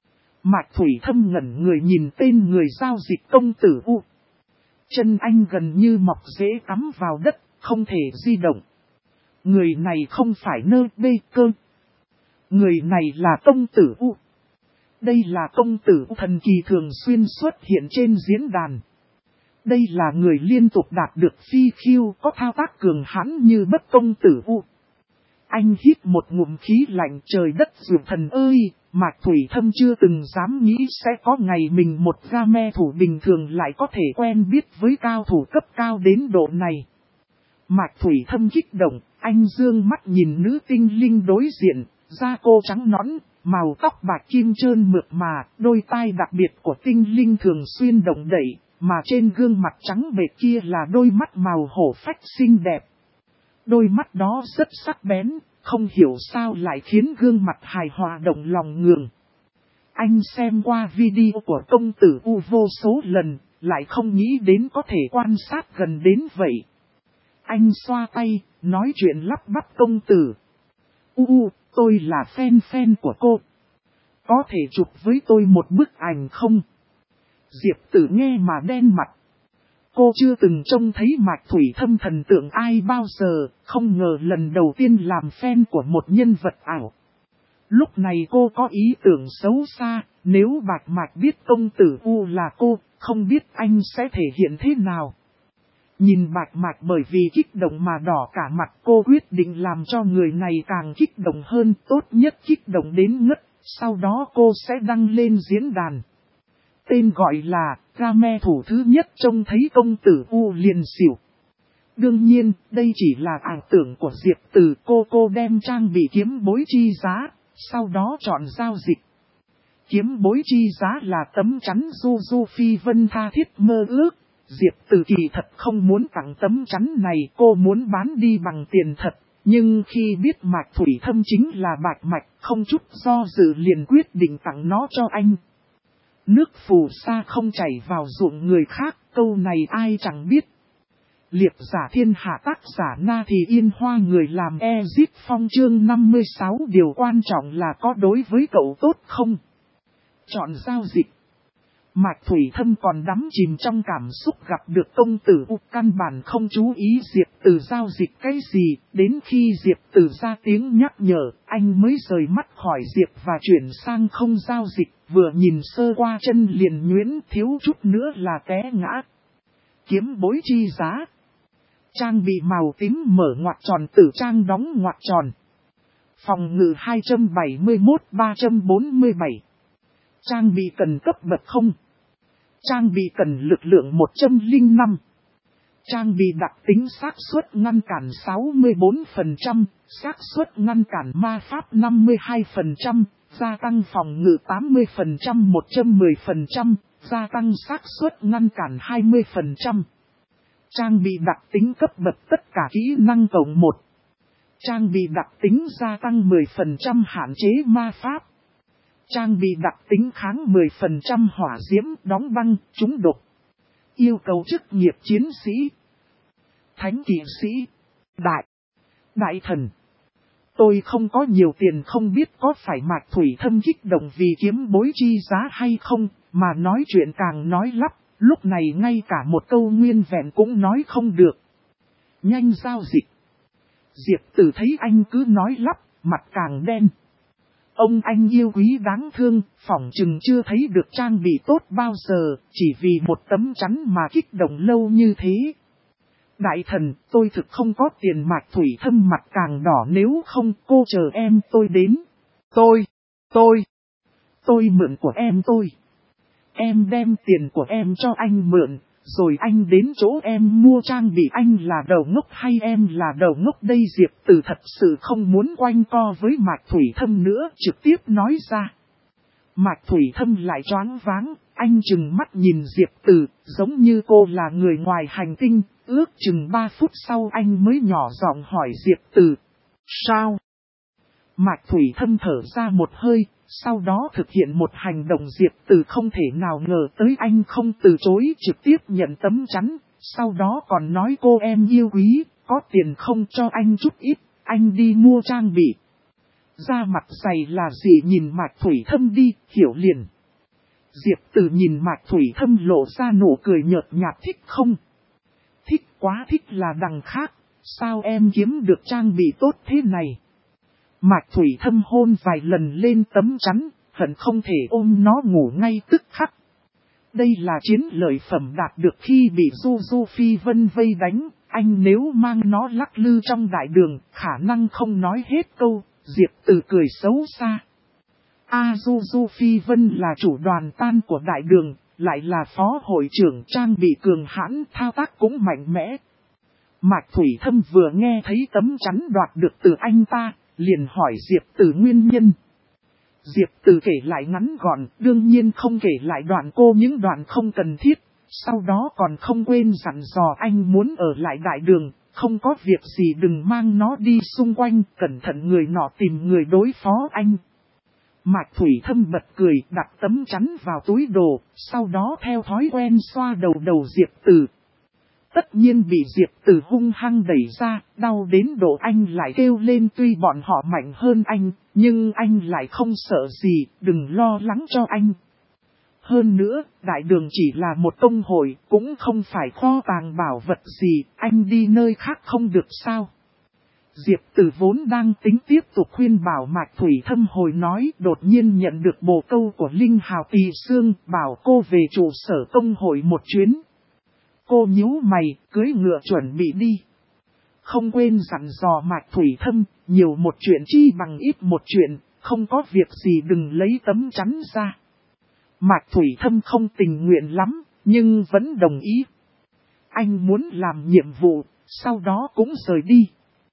[SPEAKER 1] Mạc Thủy Thâm ngẩn người nhìn tên người giao dịch công tử U. Chân anh gần như mọc rễ cắm vào đất, không thể di động. Người này không phải nơi bê cơ. Người này là công tử U. Đây là công tử U thần kỳ thường xuyên xuất hiện trên diễn đàn. Đây là người liên tục đạt được phi khiêu, có thao tác cường hãn như bất công tử U. Anh hít một ngụm khí lạnh, trời đất dược thần ơi, Mạc Thủy Thâm chưa từng dám nghĩ sẽ có ngày mình một game thủ bình thường lại có thể quen biết với cao thủ cấp cao đến độ này. Mạc Thủy Thâm kích động, anh dương mắt nhìn nữ tinh linh đối diện, da cô trắng nõn, màu tóc bạc kim trơn mượt mà, đôi tai đặc biệt của tinh linh thường xuyên động đậy, mà trên gương mặt trắng bệch kia là đôi mắt màu hổ phách xinh đẹp. Đôi mắt đó rất sắc bén, không hiểu sao lại khiến gương mặt hài hòa động lòng ngường. Anh xem qua video của công tử U vô số lần, lại không nghĩ đến có thể quan sát gần đến vậy. Anh xoa tay, nói chuyện lắp bắp công tử. Tôi là fan của cô. Có thể chụp với tôi một bức ảnh không? Diệp Tử nghe mà đen mặt. Cô chưa từng trông thấy Mạc Thủy Thâm thần tượng ai bao giờ, không ngờ lần đầu tiên làm fan của một nhân vật ảo. Lúc này cô có ý tưởng xấu xa, nếu Bạch Mạch biết công tử U là cô, không biết anh sẽ thể hiện thế nào. Nhìn Bạch Mạch bởi vì kích động mà đỏ cả mặt, cô quyết định làm cho người này càng kích động hơn, tốt nhất kích động đến ngất, sau đó cô sẽ đăng lên diễn đàn. Tên gọi là, game thủ thứ nhất trông thấy công tử U liền xỉu. Đương nhiên, đây chỉ là ảo tưởng của Diệp Tử, cô đem trang bị kiếm bối chi giá, sau đó chọn giao dịch. Kiếm bối chi giá là tấm chắn Du Du Phi Vân tha thiết mơ ước. Diệp Từ kỳ thật không muốn tặng tấm chắn này, cô muốn bán đi bằng tiền thật. Nhưng khi biết Mạc Thủy Thâm chính là bạch mạch, không chút do dự liền quyết định tặng nó cho anh. Nước phù sa không chảy vào ruộng người khác, câu này ai chẳng biết. Liệp giả thiên hạ tác giả Na Thì Yên Hoa người làm Ezip Phong chương 56 điều quan trọng là có đối với cậu tốt không? Chọn giao dịch. Mạc Thủy Thâm còn đắm chìm trong cảm xúc gặp được công tử U, căn bản không chú ý Diệp Từ giao dịch cái gì, đến khi Diệp Từ ra tiếng nhắc nhở, anh mới rời mắt khỏi Diệp và chuyển sang không giao dịch, vừa nhìn sơ qua chân liền nhuyễn, thiếu chút nữa là té ngã. Kiếm bối chi giá. Trang bị màu tím mở ngoặc tròn, tử trang đóng ngoặc tròn. Phòng ngự 271-347. Trang bị cần cấp bậc 0. Trang bị cần lực lượng 105. Trang bị đặc tính xác suất ngăn cản 64%, xác suất ngăn cản ma pháp 52%, gia tăng phòng ngự 80% 110%, gia tăng xác suất ngăn cản 20%. Trang bị đặc tính cấp bậc tất cả kỹ năng cộng 1. Trang bị đặc tính gia tăng 10% hạn chế ma pháp. Trang bị đặc tính kháng 10% hỏa diễm, đóng băng, trúng độc. Yêu cầu chức nghiệp chiến sĩ, thánh kỵ sĩ, đại thần. Tôi không có nhiều tiền, không biết có phải Mạc Thủy Thâm kích động vì kiếm bối chi giá hay không, mà nói chuyện càng nói lắp, lúc này ngay cả một câu nguyên vẹn cũng nói không được. Nhanh giao dịch. Diệp Từ thấy anh cứ nói lắp, mặt càng đen. Ông anh yêu quý đáng thương, phỏng chừng chưa thấy được trang bị tốt bao giờ, chỉ vì một tấm chắn mà kích động lâu như thế. Đại thần, tôi thực không có tiền. Mạc Thủy Thâm mặt càng đỏ, nếu không cô chờ em tôi đến. Tôi mượn của em tôi. Em đem tiền của em cho anh mượn, rồi anh đến chỗ em mua trang bị. Anh là đầu ngốc hay em là đầu ngốc đây? Diệp Từ thật sự không muốn quanh co với Mạc Thủy Thâm nữa, trực tiếp nói ra. Mạc Thủy Thâm lại choáng váng, anh chừng mắt nhìn Diệp Từ, giống như cô là người ngoài hành tinh. Ước chừng 3 phút sau anh mới nhỏ giọng hỏi Diệp Từ. Sao? Mạc Thủy Thâm thở ra một hơi, sau đó thực hiện một hành động Diệp Từ không thể nào ngờ tới. Anh không từ chối, trực tiếp nhận tấm chắn, sau đó còn nói cô em yêu quý, có tiền không cho anh chút ít, anh đi mua trang bị. Da mặt dày là gì? Nhìn Mạc Thủy Thâm đi, hiểu liền. Diệp Từ nhìn Mạc Thủy Thâm lộ ra nụ cười nhợt nhạt. Thích không? Thích, quá thích là đằng khác, sao em kiếm được trang bị tốt thế này? Mạc Thủy Thâm hôn vài lần lên tấm chắn, hận không thể ôm nó ngủ ngay tức khắc. Đây là chiến lợi phẩm đạt được khi bị Du Du Phi Vân vây đánh, anh nếu mang nó lắc lư trong đại đường, khả năng không nói hết câu. Diệp Từ cười xấu xa. Du Du Phi Vân là chủ đoàn tan của đại đường, lại là phó hội trưởng, trang bị cường hãn, thao tác cũng mạnh mẽ. Mạc Thủy Thâm vừa nghe thấy tấm chắn đoạt được từ anh ta, liền hỏi Diệp Từ nguyên nhân. Diệp Từ kể lại ngắn gọn, đương nhiên không kể lại đoạn cô những đoạn không cần thiết. Sau đó còn không quên dặn dò anh muốn ở lại đại đường, không có việc gì đừng mang nó đi xung quanh, cẩn thận người nọ tìm người đối phó anh. Mạc Thủy Thâm bật cười, đặt tấm chắn vào túi đồ, sau đó theo thói quen xoa đầu Diệp Từ. Tất nhiên bị Diệp Từ hung hăng đẩy ra, đau đến độ anh lại kêu lên. Tuy bọn họ mạnh hơn anh, nhưng anh lại không sợ gì, đừng lo lắng cho anh. Hơn nữa, đại đường chỉ là một công hội, cũng không phải kho tàng bảo vật gì, anh đi nơi khác không được sao? Diệp Từ vốn đang tính tiếp tục khuyên bảo Mạc Thủy Thâm hồi nói, đột nhiên nhận được bồ câu của Linh Hào Tỳ Sương, bảo cô về trụ sở công hội một chuyến. Cô nhíu mày, cưỡi ngựa chuẩn bị đi. Không quên dặn dò Mạc Thủy Thâm, nhiều một chuyện chi bằng ít một chuyện, không có việc gì đừng lấy tấm chắn ra. Mạc Thủy Thâm không tình nguyện lắm, nhưng vẫn đồng ý. Anh muốn làm nhiệm vụ, sau đó cũng rời đi.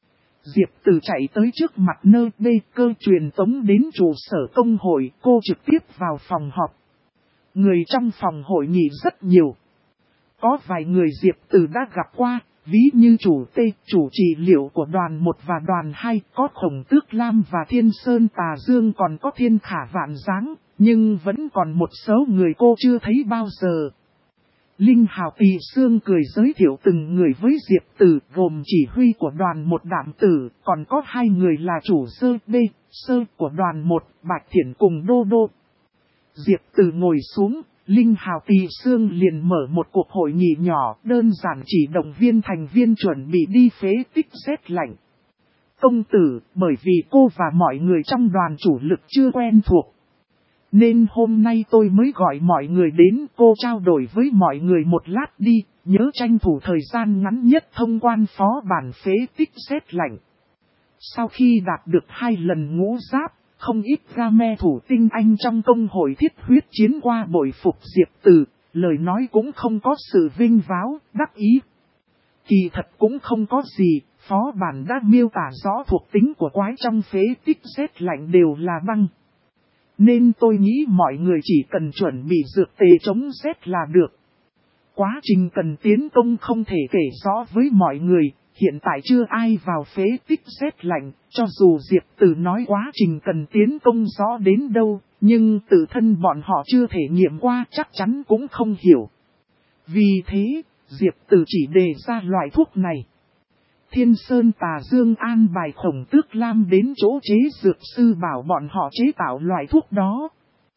[SPEAKER 1] Diệp Từ chạy tới trước mặt nơi bê cơ truyền tống đến trụ sở công hội, cô trực tiếp vào phòng họp. Người trong phòng hội nghị rất nhiều. Có vài người Diệp Từ đã gặp qua, ví như chủ T, chủ trị liệu của đoàn 1 và đoàn 2, có Khổng Tước Lam và Thiên Sơn Tà Dương, còn có Thiên Khả Vạn Giáng, nhưng vẫn còn một số người cô chưa thấy bao giờ. Linh Hào Tỳ Sương cười giới thiệu từng người với Diệp Từ, gồm chỉ huy của đoàn 1 Đạm Tử, còn có 2 người là chủ sơ B, sơ của đoàn 1, Bạch Thiển cùng Đô Đô. Diệp Từ ngồi xuống, Linh Hào Tỳ Sương liền mở một cuộc hội nghị nhỏ, đơn giản chỉ động viên thành viên chuẩn bị đi phế tích rét lạnh. Công tử, bởi vì cô và mọi người trong đoàn chủ lực chưa quen thuộc, nên hôm nay tôi mới gọi mọi người đến. Cô trao đổi với mọi người một lát đi, nhớ tranh thủ thời gian ngắn nhất thông quan phó bản phế tích rét lạnh. Sau khi đạt được 2 lần ngũ giáp, không ít game thủ tinh anh trong công hội thiết huyết chiến qua bội phục Diệp Từ, lời nói cũng không có sự vinh váo, đắc ý. Kỳ thật cũng không có gì, phó bản đã miêu tả rõ thuộc tính của quái trong phế tích rét lạnh đều là băng. Nên tôi nghĩ mọi người chỉ cần chuẩn bị dược tề chống rét là được. Quá trình cần tiến công không thể kể rõ với mọi người, hiện tại chưa ai vào phế tích rét lạnh, cho dù Diệp Từ nói quá trình cần tiến công rõ đến đâu, nhưng tự thân bọn họ chưa thể nghiệm qua chắc chắn cũng không hiểu. Vì thế, Diệp Từ chỉ đề ra loại thuốc này. Thiên Sơn Tà Dương an bài Khổng Tước Lam đến chỗ chế dược sư bảo bọn họ chế tạo loại thuốc đó.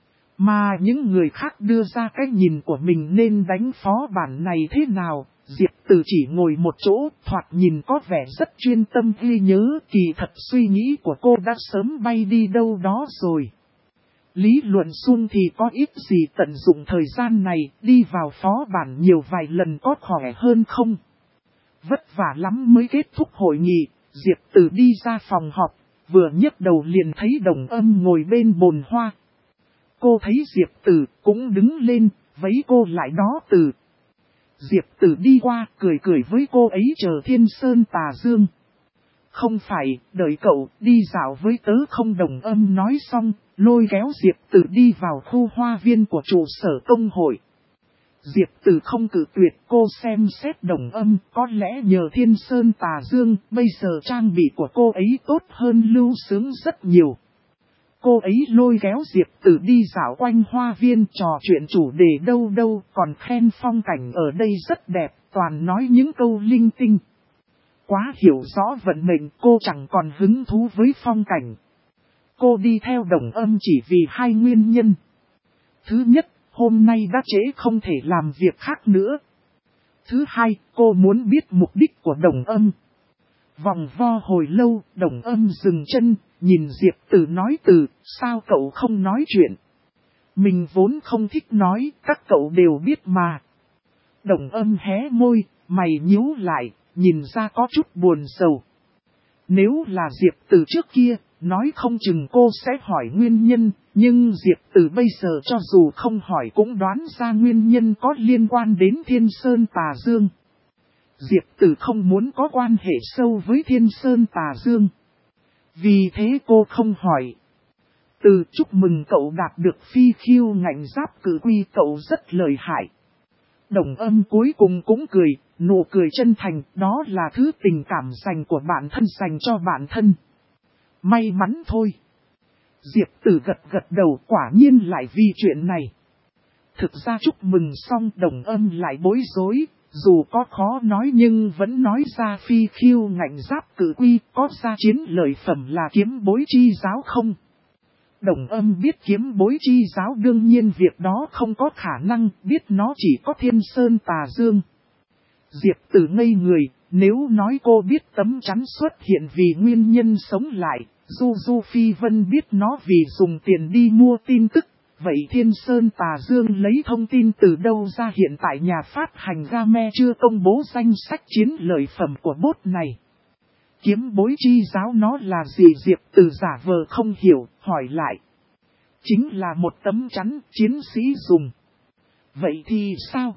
[SPEAKER 1] Mà những người khác đưa ra cái nhìn của mình nên đánh phó bản này thế nào, Diệp Từ chỉ ngồi một chỗ, thoạt nhìn có vẻ rất chuyên tâm ghi nhớ, kỳ thật suy nghĩ của cô đã sớm bay đi đâu đó rồi. Lý luận xuông thì có ít gì tận dụng thời gian này, đi vào phó bản nhiều vài lần có khỏe hơn không? Vất vả lắm mới kết thúc hội nghị, Diệp Từ đi ra phòng họp, vừa nhấc đầu liền thấy Đồng Âm ngồi bên bồn hoa. Cô thấy Diệp Từ cũng đứng lên, vẫy cô lại đó Từ. Diệp Từ đi qua cười cười với cô ấy chờ Thiên Sơn Tà Dương. Không phải, đợi cậu đi dạo với tớ không? Đồng Âm nói xong, lôi kéo Diệp Từ đi vào khu hoa viên của trụ sở công hội. Diệp Từ không cự tuyệt, cô xem xét Đồng Âm, có lẽ nhờ Thiên Sơn Tà Dương, bây giờ trang bị của cô ấy tốt hơn Lưu Sướng rất nhiều. Cô ấy lôi kéo Diệp Từ đi dạo quanh hoa viên trò chuyện chủ đề đâu đâu, còn khen phong cảnh ở đây rất đẹp, toàn nói những câu linh tinh. Quá hiểu rõ vận mệnh, cô chẳng còn hứng thú với phong cảnh. Cô đi theo Đồng Âm chỉ vì 2 nguyên nhân. Thứ nhất, hôm nay đã trễ không thể làm việc khác nữa. Thứ hai, cô muốn biết mục đích của Đồng Âm. Vòng vo hồi lâu, Đồng Âm dừng chân, nhìn Diệp Từ nói Từ, sao cậu không nói chuyện? Mình vốn không thích nói, các cậu đều biết mà. Đồng Âm hé môi, mày nhíu lại, nhìn ra có chút buồn sầu. Nếu là Diệp Từ trước kia, nói không chừng cô sẽ hỏi nguyên nhân, nhưng Diệp Từ bây giờ cho dù không hỏi cũng đoán ra nguyên nhân có liên quan đến Thiên Sơn Tà Dương. Diệp Từ không muốn có quan hệ sâu với Thiên Sơn Tà Dương. Vì thế cô không hỏi. Từ, chúc mừng cậu đạt được phi khiêu ngạnh giáp cử quy, cậu rất lợi hại. Đồng Âm cuối cùng cũng cười, nụ cười chân thành, đó là thứ tình cảm dành của bản thân dành cho bản thân. May mắn thôi. Diệp Từ gật đầu, quả nhiên lại vì chuyện này. Thực ra chúc mừng xong Đồng Âm lại bối rối, dù có khó nói nhưng vẫn nói ra phi khiêu ngạnh giáp cử quy, có ra chiến lợi phẩm là kiếm bối chi giáo không? Đồng Âm biết kiếm bối chi giáo, đương nhiên việc đó không có khả năng, biết nó chỉ có Thiên Sơn Tà Dương. Diệp Từ ngây người, nếu nói cô biết tấm chắn xuất hiện vì nguyên nhân sống lại, Du Phi Vân biết nó vì dùng tiền đi mua tin tức, vậy Thiên Sơn Tà Dương lấy thông tin từ đâu ra? Hiện tại nhà phát hành game chưa công bố danh sách chiến lợi phẩm của bot này. Kiếm bối chi giáo nó là gì? Diệp Từ giả vờ không hiểu, hỏi lại. Chính là một tấm chắn chiến sĩ dùng. Vậy thì sao?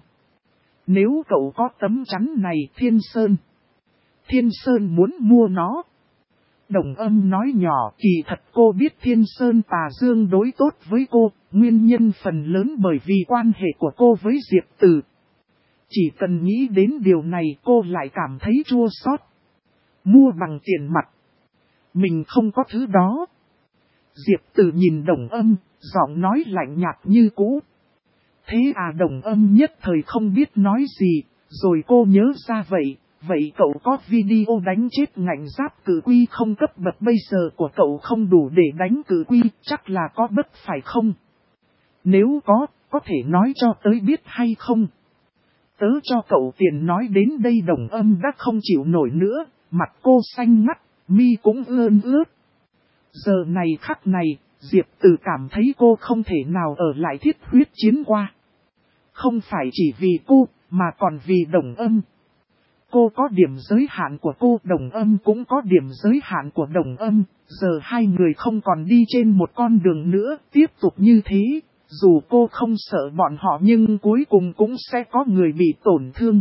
[SPEAKER 1] Nếu cậu có tấm chắn này Thiên Sơn muốn mua nó. Đồng Âm nói nhỏ, kỳ thật cô biết Thiên Sơn Tà Dương đối tốt với cô, nguyên nhân phần lớn bởi vì quan hệ của cô với Diệp Từ. Chỉ cần nghĩ đến điều này cô lại cảm thấy chua xót. Mua bằng tiền mặt. Mình không có thứ đó. Diệp Từ nhìn Đồng Âm, giọng nói lạnh nhạt như cũ. Thế à, Đồng Âm nhất thời không biết nói gì, rồi cô nhớ ra vậy. Vậy cậu có video đánh chết ngạnh giáp cử quy không? Cấp bậc bây giờ của cậu không đủ để đánh cử quy, chắc là có bất phải không? Nếu có thể nói cho tớ biết hay không? Tớ cho cậu tiền nói đến đây. Đồng Âm đã không chịu nổi nữa, mặt cô xanh ngắt, mi cũng ươn ướt. Giờ này khắc này, Diệp Từ cảm thấy cô không thể nào ở lại thiết huyết chiến qua. Không phải chỉ vì cô, mà còn vì Đồng Âm. Cô có điểm giới hạn của cô, Đồng Âm cũng có điểm giới hạn của Đồng Âm. Giờ hai người không còn đi trên một con đường nữa, tiếp tục như thế. Dù cô không sợ bọn họ nhưng cuối cùng cũng sẽ có người bị tổn thương.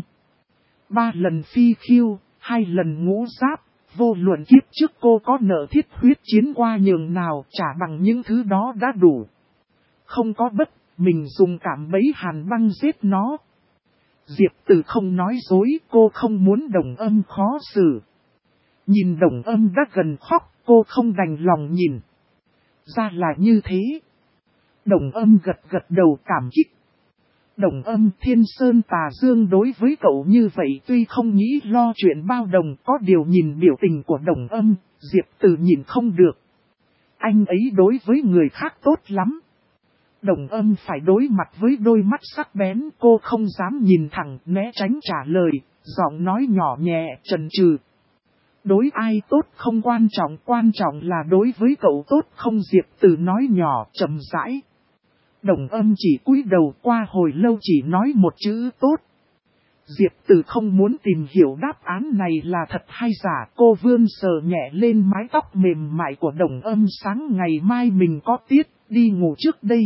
[SPEAKER 1] 3 lần phi khiêu, 2 lần ngũ giáp, vô luận kiếp trước cô có nợ thiết huyết chiến qua nhường nào trả bằng những thứ đó đã đủ. Không có bất, mình dùng cảm bẫy hàn băng giết nó. Diệp Từ không nói dối, cô không muốn Đồng Âm khó xử. Nhìn Đồng Âm đã gần khóc, cô không đành lòng nhìn. Ra là như thế. Đồng Âm gật gật đầu cảm kích. Đồng Âm, Thiên Sơn Tà Dương đối với cậu như vậy tuy không nghĩ lo chuyện bao đồng, có điều nhìn biểu tình của Đồng Âm, Diệp Từ nhìn không được. Anh ấy đối với người khác tốt lắm. Đồng Âm phải đối mặt với đôi mắt sắc bén, cô không dám nhìn thẳng, né tránh trả lời, giọng nói nhỏ nhẹ, chần chừ. Đối ai tốt không quan trọng là đối với cậu tốt không? Diệp Từ nói nhỏ, chậm rãi. Đồng Âm chỉ cúi đầu, qua hồi lâu chỉ nói một chữ tốt. Diệp Từ không muốn tìm hiểu đáp án này là thật hay giả, cô vươn sờ nhẹ lên mái tóc mềm mại của Đồng Âm. Sáng ngày mai mình có tiết, đi ngủ trước đây.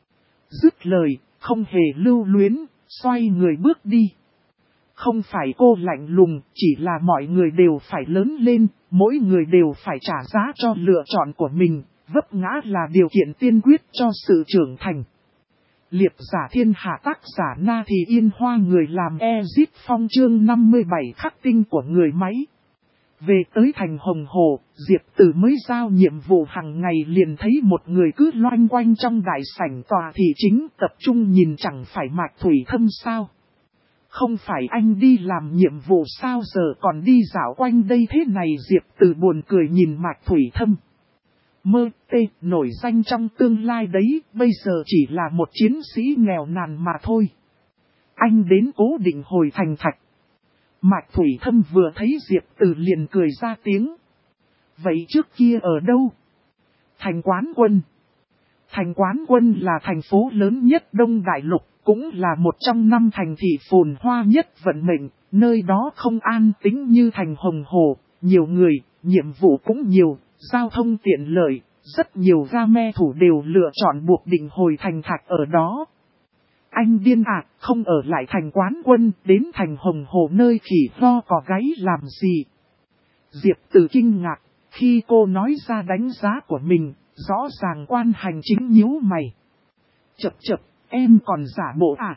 [SPEAKER 1] Dứt lời, không hề lưu luyến, xoay người bước đi. Không phải cô lạnh lùng, chỉ là mọi người đều phải lớn lên, mỗi người đều phải trả giá cho lựa chọn của mình, vấp ngã là điều kiện tiên quyết cho sự trưởng thành. Liệp giả thiên hạ, tác giả Na Thì Yên Hoa, người làm Ezip Phong, chương 57, khắc tinh của người máy. Về tới thành Hồng Hồ, Diệp Từ mới giao nhiệm vụ hàng ngày liền thấy một người cứ loanh quanh trong đại sảnh tòa thị chính tập trung nhìn. Chẳng phải Mạc Thủy Thâm sao? Không phải anh đi làm nhiệm vụ sao giờ còn đi dạo quanh đây thế này? Diệp Từ buồn cười nhìn Mạc Thủy Thâm. Mơ tê, nổi danh trong tương lai đấy, bây giờ chỉ là một chiến sĩ nghèo nàn mà thôi. Anh đến cố định hồi thành Thạch. Mạc Thủy Thâm vừa thấy Diệp Từ liền cười ra tiếng. Vậy trước kia ở đâu? Thành Quán Quân. Thành Quán Quân là thành phố lớn nhất Đông Đại Lục, cũng là một trong 5 thành thị phồn hoa nhất vận mệnh, nơi đó không an tĩnh như thành Hồng Hồ, nhiều người, nhiệm vụ cũng nhiều, giao thông tiện lợi, rất nhiều game thủ đều lựa chọn buộc định hồi thành Thạch ở đó. Anh điên à, không ở lại thành Quán Quân, đến thành Hồng Hồ nơi khỉ ho cò gáy làm gì? Diệp Từ kinh ngạc, khi cô nói ra đánh giá của mình, rõ ràng quan hành chính nhíu mày. Chập, em còn giả bộ à?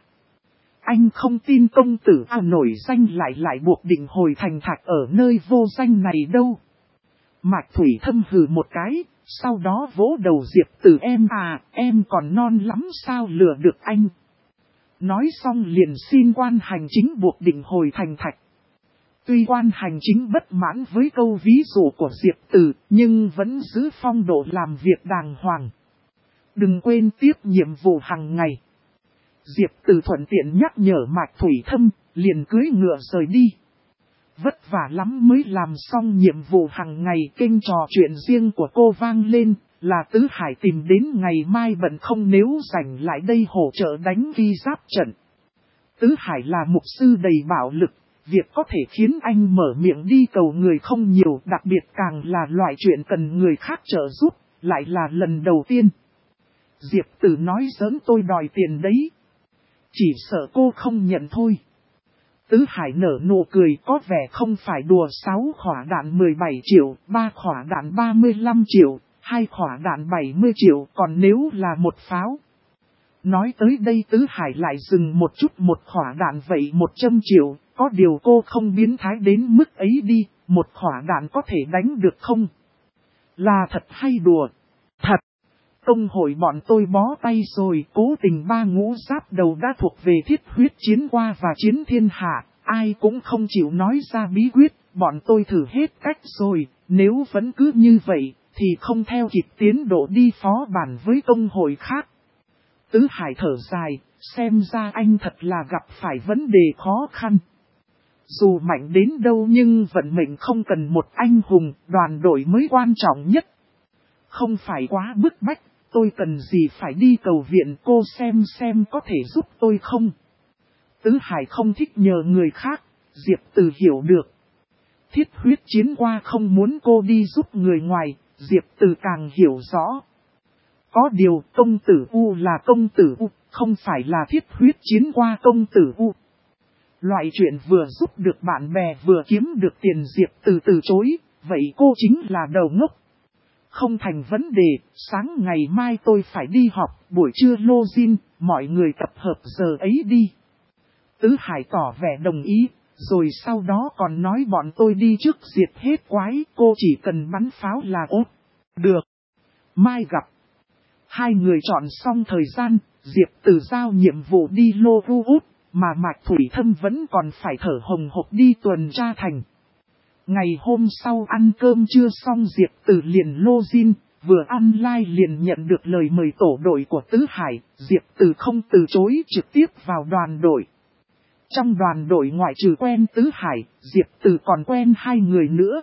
[SPEAKER 1] Anh không tin công tử nổi danh lại buộc định hồi thành Thạch ở nơi vô danh này đâu. Mạc Thủy Thâm hừ một cái, sau đó vỗ đầu Diệp Từ. Em còn non lắm sao lừa được anh? Nói xong liền xin quan hành chính buộc định hồi thành Thạch. Tuy quan hành chính bất mãn với câu ví dụ của Diệp Từ, nhưng vẫn giữ phong độ làm việc đàng hoàng. Đừng quên tiếp nhiệm vụ hàng ngày. Diệp Từ thuận tiện nhắc nhở Mạc Thủy Thâm, liền cưỡi ngựa rời đi. Vất vả lắm mới làm xong nhiệm vụ hàng ngày. Kênh trò chuyện riêng của cô vang lên, là Tứ Hải tìm đến ngày mai bận không nếu rảnh lại đây hỗ trợ đánh ghi giáp trận. Tứ Hải là mục sư đầy bạo lực, việc có thể khiến anh mở miệng đi cầu người không nhiều, đặc biệt càng là loại chuyện cần người khác trợ giúp, lại là lần đầu tiên. Diệp Từ nói giỡn tôi đòi tiền đấy. Chỉ sợ cô không nhận thôi. Tứ Hải nở nụ cười có vẻ không phải đùa, 6 khỏa đạn 17 triệu, 3 khỏa đạn 35 triệu, 2 khỏa đạn 70 triệu, còn nếu là một pháo. Nói tới đây Tứ Hải lại dừng một chút, một khỏa đạn vậy 100 triệu, có điều cô không biến thái đến mức ấy đi, một khỏa đạn có thể đánh được không? Là thật hay đùa? Thật! Công hội bọn tôi bó tay rồi, cố tình 3 ngũ giáp đầu đã thuộc về thiết huyết chiến qua và chiến thiên hạ, ai cũng không chịu nói ra bí quyết, bọn tôi thử hết cách rồi, nếu vẫn cứ như vậy, thì không theo kịp tiến độ đi phó bản với công hội khác. Tứ Hải thở dài, xem ra anh thật là gặp phải vấn đề khó khăn. Dù mạnh đến đâu nhưng vận mệnh không cần một anh hùng, đoàn đội mới quan trọng nhất. Không phải quá bức bách, tôi cần gì phải đi cầu viện, cô xem có thể giúp tôi không? Tứ Hải không thích nhờ người khác, Diệp Từ hiểu được. Thiết huyết chiến qua không muốn cô đi giúp người ngoài, Diệp Từ càng hiểu rõ. Có điều công tử U là công tử U, không phải là thiết huyết chiến qua công tử U. Loại chuyện vừa giúp được bạn bè vừa kiếm được tiền, Diệp Từ từ chối, vậy cô chính là đầu ngốc. Không thành vấn đề, sáng ngày mai tôi phải đi học, buổi trưa lô zin, mọi người tập hợp giờ ấy đi. Tứ Hải tỏ vẻ đồng ý, rồi sau đó còn nói bọn tôi đi trước diệt hết quái, cô chỉ cần bắn pháo là ốt. Được. Mai gặp. Hai người chọn xong thời gian, Diệp Từ giao nhiệm vụ đi lô u út, mà Mạch Thủy Thâm vẫn còn phải thở hồng hộc đi tuần tra thành. Ngày hôm sau ăn cơm trưa xong Diệp Từ liền lô zin, vừa ăn liền nhận được lời mời tổ đội của Tứ Hải, Diệp Từ không từ chối, trực tiếp vào đoàn đội. Trong đoàn đội ngoại trừ quen Tứ Hải, Diệp Từ còn quen 2 người nữa.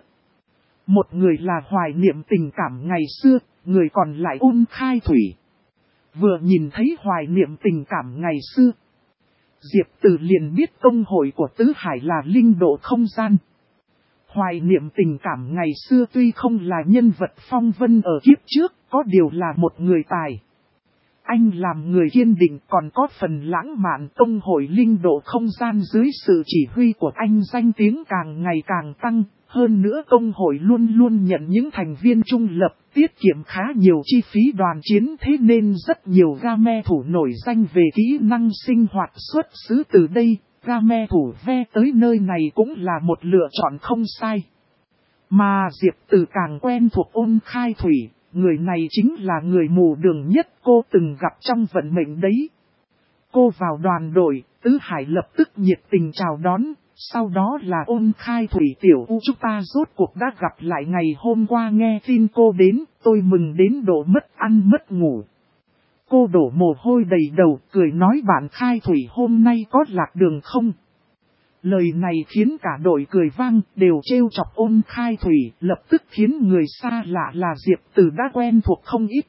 [SPEAKER 1] Một người là hoài niệm tình cảm ngày xưa, người còn lại Ôn Khai Thủy. Vừa nhìn thấy hoài niệm tình cảm ngày xưa, Diệp Từ liền biết công hội của Tứ Hải là linh độ không gian. Hoài niệm tình cảm ngày xưa tuy không là nhân vật phong vân ở kiếp trước, có điều là một người tài. Anh làm người kiên định, còn có phần lãng mạn. Công hội linh độ không gian dưới sự chỉ huy của anh danh tiếng càng ngày càng tăng. Hơn nữa công hội luôn luôn nhận những thành viên trung lập, tiết kiệm khá nhiều chi phí đoàn chiến, thế nên rất nhiều game thủ nổi danh về kỹ năng sinh hoạt xuất xứ từ đây. Game thủ ve tới nơi này cũng là một lựa chọn không sai. Mà Diệp Từ càng quen thuộc Ôn Khai Thủy, người này chính là người mù đường nhất cô từng gặp trong vận mệnh đấy. Cô vào đoàn đội, Tứ Hải lập tức nhiệt tình chào đón, sau đó là Ôn Khai Thủy tiểu U, chúng ta rốt cuộc đã gặp lại, ngày hôm qua nghe tin cô đến, tôi mừng đến độ mất ăn mất ngủ. Cô đổ mồ hôi đầy đầu, cười nói bạn Khai Thủy hôm nay có lạc đường không? Lời này khiến cả đội cười vang, đều trêu chọc Ôn Khai Thủy, lập tức khiến người xa lạ là Diệp Từ đã quen thuộc không ít.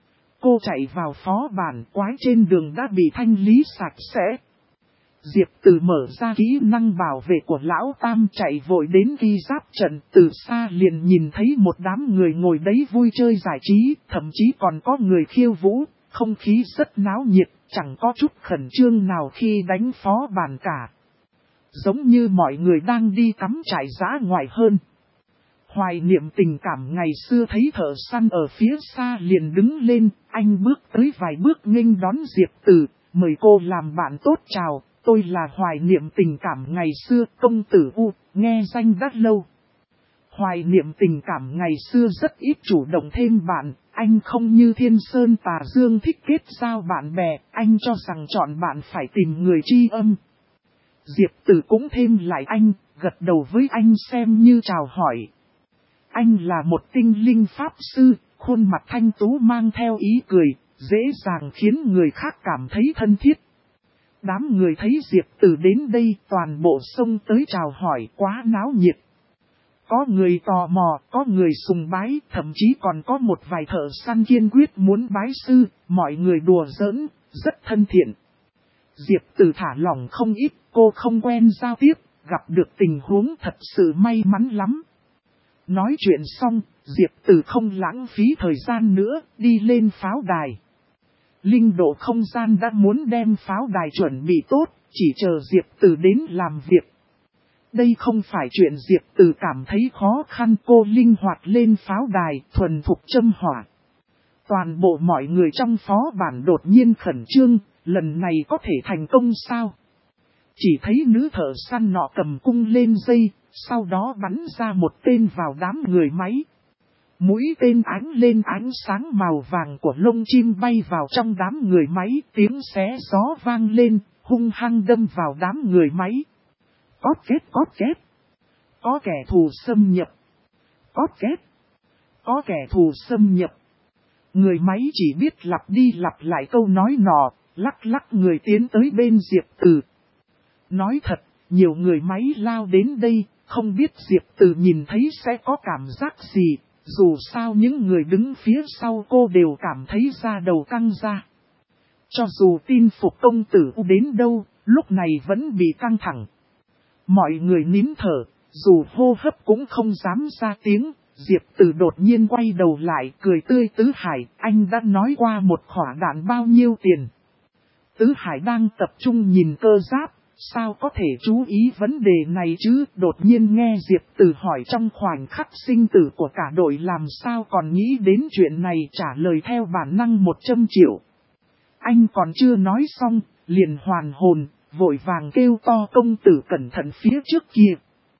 [SPEAKER 1] Cô chạy vào phó bản, quái trên đường đã bị thanh lý sạch sẽ. Diệp Từ mở ra kỹ năng bảo vệ của Lão Tam, chạy vội đến ghi giáp trận, từ xa liền nhìn thấy một đám người ngồi đấy vui chơi giải trí, thậm chí còn có người khiêu vũ, không khí rất náo nhiệt, chẳng có chút khẩn trương nào khi đánh phó bản cả. Giống như mọi người đang đi cắm trại dã ngoại hơn. Hoài niệm tình cảm ngày xưa thấy thợ săn ở phía xa liền đứng lên, anh bước tới vài bước nghênh đón Diệp Từ, mời cô làm bạn tốt. Chào, tôi là hoài niệm tình cảm ngày xưa, công tử U, nghe danh đã lâu. Hoài niệm tình cảm ngày xưa rất ít chủ động thêm bạn, anh không như Thiên Sơn Tà Dương thích kết giao bạn bè, anh cho rằng chọn bạn phải tìm người tri âm. Diệp Từ cũng thêm lại anh, gật đầu với anh xem như chào hỏi. Anh là một tinh linh pháp sư, khuôn mặt thanh tú mang theo ý cười, dễ dàng khiến người khác cảm thấy thân thiết. Đám người thấy Diệp Từ đến đây toàn bộ xông tới chào hỏi, quá náo nhiệt. Có người tò mò, có người sùng bái, thậm chí còn có một vài thợ săn kiên quyết muốn bái sư, mọi người đùa giỡn, rất thân thiện. Diệp Từ thả lỏng không ít, cô không quen giao tiếp, gặp được tình huống thật sự may mắn lắm. Nói chuyện xong, Diệp Từ không lãng phí thời gian nữa, đi lên pháo đài. Linh độ không gian đã muốn đem pháo đài chuẩn bị tốt, chỉ chờ Diệp Từ đến làm việc. Đây không phải chuyện Diệp Từ cảm thấy khó khăn, cô linh hoạt lên pháo đài, thuần thục châm hỏa. Toàn bộ mọi người trong phó bản đột nhiên khẩn trương, lần này có thể thành công sao? Chỉ thấy nữ thợ săn nọ cầm cung lên dây, sau đó bắn ra một tên vào đám người máy. Mũi tên ánh lên ánh sáng màu vàng của lông chim bay vào trong đám người máy, tiếng xé gió vang lên, hung hăng đâm vào đám người máy. Cót két. Có kẻ thù xâm nhập. Cót két. Có kẻ thù xâm nhập. Người máy chỉ biết lặp đi lặp lại câu nói nọ, lắc lắc người tiến tới bên Diệp Từ. Nói thật, nhiều người máy lao đến đây, không biết Diệp Từ nhìn thấy sẽ có cảm giác gì, dù sao những người đứng phía sau cô đều cảm thấy da đầu căng ra. Cho dù tin phục công tử đến đâu, lúc này vẫn bị căng thẳng. Mọi người nín thở, dù hô hấp cũng không dám ra tiếng. Diệp Từ đột nhiên quay đầu lại, cười tươi. Tứ Hải, anh đã nói qua một khỏa đạn bao nhiêu tiền? Tứ Hải đang tập trung nhìn cơ giáp, sao có thể chú ý vấn đề này chứ? Đột nhiên nghe Diệp Từ hỏi trong khoảnh khắc sinh tử của cả đội, làm sao còn nghĩ đến chuyện này, trả lời theo bản năng 100 triệu. Anh còn chưa nói xong, liền hoàn hồn, vội vàng kêu to công tử cẩn thận phía trước kia.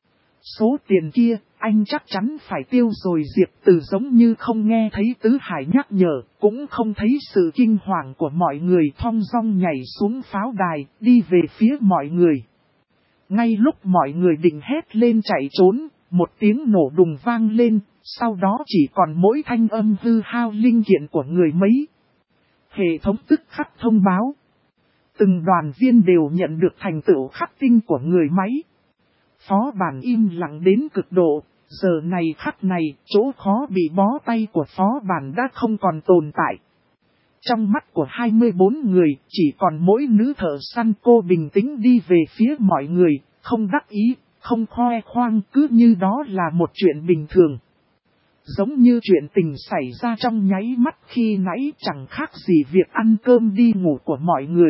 [SPEAKER 1] Số tiền kia, anh chắc chắn phải tiêu rồi. Diệp Từ giống như không nghe thấy Tứ Hải nhắc nhở, cũng không thấy sự kinh hoàng của mọi người, thong dong nhảy xuống pháo đài, đi về phía mọi người. Ngay lúc mọi người định hét lên chạy trốn, một tiếng nổ đùng vang lên, sau đó chỉ còn mỗi thanh âm hư hao linh kiện của người mấy. Hệ thống tức khắc thông báo. Từng đoàn viên đều nhận được thành tựu khắc tinh của người máy. Phó bản im lặng đến cực độ, giờ này khắc này, chỗ khó bị bó tay của phó bản đã không còn tồn tại. Trong mắt của 24 người, chỉ còn mỗi nữ thợ săn. Cô bình tĩnh đi về phía mọi người, không đắc ý, không khoe khoang, cứ như đó là một chuyện bình thường. Giống như chuyện tình xảy ra trong nháy mắt khi nãy, chẳng khác gì việc ăn cơm đi ngủ của mọi người.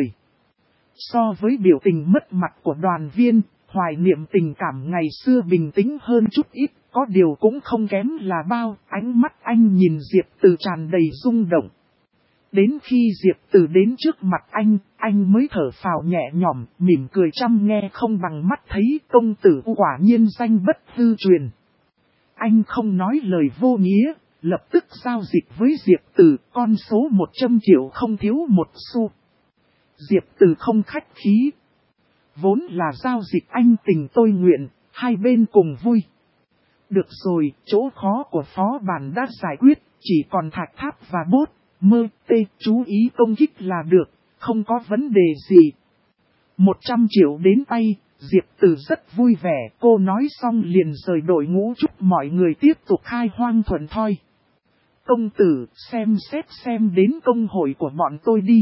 [SPEAKER 1] So với biểu tình mất mặt của đoàn viên, hoài niệm tình cảm ngày xưa bình tĩnh hơn chút ít, có điều cũng không kém là bao. Ánh mắt anh nhìn Diệp Từ tràn đầy rung động. Đến khi Diệp Từ đến trước mặt anh mới thở phào nhẹ nhõm, mỉm cười chăm nghe không bằng mắt thấy. Công tử quả nhiên danh bất hư truyền. Anh không nói lời vô nghĩa, lập tức giao dịch với Diệp Từ, con số 100 triệu không thiếu một xu. Diệp Từ không khách khí. Vốn là giao dịch anh tình tôi nguyện, hai bên cùng vui. Được rồi, chỗ khó của phó bản đã giải quyết, chỉ còn thạch tháp và bốt, mơ, tê, chú ý công kích là được, không có vấn đề gì. 100 triệu đến tay, Diệp Từ rất vui vẻ, cô nói xong liền rời đội ngũ chúc mọi người tiếp tục khai hoang thuận thoi. Công tử, xem đến công hội của bọn tôi đi.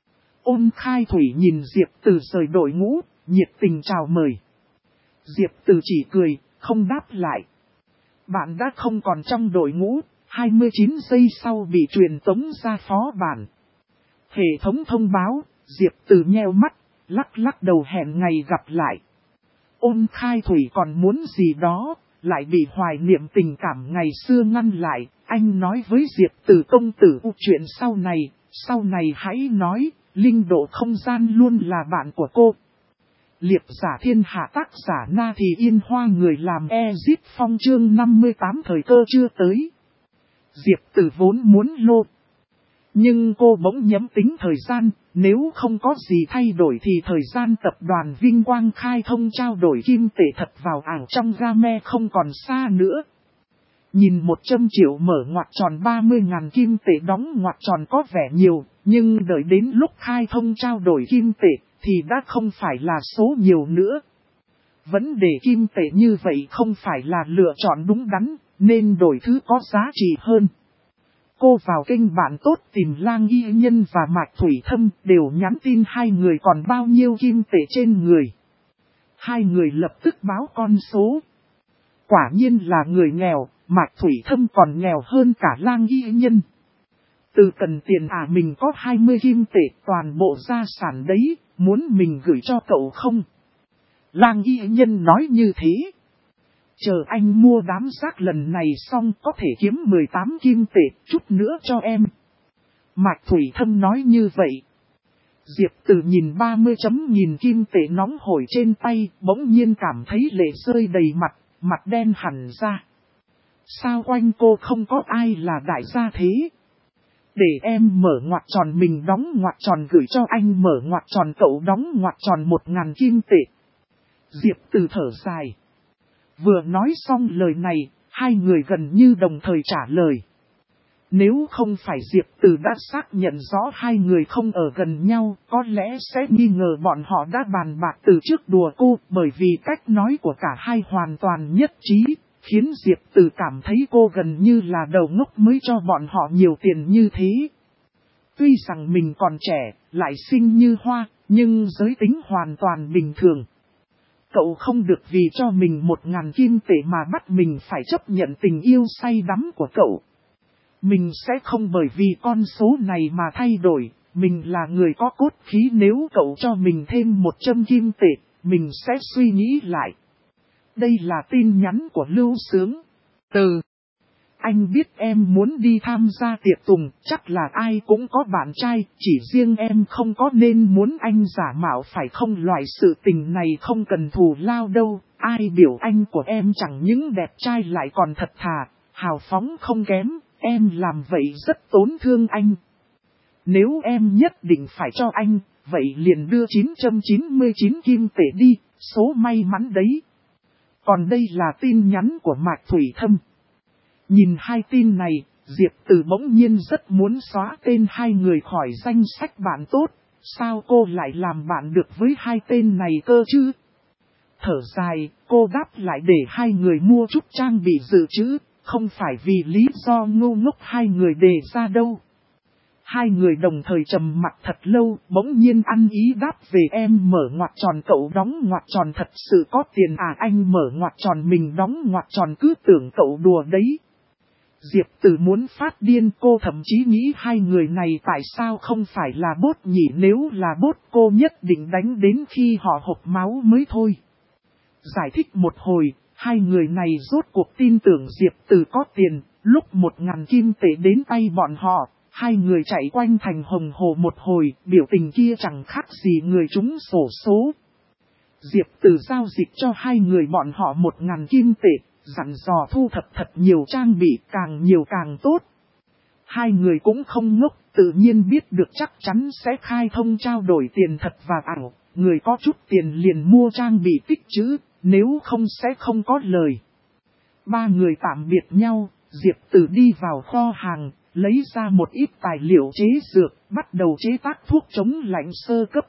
[SPEAKER 1] Ôn Khai Thủy nhìn Diệp Từ rời đội ngũ, nhiệt tình chào mời. Diệp Từ chỉ cười, không đáp lại. Bạn đã không còn trong đội ngũ, 29 giây sau bị truyền tống ra phó bản. Hệ thống thông báo, Diệp Từ nheo mắt, lắc đầu hẹn ngày gặp lại. Ôn Khai Thủy còn muốn gì đó, lại bị hoài niệm tình cảm ngày xưa ngăn lại. Anh nói với Diệp Từ công tử chuyện sau này hãy nói, linh độ không gian luôn là bạn của cô. Liệp giả thiên hạ tác giả Na Thì Yên Hoa, người làm Exit Phong chương 58 thời cơ chưa tới. Diệp Từ vốn muốn lô. Nhưng cô bỗng nhắm tính thời gian, nếu không có gì thay đổi thì thời gian tập đoàn Vinh Quang khai thông trao đổi kim tệ thật vào ảo trong game không còn xa nữa. Nhìn 100 triệu mở ngoặc tròn 30.000 kim tệ đóng ngoặc tròn có vẻ nhiều, nhưng đợi đến lúc khai thông trao đổi kim tệ thì đã không phải là số nhiều nữa. Vấn đề kim tệ như vậy không phải là lựa chọn đúng đắn, nên đổi thứ có giá trị hơn. Cô vào kênh bạn tốt tìm Lang Y Nhân và Mạch Thủy Thâm, đều nhắn tin hai người còn bao nhiêu kim tệ trên người. Hai người lập tức báo con số. Quả nhiên là người nghèo, Mạch Thủy Thâm còn nghèo hơn cả Lang Y Nhân. Từ cần tiền mình có 20 kim tệ, toàn bộ gia sản đấy, muốn mình gửi cho cậu không? Lang y nhân nói như thế. Chờ anh mua đám rác lần này xong có thể kiếm 18 kim tệ chút nữa cho em. Mạch Thủy Thâm nói như vậy. Diệp Từ nhìn 30.000 kim tệ nóng hổi trên tay, bỗng nhiên cảm thấy lệ rơi đầy mặt, mặt đen hẳn ra. Sao quanh cô không có ai là đại gia thế? Để em mở ngoặc tròn mình đóng ngoặc tròn gửi cho anh mở ngoặc tròn cậu đóng ngoặc tròn 1.000 kim tệ. Diệp Từ thở dài. Vừa nói xong lời này, hai người gần như đồng thời trả lời. Nếu không phải Diệp Từ đã xác nhận rõ hai người không ở gần nhau, có lẽ sẽ nghi ngờ bọn họ đã bàn bạc từ trước đùa cô, bởi vì cách nói của cả hai hoàn toàn nhất trí, khiến Diệp Từ cảm thấy cô gần như là đầu ngốc mới cho bọn họ nhiều tiền như thế. Tuy rằng mình còn trẻ, lại xinh như hoa, nhưng giới tính hoàn toàn bình thường. Cậu không được vì cho mình 1.000 kim tệ mà bắt mình phải chấp nhận tình yêu say đắm của cậu. Mình sẽ không bởi vì con số này mà thay đổi, mình là người có cốt khí, nếu cậu cho mình thêm 100 kim tệ, mình sẽ suy nghĩ lại. Đây là tin nhắn của Lưu Sướng. Từ. Anh biết em muốn đi tham gia tiệc tùng, chắc là ai cũng có bạn trai, chỉ riêng em không có nên muốn anh giả mạo phải không, loại sự tình này không cần thù lao đâu, ai biểu anh của em chẳng những đẹp trai lại còn thật thà, hào phóng không kém, em làm vậy rất tổn thương anh. Nếu em nhất định phải cho anh, vậy liền đưa 999 kim tệ đi, số may mắn đấy. Còn đây là tin nhắn của Mạch Thủy Thâm. Nhìn hai tin này, Diệp Từ bỗng nhiên rất muốn xóa tên hai người khỏi danh sách bạn tốt, sao cô lại làm bạn được với hai tên này cơ chứ? Thở dài, cô đáp lại để hai người mua chút trang bị dự trữ, không phải vì lý do ngu ngốc hai người đề ra đâu. Hai người đồng thời trầm mặt thật lâu, bỗng nhiên ăn ý đáp về em mở ngoặc tròn cậu đóng ngoặc tròn thật sự có tiền à, anh mở ngoặc tròn mình đóng ngoặc tròn cứ tưởng cậu đùa đấy. Diệp Từ muốn phát điên, cô thậm chí nghĩ hai người này tại sao không phải là bốt nhỉ, nếu là bốt cô nhất định đánh đến khi họ hộc máu mới thôi. Giải thích một hồi, hai người này rốt cuộc tin tưởng Diệp Từ có tiền, lúc 1.000 kim tệ đến tay bọn họ, hai người chạy quanh thành hồng hồ một hồi, biểu tình kia chẳng khác gì người trúng xổ số. Diệp Từ giao dịch cho hai người bọn họ 1.000 kim tệ, dặn dò thu thập thật nhiều trang bị, càng nhiều càng tốt. Hai người cũng không ngốc, tự nhiên biết được chắc chắn sẽ khai thông trao đổi tiền thật và ảo, người có chút tiền liền mua trang bị tích trữ, nếu không sẽ không có lời. Ba người tạm biệt nhau, Diệp Từ đi vào kho hàng, lấy ra một ít tài liệu chế dược, bắt đầu chế tác thuốc chống lạnh sơ cấp.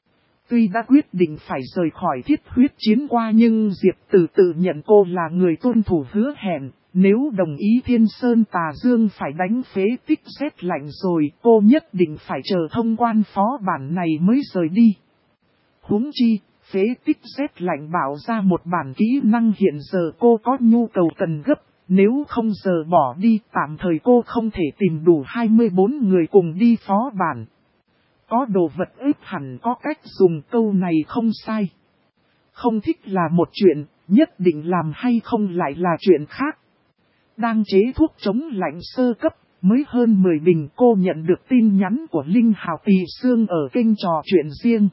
[SPEAKER 1] Tuy đã quyết định phải rời khỏi thiết huyết chiến qua nhưng Diệp Từ tự nhận cô là người tuân thủ hứa hẹn, nếu đồng ý Thiên Sơn Tà Dương phải đánh phế tích rét lạnh rồi, cô nhất định phải chờ thông quan phó bản này mới rời đi. Huống chi, phế tích rét lạnh bảo ra một bản kỹ năng hiện giờ cô có nhu cầu cần gấp, nếu không giờ bỏ đi tạm thời cô không thể tìm đủ 24 người cùng đi phó bản. Có đồ vật ếp hẳn có cách dùng, câu này không sai. Không thích là một chuyện, nhất định làm hay không lại là chuyện khác. Đang chế thuốc chống lạnh sơ cấp, mới hơn 10 bình cô nhận được tin nhắn của Linh Hào Tỳ Sương ở kênh trò chuyện riêng.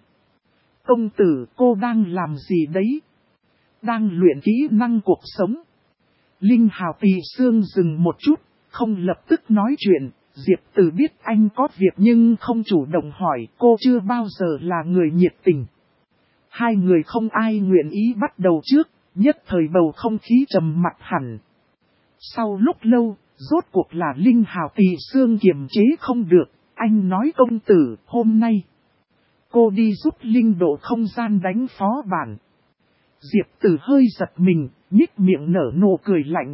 [SPEAKER 1] Công tử, cô đang làm gì đấy? Đang luyện kỹ năng cuộc sống. Linh Hào Tỳ Sương dừng một chút, không lập tức nói chuyện. Diệp Từ biết anh có việc nhưng không chủ động hỏi, cô chưa bao giờ là người nhiệt tình. Hai người không ai nguyện ý bắt đầu trước, nhất thời bầu không khí trầm mặc hẳn. Sau lúc lâu, rốt cuộc là Linh Hào Tỳ Sương kiềm chế không được, anh nói công tử, hôm nay cô đi giúp Linh độ không gian đánh phó bản. Diệp Từ hơi giật mình, nhích miệng nở nụ cười lạnh.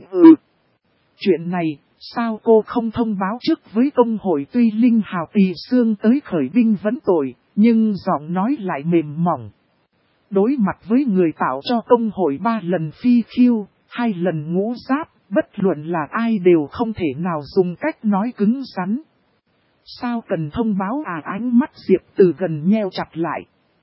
[SPEAKER 1] Chuyện này, sao cô không thông báo trước với công hội? Tuy Linh Hào Tỳ Sương tới khởi binh vấn tội, nhưng giọng nói lại mềm mỏng. Đối mặt với người tạo cho công hội 3 lần phi khiêu, 2 lần ngũ giáp, bất luận là ai đều không thể nào dùng cách nói cứng rắn. Sao cần thông báo à? Ánh mắt Diệp Từ gần nheo chặt lại.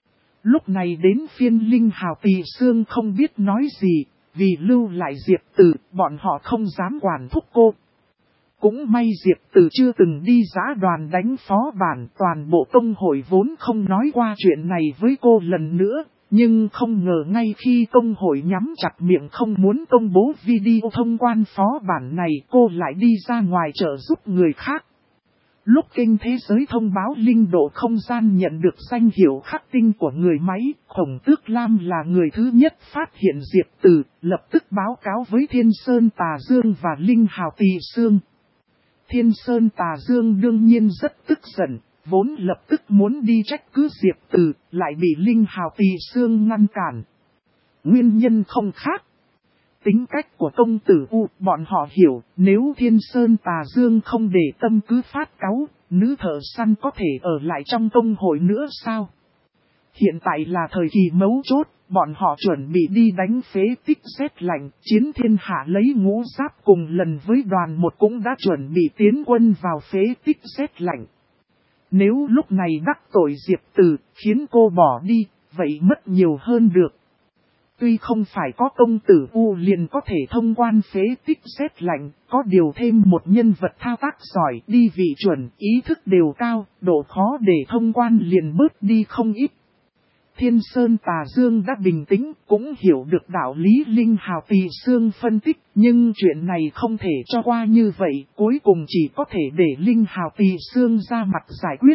[SPEAKER 1] Lúc này đến phiên Linh Hào Tỳ Xương không biết nói gì, vì lưu lại Diệp Tử, bọn họ không dám quản thúc cô. Cũng may Diệp Tử chưa từng đi giã đoàn đánh phó bản, toàn bộ tông hội vốn không nói qua chuyện này với cô lần nữa, nhưng không ngờ ngay khi tông hội nhắm chặt miệng không muốn công bố video thông quan phó bản này, cô lại đi ra ngoài trợ giúp người khác. Lúc kênh thế giới thông báo linh độ không gian nhận được danh hiệu khắc tinh của người máy, Khổng Tước Lam là người thứ nhất phát hiện Diệp Tử, lập tức báo cáo với Thiên Sơn Tà Dương và Linh Hào Tỳ Xương. Thiên Sơn Tà Dương đương nhiên rất tức giận, vốn lập tức muốn đi trách cứ Diệp Tử, lại bị Linh Hào Tỳ Xương ngăn cản. Nguyên nhân không khác. Tính cách của công tử U, bọn họ hiểu, nếu Thiên Sơn Tà Dương không để tâm cứ phát cáu, nữ thợ săn có thể ở lại trong tông hội nữa sao? Hiện tại là thời kỳ mấu chốt, bọn họ chuẩn bị đi đánh phế tích rét lạnh, chiến thiên hạ lấy ngũ giáp cùng lần với đoàn một cũng đã chuẩn bị tiến quân vào phế tích rét lạnh. Nếu lúc này đắc tội Diệp Tử, khiến cô bỏ đi, vậy mất nhiều hơn được. Tuy không phải có công tử U liền có thể thông quan phế tích rét lạnh, có điều thêm một nhân vật thao tác giỏi, đi vị chuẩn, ý thức đều cao, độ khó để thông quan liền bớt đi không ít. Thiên Sơn Tà Dương đã bình tĩnh, cũng hiểu được đạo lý Linh Hào Tỳ Xương phân tích, nhưng chuyện này không thể cho qua như vậy, cuối cùng chỉ có thể để Linh Hào Tỳ Xương ra mặt giải quyết.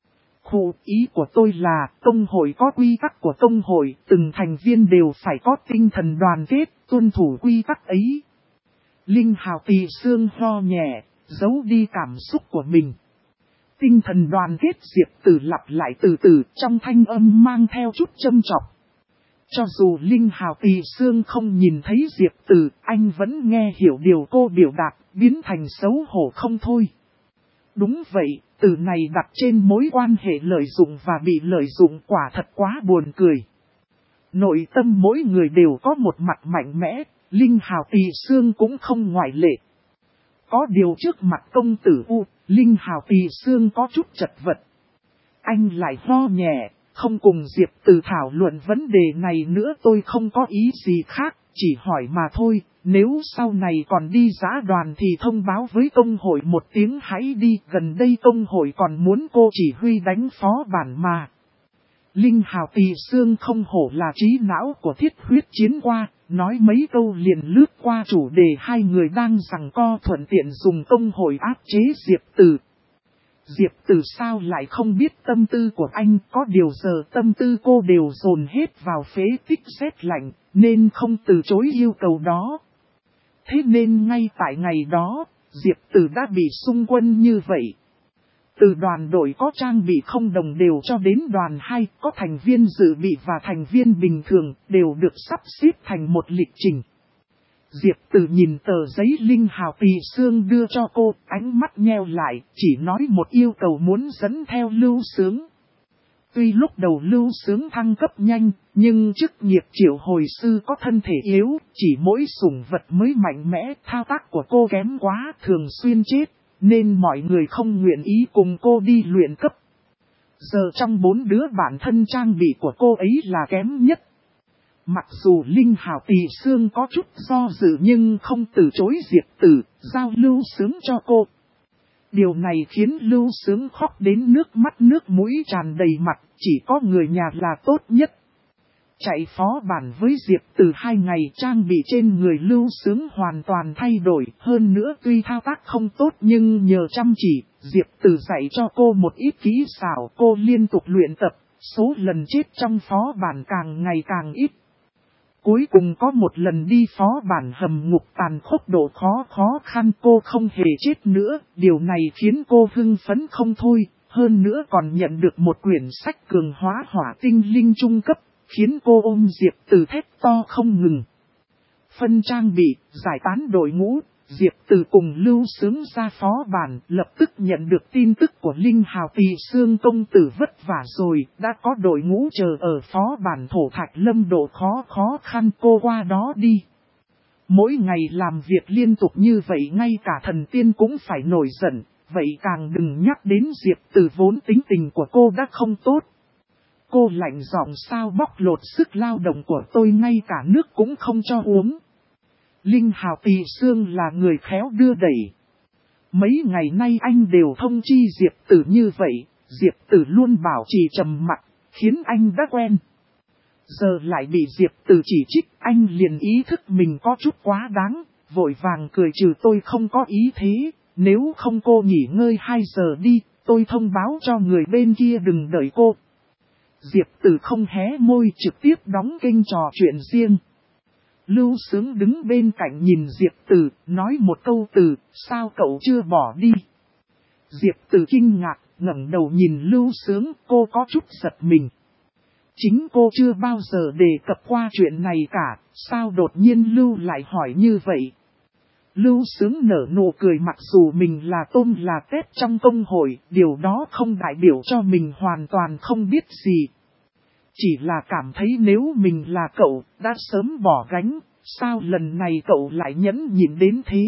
[SPEAKER 1] Ý của tôi là, tông hội có quy tắc của tông hội, từng thành viên đều phải có tinh thần đoàn kết, tuân thủ quy tắc ấy. Linh Hào Tỳ Xương ho nhẹ, giấu đi cảm xúc của mình. Tinh thần đoàn kết Diệp Tử lặp lại từ từ, trong thanh âm mang theo chút châm chọc. Cho dù Linh Hào Tỳ Xương không nhìn thấy Diệp Tử, anh vẫn nghe hiểu điều cô biểu đạt, biến thành xấu hổ không thôi. Đúng vậy, từ này đặt trên mối quan hệ lợi dụng và bị lợi dụng quả thật quá buồn cười. Nội tâm mỗi người đều có một mặt mạnh mẽ, Linh Hào Tỳ Xương cũng không ngoại lệ. Có điều trước mặt công tử U, Linh Hào Tỳ Xương có chút chật vật. Anh lại ho nhẹ, không cùng Diệp Tử thảo luận vấn đề này nữa, tôi không có ý gì khác, chỉ hỏi mà thôi. Nếu sau này còn đi giã đoàn thì thông báo với công hội một tiếng hãy đi, gần đây công hội còn muốn cô chỉ huy đánh phó bản mà. Linh Hào Tỳ Xương không hổ là trí não của Thiết Huyết Chiến qua, nói mấy câu liền lướt qua chủ đề hai người đang giằng co, thuận tiện dùng công hội áp chế Diệp Tử. Diệp Tử sao lại không biết tâm tư của anh, có điều giờ tâm tư cô đều dồn hết vào phế tích rét lạnh, nên không từ chối yêu cầu đó. Thế nên ngay tại ngày đó, Diệp Tử đã bị xung quân như vậy. Từ đoàn đội có trang bị không đồng đều cho đến đoàn 2, có thành viên dự bị và thành viên bình thường, đều được sắp xếp thành một lịch trình. Diệp Tử nhìn tờ giấy Linh Hào Tỳ Xương đưa cho cô, ánh mắt nheo lại, chỉ nói một yêu cầu muốn dẫn theo Lưu Sướng. Tuy lúc đầu Lưu Sướng thăng cấp nhanh, nhưng chức nghiệp triệu hồi sư có thân thể yếu, chỉ mỗi sủng vật mới mạnh mẽ, thao tác của cô kém quá, thường xuyên chết, nên mọi người không nguyện ý cùng cô đi luyện cấp. Giờ trong 4 đứa bản thân trang bị của cô ấy là kém nhất. Mặc dù Linh Hào Tỳ Xương có chút do dự nhưng không từ chối Diệp Tử, giao Lưu Sướng cho cô. Điều này khiến Lưu Sướng khóc đến nước mắt nước mũi tràn đầy mặt, chỉ có người nhà là tốt nhất. Chạy phó bản với Diệp Tử 2 ngày, trang bị trên người Lưu Sướng hoàn toàn thay đổi, hơn nữa tuy thao tác không tốt nhưng nhờ chăm chỉ, Diệp Tử dạy cho cô một ít kỹ xảo, cô liên tục luyện tập, số lần chết trong phó bản càng ngày càng ít. Cuối cùng có một lần đi phó bản hầm ngục tàn khốc độ khó khăn cô không hề chết nữa, điều này khiến cô hưng phấn không thôi, hơn nữa còn nhận được một quyển sách cường hóa hỏa tinh linh trung cấp, khiến cô ôm Diệp Tử thét to không ngừng. Phân trang bị, giải tán đội ngũ, Diệp Tử cùng Lưu Sướng ra phó bản, lập tức nhận được tin tức của Linh Hào Tỳ Xương công tử vất vả rồi, đã có đội ngũ chờ ở phó bản Thổ Thạch Lâm độ khó khăn, cô qua đó đi. Mỗi ngày làm việc liên tục như vậy ngay cả thần tiên cũng phải nổi giận, vậy càng đừng nhắc đến Diệp Tử vốn tính tình của cô đã không tốt. cô lạnh giọng sao bóc lột sức lao động của tôi ngay cả nước cũng không cho uống. Linh Hào Tỳ Sương là người khéo đưa đẩy. Mấy ngày nay anh đều thông chi Diệp Tử như vậy, Diệp Tử luôn bảo trì trầm mặc, khiến anh đã quen. Giờ lại bị Diệp Tử chỉ trích, anh liền ý thức mình có chút quá đáng, vội vàng cười trừ tôi không có ý thế, nếu không cô nghỉ ngơi 2 giờ đi, tôi thông báo cho người bên kia đừng đợi cô. Diệp Tử không hé môi trực tiếp đóng kênh trò chuyện riêng. Lưu Sướng đứng bên cạnh nhìn Diệp Tử, nói một câu từ, sao cậu chưa bỏ đi? Diệp Tử kinh ngạc, ngẩng đầu nhìn Lưu Sướng, cô có chút giật mình. Chính cô chưa bao giờ đề cập qua chuyện này cả, sao đột nhiên Lưu lại hỏi như vậy? Lưu Sướng nở nụ cười mặc dù mình là tôm là tép trong công hội, điều đó không đại biểu cho mình hoàn toàn không biết gì. Chỉ là cảm thấy nếu mình là cậu, đã sớm bỏ gánh, sao lần này cậu lại nhẫn nhịn đến thế?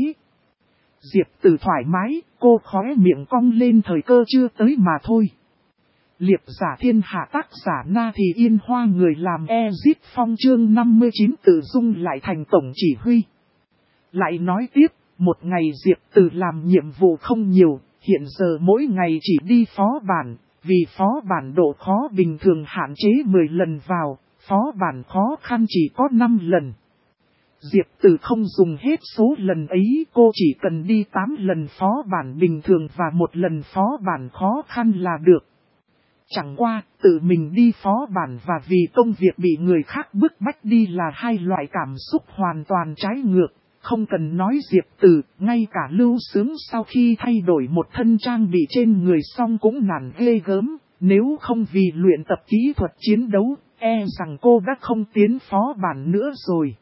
[SPEAKER 1] Diệp Tử thoải mái, cô khóe miệng cong lên thời cơ chưa tới mà thôi. Liệp giả thiên hạ tác giả Na Thì Yên Hoa người làm Exit Phong chương 59 tự dung lại thành tổng chỉ huy. Lại nói tiếp, một ngày Diệp Tử làm nhiệm vụ không nhiều, hiện giờ mỗi ngày chỉ đi phó bản, vì phó bản độ khó bình thường hạn chế 10 lần vào, phó bản khó khăn chỉ có 5 lần. Diệp Tử không dùng hết số lần ấy, cô chỉ cần đi 8 lần phó bản bình thường và 1 lần phó bản khó khăn là được. Chẳng qua, tự mình đi phó bản và vì công việc bị người khác bức bách đi là hai loại cảm xúc hoàn toàn trái ngược. Không cần nói Diệp Tử, ngay cả Lưu Sướng sau khi thay đổi một thân trang bị trên người xong cũng nản ghê gớm, nếu không vì luyện tập kỹ thuật chiến đấu, e rằng cô đã không tiến phó bản nữa rồi.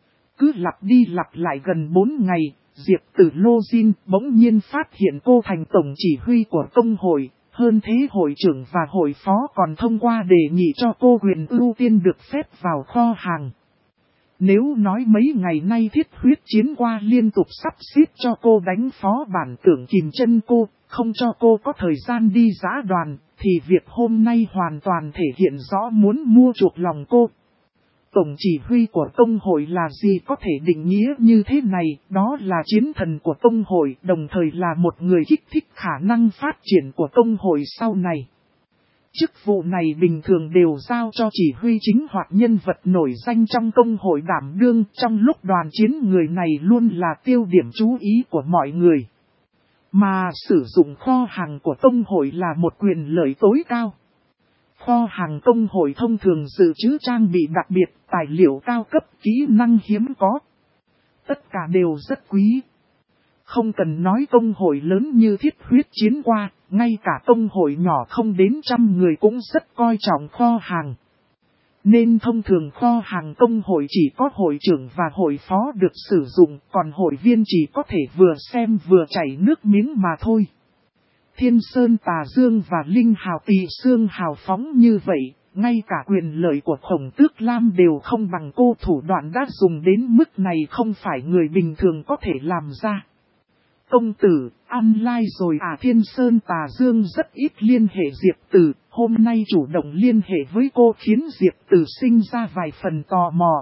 [SPEAKER 1] Cứ lặp đi lặp lại gần 4 ngày, Diệp Tử Lô Jin bỗng nhiên phát hiện cô thành tổng chỉ huy của công hội, hơn thế hội trưởng và hội phó còn thông qua đề nghị cho cô quyền ưu tiên được phép vào kho hàng. Nếu nói mấy ngày nay thiết huyết chiến qua liên tục sắp xếp cho cô đánh phó bản tưởng kìm chân cô, không cho cô có thời gian đi giã đoàn, thì việc hôm nay hoàn toàn thể hiện rõ muốn mua chuộc lòng cô. Tổng chỉ huy của công hội là gì có thể định nghĩa như thế này, đó là chiến thần của công hội, đồng thời là một người kích thích khả năng phát triển của công hội sau này. Chức vụ này bình thường đều giao cho chỉ huy chính hoặc nhân vật nổi danh trong công hội đảm đương, trong lúc đoàn chiến người này luôn là tiêu điểm chú ý của mọi người. Mà sử dụng kho hàng của công hội là một quyền lợi tối cao. Kho hàng công hội thông thường dự trữ trang bị đặc biệt, tài liệu cao cấp, kỹ năng hiếm có. Tất cả đều rất quý. Không cần nói công hội lớn như thiết huyết chiến qua, ngay cả công hội nhỏ không đến 100 người cũng rất coi trọng kho hàng. Nên thông thường kho hàng công hội chỉ có hội trưởng và hội phó được sử dụng, còn hội viên chỉ có thể vừa xem vừa chảy nước miếng mà thôi. Thiên Sơn Tà Dương và Linh Hào Tỳ Sương hào phóng như vậy, ngay cả quyền lợi của Khổng Tước Lam đều không bằng cô, thủ đoạn đã dùng đến mức này không phải người bình thường có thể làm ra. Công tử, ăn lai rồi à? Thiên Sơn Tà Dương rất ít liên hệ Diệp Tử, hôm nay chủ động liên hệ với cô khiến Diệp Tử sinh ra vài phần tò mò.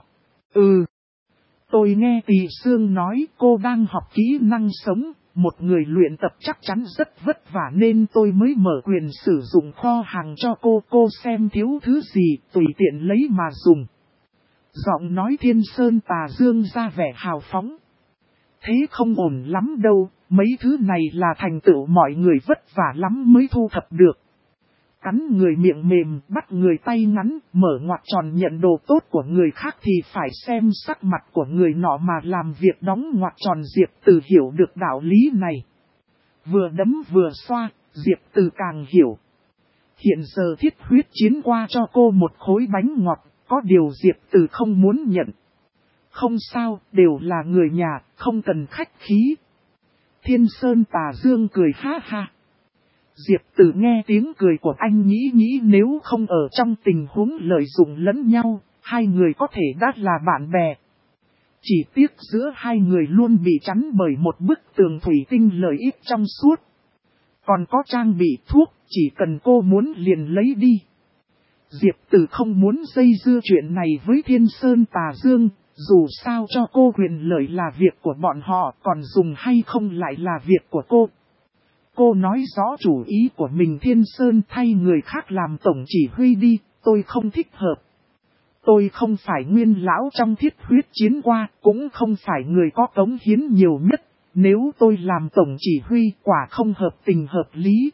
[SPEAKER 1] Tôi nghe Tỳ Sương nói cô đang học kỹ năng sống, một người luyện tập chắc chắn rất vất vả nên tôi mới mở quyền sử dụng kho hàng cho cô xem thiếu thứ gì tùy tiện lấy mà dùng. Giọng nói Thiên Sơn Tà Dương ra vẻ hào phóng. Thế không ổn lắm đâu, mấy thứ này là thành tựu mọi người vất vả lắm mới thu thập được. Cắn người miệng mềm, bắt người tay ngắn, mở ngoặc tròn nhận đồ tốt của người khác thì phải xem sắc mặt của người nọ mà làm việc đóng ngoặc tròn. Diệp Tử hiểu được đạo lý này. Vừa đấm vừa xoa, Diệp Tử càng hiểu. Hiện giờ thiết huyết chiến qua cho cô một khối bánh ngọt, có điều Diệp Tử không muốn nhận. Không sao, đều là người nhà, không cần khách khí. Thiên Sơn Tà Dương cười ha ha. Diệp Tử nghe tiếng cười của anh nghĩ nếu không ở trong tình huống lợi dụng lẫn nhau, hai người có thể đã là bạn bè. Chỉ tiếc giữa hai người luôn bị chắn bởi một bức tường thủy tinh lợi ích trong suốt. Còn có trang bị thuốc, chỉ cần cô muốn liền lấy đi. Diệp Tử không muốn dây dưa chuyện này với Thiên Sơn Tà Dương, dù sao cho cô quyền lợi là việc của bọn họ, còn dùng hay không lại là việc của cô. Cô nói rõ chủ ý của mình, Thiên Sơn thay người khác làm tổng chỉ huy đi, tôi không thích hợp. Tôi không phải nguyên lão trong thiết huyết chiến qua, cũng không phải người có cống hiến nhiều nhất, nếu tôi làm tổng chỉ huy quả không hợp tình hợp lý.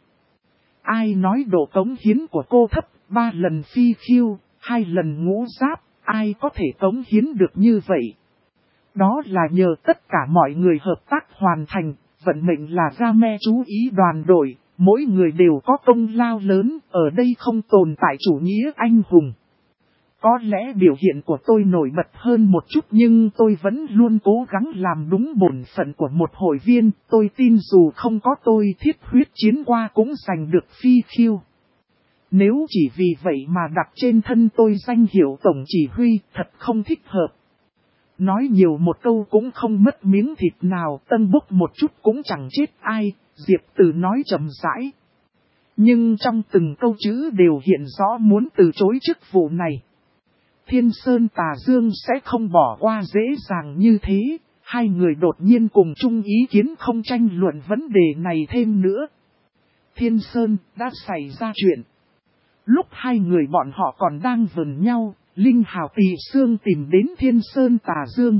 [SPEAKER 1] Ai nói độ cống hiến của cô thấp, 3 lần phi khiêu, 2 lần ngũ giáp, ai có thể cống hiến được như vậy? Đó là nhờ tất cả mọi người hợp tác hoàn thành, vận mệnh là ra me chú ý đoàn đội, mỗi người đều có công lao lớn, ở đây không tồn tại chủ nghĩa anh hùng. Có lẽ biểu hiện của tôi nổi bật hơn một chút nhưng tôi vẫn luôn cố gắng làm đúng bổn phận của một hội viên, tôi tin dù không có tôi thiết huyết chiến qua cũng giành được phi khiêu. Nếu chỉ vì vậy mà đặt trên thân tôi danh hiệu tổng chỉ huy, thật không thích hợp. Nói nhiều một câu cũng không mất miếng thịt nào, tân bốc một chút cũng chẳng chết ai, Diệp Tử nói chậm rãi. Nhưng trong từng câu chữ đều hiện rõ muốn từ chối chức vụ này. Thiên Sơn Tà Dương sẽ không bỏ qua dễ dàng như thế, hai người đột nhiên cùng chung ý kiến không tranh luận vấn đề này thêm nữa. Thiên Sơn đã xảy ra chuyện. Lúc hai người bọn họ còn đang vần nhau, Linh Hào Tỳ Sương tìm đến Thiên Sơn Tà Dương.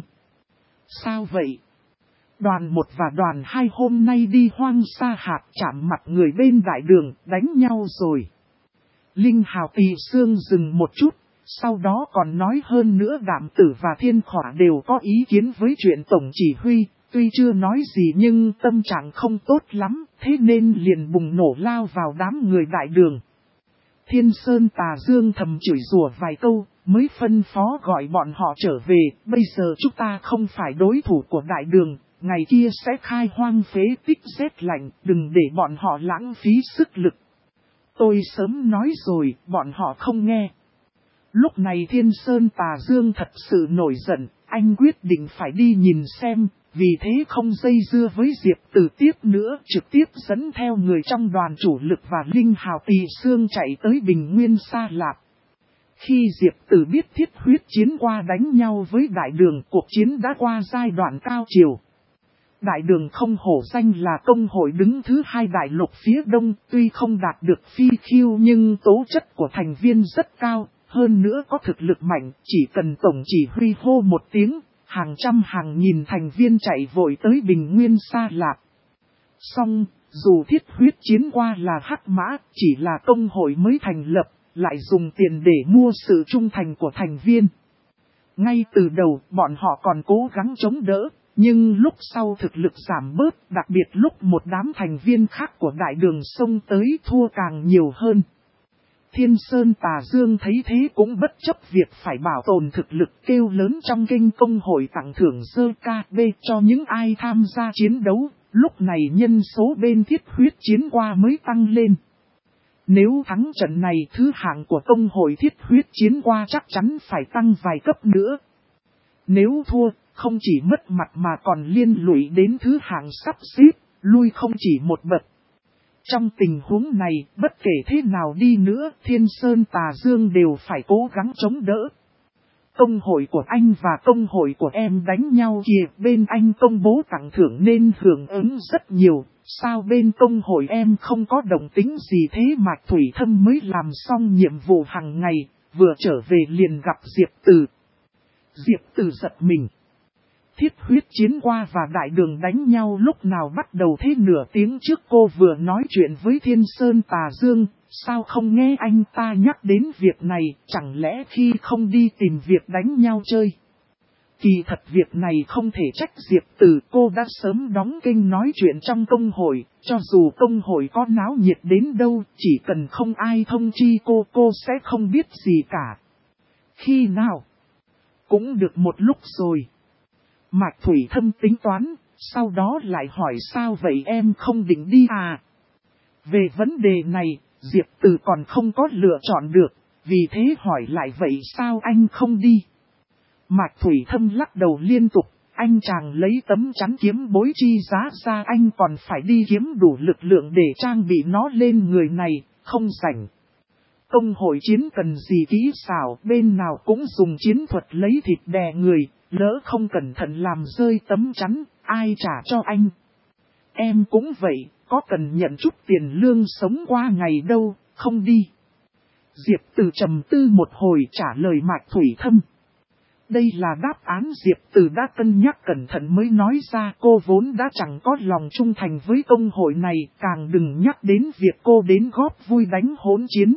[SPEAKER 1] Sao vậy? Đoàn 1 và đoàn 2 hôm nay đi hoang sa hạt chạm mặt người bên đại đường, đánh nhau rồi. Linh Hào Tỳ Sương dừng một chút, sau đó còn nói hơn nữa Đạm Tử và Thiên Khỏa đều có ý kiến với chuyện tổng chỉ huy, tuy chưa nói gì nhưng tâm trạng không tốt lắm, thế nên liền bùng nổ lao vào đám người đại đường. Thiên Sơn Tà Dương thầm chửi rủa vài câu, mới phân phó gọi bọn họ trở về, bây giờ chúng ta không phải đối thủ của đại đường, ngày kia sẽ khai hoang phế tích rét lạnh, đừng để bọn họ lãng phí sức lực. Tôi sớm nói rồi, bọn họ không nghe. Lúc này Thiên Sơn Tà Dương thật sự nổi giận, anh quyết định phải đi nhìn xem, vì thế không dây dưa với Diệp Tử tiếp nữa, trực tiếp dẫn theo người trong đoàn chủ lực và Linh Hào Tỳ Sương chạy tới Bình Nguyên Sa Lạp. Khi Diệp Tử biết thiết huyết chiến qua đánh nhau với đại đường, cuộc chiến đã qua giai đoạn cao chiều. Đại đường không hổ danh là công hội đứng thứ 2 đại lục phía đông, tuy không đạt được phi khiêu nhưng tố chất của thành viên rất cao. Hơn nữa có thực lực mạnh, chỉ cần tổng chỉ huy hô một tiếng, hàng trăm hàng nghìn thành viên chạy vội tới Bình Nguyên Sa Lạp. Song, dù thiết huyết chiến qua là hắc mã, chỉ là công hội mới thành lập, lại dùng tiền để mua sự trung thành của thành viên. Ngay từ đầu, bọn họ còn cố gắng chống đỡ, nhưng lúc sau thực lực giảm bớt, đặc biệt lúc một đám thành viên khác của đại đường xông tới thua càng nhiều hơn. Thiên Sơn Tà Dương thấy thế cũng bất chấp việc phải bảo tồn thực lực, kêu lớn trong kênh công hội tặng thưởng ZKB cho những ai tham gia chiến đấu, lúc này nhân số bên thiết huyết chiến qua mới tăng lên. Nếu thắng trận này thứ hạng của công hội thiết huyết chiến qua chắc chắn phải tăng vài cấp nữa. Nếu thua, không chỉ mất mặt mà còn liên lụy đến thứ hạng sắp xếp, lui không chỉ một bậc. Trong tình huống này, bất kể thế nào đi nữa, Thiên Sơn Tà Dương đều phải cố gắng chống đỡ. Công hội của anh và công hội của em đánh nhau kìa, bên anh công bố tặng thưởng nên hưởng ứng rất nhiều, sao bên công hội em không có động tính gì thế? Mạch Thủy Thâm mới làm xong nhiệm vụ hàng ngày, vừa trở về liền gặp Diệp Tử. Diệp Tử giật mình. Thiết huyết chiến qua và đại đường đánh nhau lúc nào bắt đầu thế? Nửa tiếng trước cô vừa nói chuyện với Thiên Sơn Tà Dương, sao không nghe anh ta nhắc đến việc này, chẳng lẽ khi không đi tìm việc đánh nhau chơi? Kỳ thật việc này không thể trách Diệp Tử, cô đã sớm đóng kênh nói chuyện trong công hội, cho dù công hội có náo nhiệt đến đâu, chỉ cần không ai thông chi cô sẽ không biết gì cả. Khi nào? Cũng được một lúc rồi. Mạch Thủy Thâm tính toán, sau đó lại hỏi sao vậy em không định đi à? Về vấn đề này, Diệp Tử còn không có lựa chọn được, vì thế hỏi lại vậy sao anh không đi? Mạch Thủy Thâm lắc đầu liên tục, anh chàng lấy tấm chắn kiếm bối chi giá ra, anh còn phải đi kiếm đủ lực lượng để trang bị nó lên người này, không rảnh. công hội chiến cần gì kỹ xảo, bên nào cũng dùng chiến thuật lấy thịt đè người, lỡ không cẩn thận làm rơi tấm chắn, ai trả cho anh. Em cũng vậy, có cần nhận chút tiền lương sống qua ngày đâu, không đi. Diệp Từ trầm tư một hồi trả lời Mạch Thủy Thâm. Đây là đáp án Diệp Từ đã cân nhắc cẩn thận mới nói ra, cô vốn đã chẳng có lòng trung thành với công hội này, càng đừng nhắc đến việc cô đến góp vui đánh hỗn chiến.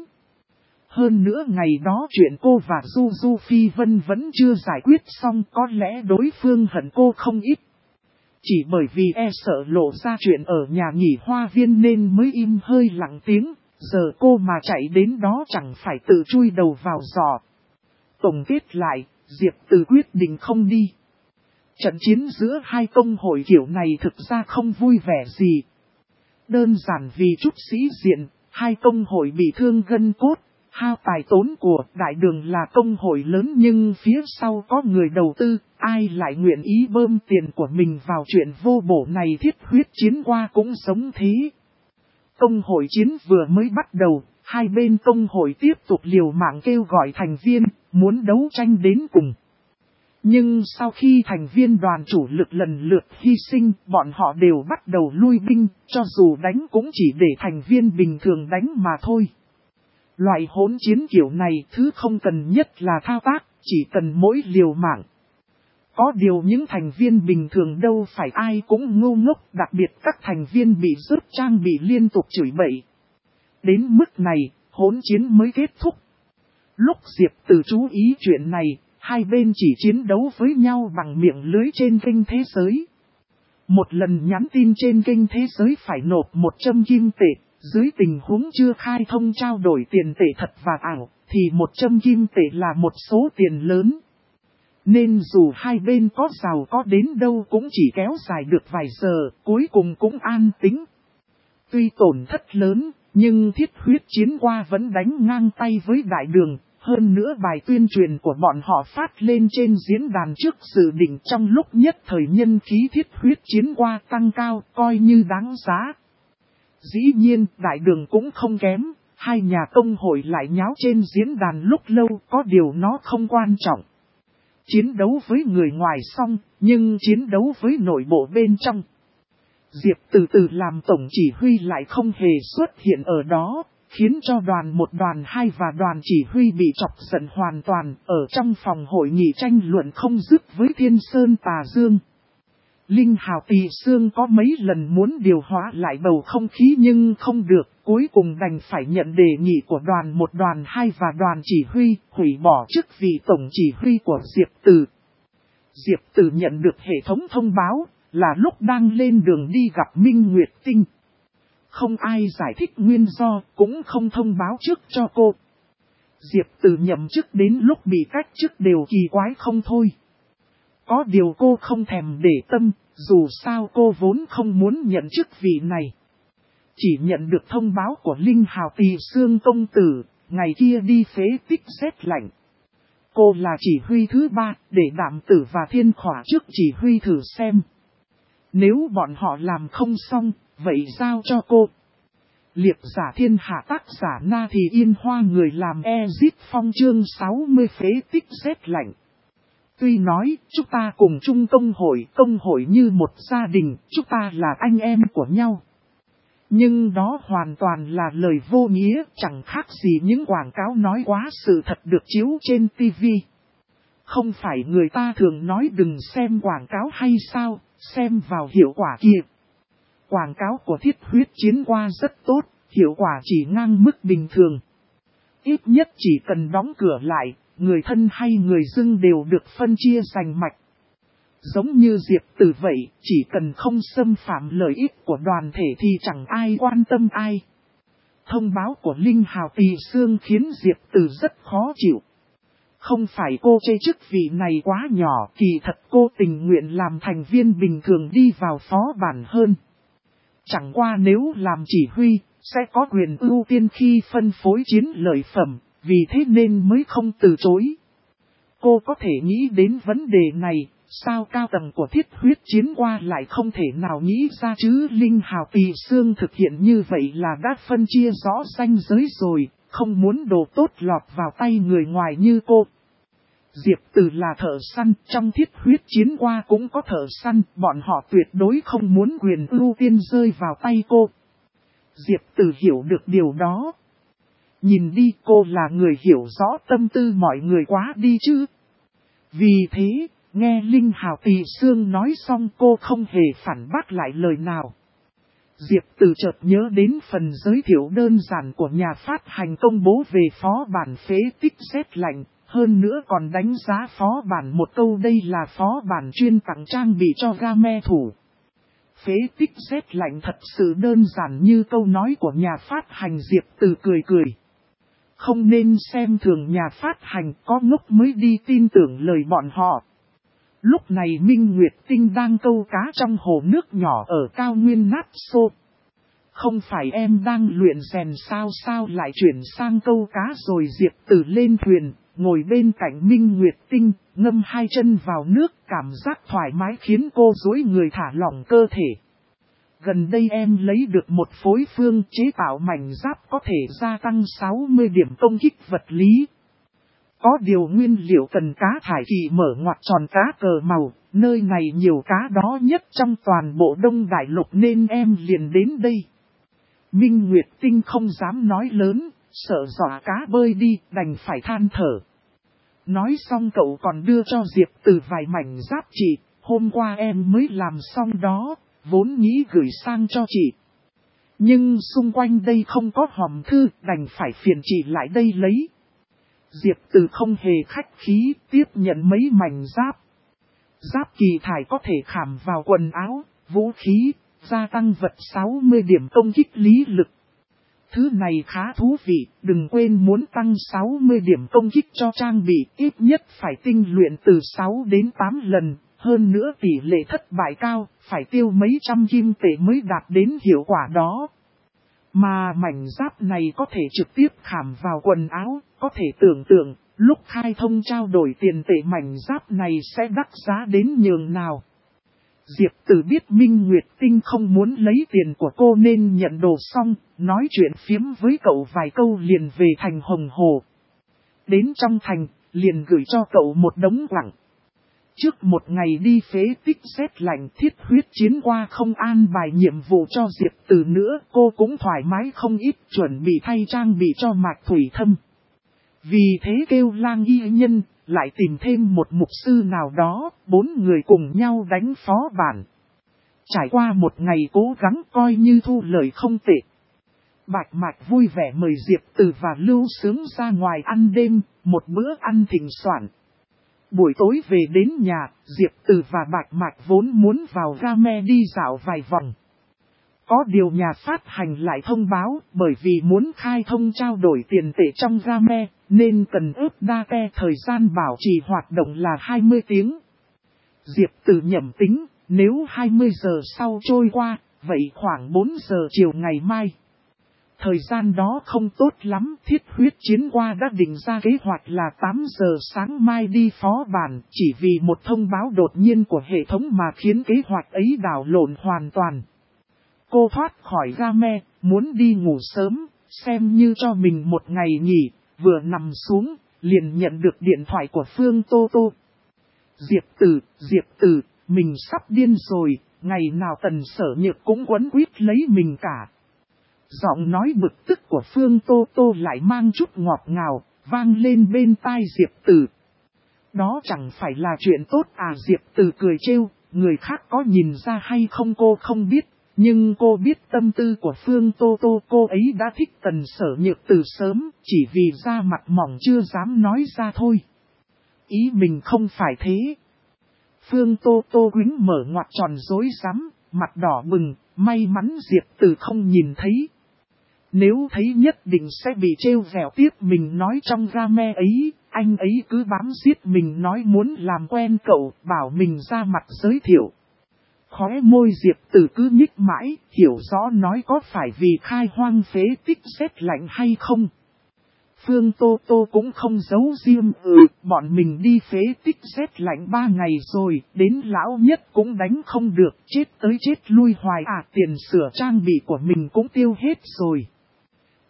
[SPEAKER 1] Hơn nữa ngày đó chuyện cô và Du Du Phi Vân vẫn chưa giải quyết xong, có lẽ đối phương hận cô không ít. Chỉ bởi vì e sợ lộ ra chuyện ở nhà nghỉ Hoa Viên nên mới im hơi lặng tiếng, giờ cô mà chạy đến đó chẳng phải tự chui đầu vào giỏ. Tổng kết lại, Diệp Từ quyết định không đi. Trận chiến giữa hai công hội kiểu này thực ra không vui vẻ gì. Đơn giản vì chút sĩ diện, hai công hội bị thương gân cốt, hao tài tốn của. Đại Đường là công hội lớn nhưng phía sau có người đầu tư, ai lại nguyện ý bơm tiền của mình vào chuyện vô bổ này. Thiết huyết chiến qua cũng giống thế. Công hội chiến vừa mới bắt đầu, hai bên công hội tiếp tục liều mạng kêu gọi thành viên, muốn đấu tranh đến cùng. Nhưng sau khi thành viên đoàn chủ lực lần lượt hy sinh, bọn họ đều bắt đầu lui binh, cho dù đánh cũng chỉ để thành viên bình thường đánh mà thôi. Loại hỗn chiến kiểu này thứ không cần nhất là thao tác, chỉ cần mỗi liều mạng. Có điều những thành viên bình thường đâu phải ai cũng ngu ngốc, đặc biệt các thành viên bị rớt trang bị liên tục chửi bậy. Đến mức này, hỗn chiến mới kết thúc. Lúc Diệp Từ chú ý chuyện này, hai bên chỉ chiến đấu với nhau bằng miệng lưới trên kênh thế giới. Một lần nhắn tin trên kênh thế giới phải nộp 100 kim tệ, dưới tình huống chưa khai thông trao đổi tiền tệ thật và ảo, thì 100 kim tệ là một số tiền lớn. Nên dù hai bên có giàu có đến đâu cũng chỉ kéo dài được vài giờ, cuối cùng cũng an tĩnh. Tuy tổn thất lớn, nhưng thiết huyết chiến qua vẫn đánh ngang tay với Đại Đường. Hơn nữa bài tuyên truyền của bọn họ phát lên trên diễn đàn trước dự định, trong lúc nhất thời nhân khí thiết huyết chiến qua tăng cao, coi như đáng giá. Dĩ nhiên, Đại Đường cũng không kém, hai nhà công hội lại nháo trên diễn đàn lúc lâu, có điều nó không quan trọng. Chiến đấu với người ngoài xong, nhưng chiến đấu với nội bộ bên trong. Diệp Từ từ làm tổng chỉ huy lại không hề xuất hiện ở đó, khiến cho một đoàn 2 và đoàn chỉ huy bị chọc giận hoàn toàn, ở trong phòng hội nghị tranh luận không dứt với Thiên Sơn Tà Dương. Linh Hào Tỳ Xương có mấy lần muốn điều hóa lại bầu không khí nhưng không được, cuối cùng đành phải nhận đề nghị của đoàn 2 và đoàn chỉ huy, hủy bỏ chức vị tổng chỉ huy của Diệp Từ. Diệp Từ nhận được hệ thống thông báo, là lúc đang lên đường đi gặp Minh Nguyệt Tinh. Không ai giải thích nguyên do, cũng không thông báo trước cho cô. Diệp Từ nhậm chức đến lúc bị cách chức đều kỳ quái không thôi. Có điều cô không thèm để tâm, dù sao cô vốn không muốn nhận chức vị này. Chỉ nhận được thông báo của Linh Hào Tỳ Xương công tử, ngày kia đi phế tích rét lạnh. Cô là chỉ huy thứ 3, để Đạm Tử và Thiên Khỏa trước chỉ huy thử xem. Nếu bọn họ làm không xong, vậy giao cho cô. Liệp giả thiên hạ tác giả Na Thì Yên Hoa người làm Ezit Phong chương 60 phế tích rét lạnh. Tuy nói, chúng ta cùng chung công hội như một gia đình, chúng ta là anh em của nhau. Nhưng đó hoàn toàn là lời vô nghĩa, chẳng khác gì những quảng cáo nói quá sự thật được chiếu trên TV. Không phải người ta thường nói đừng xem quảng cáo hay sao, xem vào hiệu quả kìa. Quảng cáo của thiết huyết chiến qua rất tốt, hiệu quả chỉ ngang mức bình thường. Ít nhất chỉ cần đóng cửa lại, người thân hay người dưng đều được phân chia giành mạch. Giống như Diệp Từ vậy, chỉ cần không xâm phạm lợi ích của đoàn thể thì chẳng ai quan tâm ai. Thông báo của Linh Hào Tỳ Xương khiến Diệp Từ rất khó chịu. Không phải cô chê chức vị này quá nhỏ, kỳ thật cô tình nguyện làm thành viên bình thường đi vào phó bản hơn. Chẳng qua nếu làm chỉ huy, sẽ có quyền ưu tiên khi phân phối chiến lợi phẩm, vì thế nên mới không từ chối. Cô có thể nghĩ đến vấn đề này, sao cao tầng của thiết huyết chiến qua lại không thể nào nghĩ ra chứ. Linh Hào Tỳ Xương thực hiện như vậy là đã phân chia rõ ranh giới rồi, không muốn đồ tốt lọt vào tay người ngoài như cô. Diệp Từ là thợ săn, trong thiết huyết chiến qua cũng có thợ săn, bọn họ tuyệt đối không muốn quyền ưu tiên rơi vào tay cô. Diệp Từ hiểu được điều đó. Nhìn đi, cô là người hiểu rõ tâm tư mọi người quá đi chứ. Vì thế, nghe Linh Hào Tỳ Xương nói xong cô không hề phản bác lại lời nào. Diệp Từ chợt nhớ đến phần giới thiệu đơn giản của nhà phát hành công bố về phó bản phế tích rét lạnh, hơn nữa còn đánh giá phó bản một câu đây là phó bản chuyên tặng trang bị cho game thủ. Phế tích rét lạnh thật sự đơn giản như câu nói của nhà phát hành. Diệp Từ cười cười. Không nên xem thường nhà phát hành, có ngốc mới đi tin tưởng lời bọn họ. Lúc này Minh Nguyệt Tinh đang câu cá trong hồ nước nhỏ ở cao nguyên Nát Xô. Không phải em đang luyện rèn sao lại chuyển sang câu cá rồi. Diệp Từ lên thuyền, ngồi bên cạnh Minh Nguyệt Tinh, ngâm hai chân vào nước, cảm giác thoải mái khiến cô duỗi người thả lỏng cơ thể. Gần đây em lấy được một phối phương chế tạo mảnh giáp có thể gia tăng 60 điểm công kích vật lý. Có điều nguyên liệu cần cá thải kỳ mở ngoặc tròn cá cờ màu, nơi này nhiều cá đó nhất trong toàn bộ Đông Đại Lục nên em liền đến đây. Minh Nguyệt Tinh không dám nói lớn, sợ dọa cá bơi đi, đành phải than thở. Nói xong cậu còn đưa cho Diệp Từ vài mảnh giáp chị, hôm qua em mới làm xong đó, vốn nghĩ gửi sang cho chị. Nhưng xung quanh đây không có hòm thư, đành phải phiền chị lại đây lấy. Diệp Từ không hề khách khí, tiếp nhận mấy mảnh giáp. Giáp kỳ thải có thể khảm vào quần áo, vũ khí, gia tăng vật 60 điểm công kích lý lực. Thứ này khá thú vị, đừng quên muốn tăng 60 điểm công kích cho trang bị, ít nhất phải tinh luyện từ 6 đến 8 lần, hơn nữa tỷ lệ thất bại cao, phải tiêu mấy trăm kim tệ mới đạt đến hiệu quả đó. Mà mảnh giáp này có thể trực tiếp khảm vào quần áo, có thể tưởng tượng, lúc khai thông trao đổi tiền tệ mảnh giáp này sẽ đắt giá đến nhường nào. Diệp Từ biết Minh Nguyệt Tinh không muốn lấy tiền của cô nên nhận đồ xong, nói chuyện phiếm với cậu vài câu liền về thành Hồng Hồ. Đến trong thành, liền gửi cho cậu một đống quặng. Trước một ngày đi phế tích rét lạnh, thiết huyết chiến qua không an bài nhiệm vụ cho Diệp Từ nữa, cô cũng thoải mái không ít, chuẩn bị thay trang bị cho Mạc Thủy Thâm. Vì thế kêu Lang Y Nhân, lại tìm thêm một mục sư nào đó, 4 người cùng nhau đánh phó bản. Trải qua một ngày cố gắng coi như thu lợi không tệ. Bạch Mạch vui vẻ mời Diệp Từ và Lưu Sướng ra ngoài ăn đêm, một bữa ăn thịnh soạn. Buổi tối về đến nhà, Diệp Từ và Bạch Mạch vốn muốn vào game đi dạo vài vòng. Có điều nhà phát hành lại thông báo, bởi vì muốn khai thông trao đổi tiền tệ trong game, nên cần ướp data thời gian bảo trì hoạt động là 20 tiếng. Diệp Từ nhẩm tính, nếu 20 giờ sau trôi qua, vậy khoảng 4 giờ chiều ngày mai. Thời gian đó không tốt lắm, thiết huyết chiến qua đã định ra kế hoạch là 8 giờ sáng mai đi phó bản, chỉ vì một thông báo đột nhiên của hệ thống mà khiến kế hoạch ấy đảo lộn hoàn toàn. Cô thoát khỏi game, muốn đi ngủ sớm, xem như cho mình một ngày nghỉ, vừa nằm xuống, liền nhận được điện thoại của Phương Tô Tô. Diệp Từ, mình sắp điên rồi, ngày nào Tần Sở Nhược cũng quấn quýt lấy mình cả. Giọng nói bực tức của Phương Tô Tô lại mang chút ngọt ngào, vang lên bên tai Diệp Từ. Đó chẳng phải là chuyện tốt à? Diệp Từ cười trêu, người khác có nhìn ra hay không cô không biết, nhưng cô biết tâm tư của Phương Tô Tô. Cô ấy đã thích Tần Sở Nhược từ sớm, chỉ vì da mặt mỏng chưa dám nói ra thôi. Ý mình không phải thế. Phương Tô Tô quýnh mở ngoặc tròn rối rắm, mặt đỏ bừng, may mắn Diệp Từ không nhìn thấy. Nếu thấy nhất định sẽ bị trêu vẻo tiếp mình nói trong game ấy, anh ấy cứ bám giết mình nói muốn làm quen cậu, bảo mình ra mặt giới thiệu. Khóe môi Diệp Từ cứ nhích mãi, hiểu rõ nói có phải vì khai hoang phế tích rét lạnh hay không. Phương Tô Tô cũng không giấu riêng, bọn mình đi phế tích rét lạnh 3 ngày rồi, đến lão nhất cũng đánh không được, chết tới chết lui hoài à, tiền sửa trang bị của mình cũng tiêu hết rồi.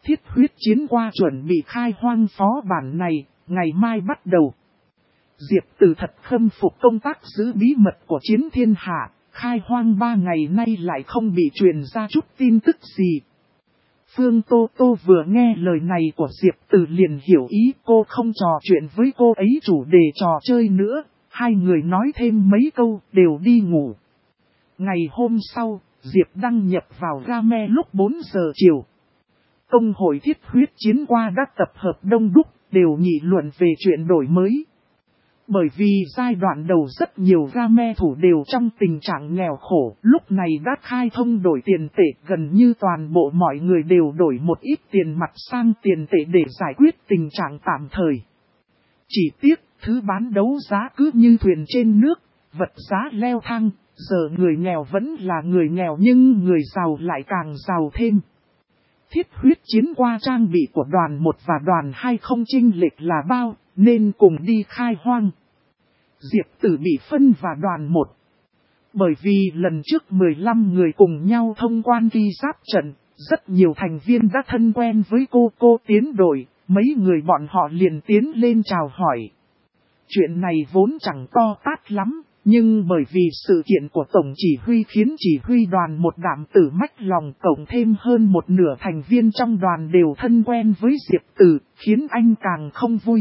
[SPEAKER 1] thiết huyết chiến qua chuẩn bị khai hoang phó bản này, ngày mai bắt đầu. Diệp Tử thật khâm phục công tác giữ bí mật của Chiến Thiên Hạ, khai hoang 3 ngày nay lại không bị truyền ra chút tin tức gì. Phương Tô Tô vừa nghe lời này của Diệp Tử liền hiểu ý, cô không trò chuyện với cô ấy chủ đề trò chơi nữa, hai người nói thêm mấy câu đều đi ngủ. Ngày hôm sau, Diệp đăng nhập vào game lúc 4 giờ chiều. Công hội thiết huyết chiến qua đã tập hợp đông đúc, đều nghị luận về chuyện đổi mới. Bởi vì giai đoạn đầu rất nhiều game thủ đều trong tình trạng nghèo khổ, lúc này đã khai thông đổi tiền tệ, gần như toàn bộ mọi người đều đổi một ít tiền mặt sang tiền tệ để giải quyết tình trạng tạm thời. Chỉ tiếc, thứ bán đấu giá cứ như thuyền trên nước, vật giá leo thang, giờ người nghèo vẫn là người nghèo nhưng người giàu lại càng giàu thêm. Thiết huyết chiến qua trang bị của đoàn 1 và đoàn 2 không chênh lệch là bao, nên cùng đi khai hoang. Diệp Tử bị phân vào đoàn 1. Bởi vì lần trước 15 người cùng nhau thông quan ghi giáp trận, rất nhiều thành viên đã thân quen với cô tiến đội, mấy người bọn họ liền tiến lên chào hỏi. Chuyện này vốn chẳng to tát lắm, nhưng bởi vì sự kiện của Tổng Chỉ huy khiến Chỉ huy đoàn 1 Đạm Tử mách lòng, cộng thêm hơn một nửa thành viên trong đoàn đều thân quen với Diệp Tử, khiến anh càng không vui.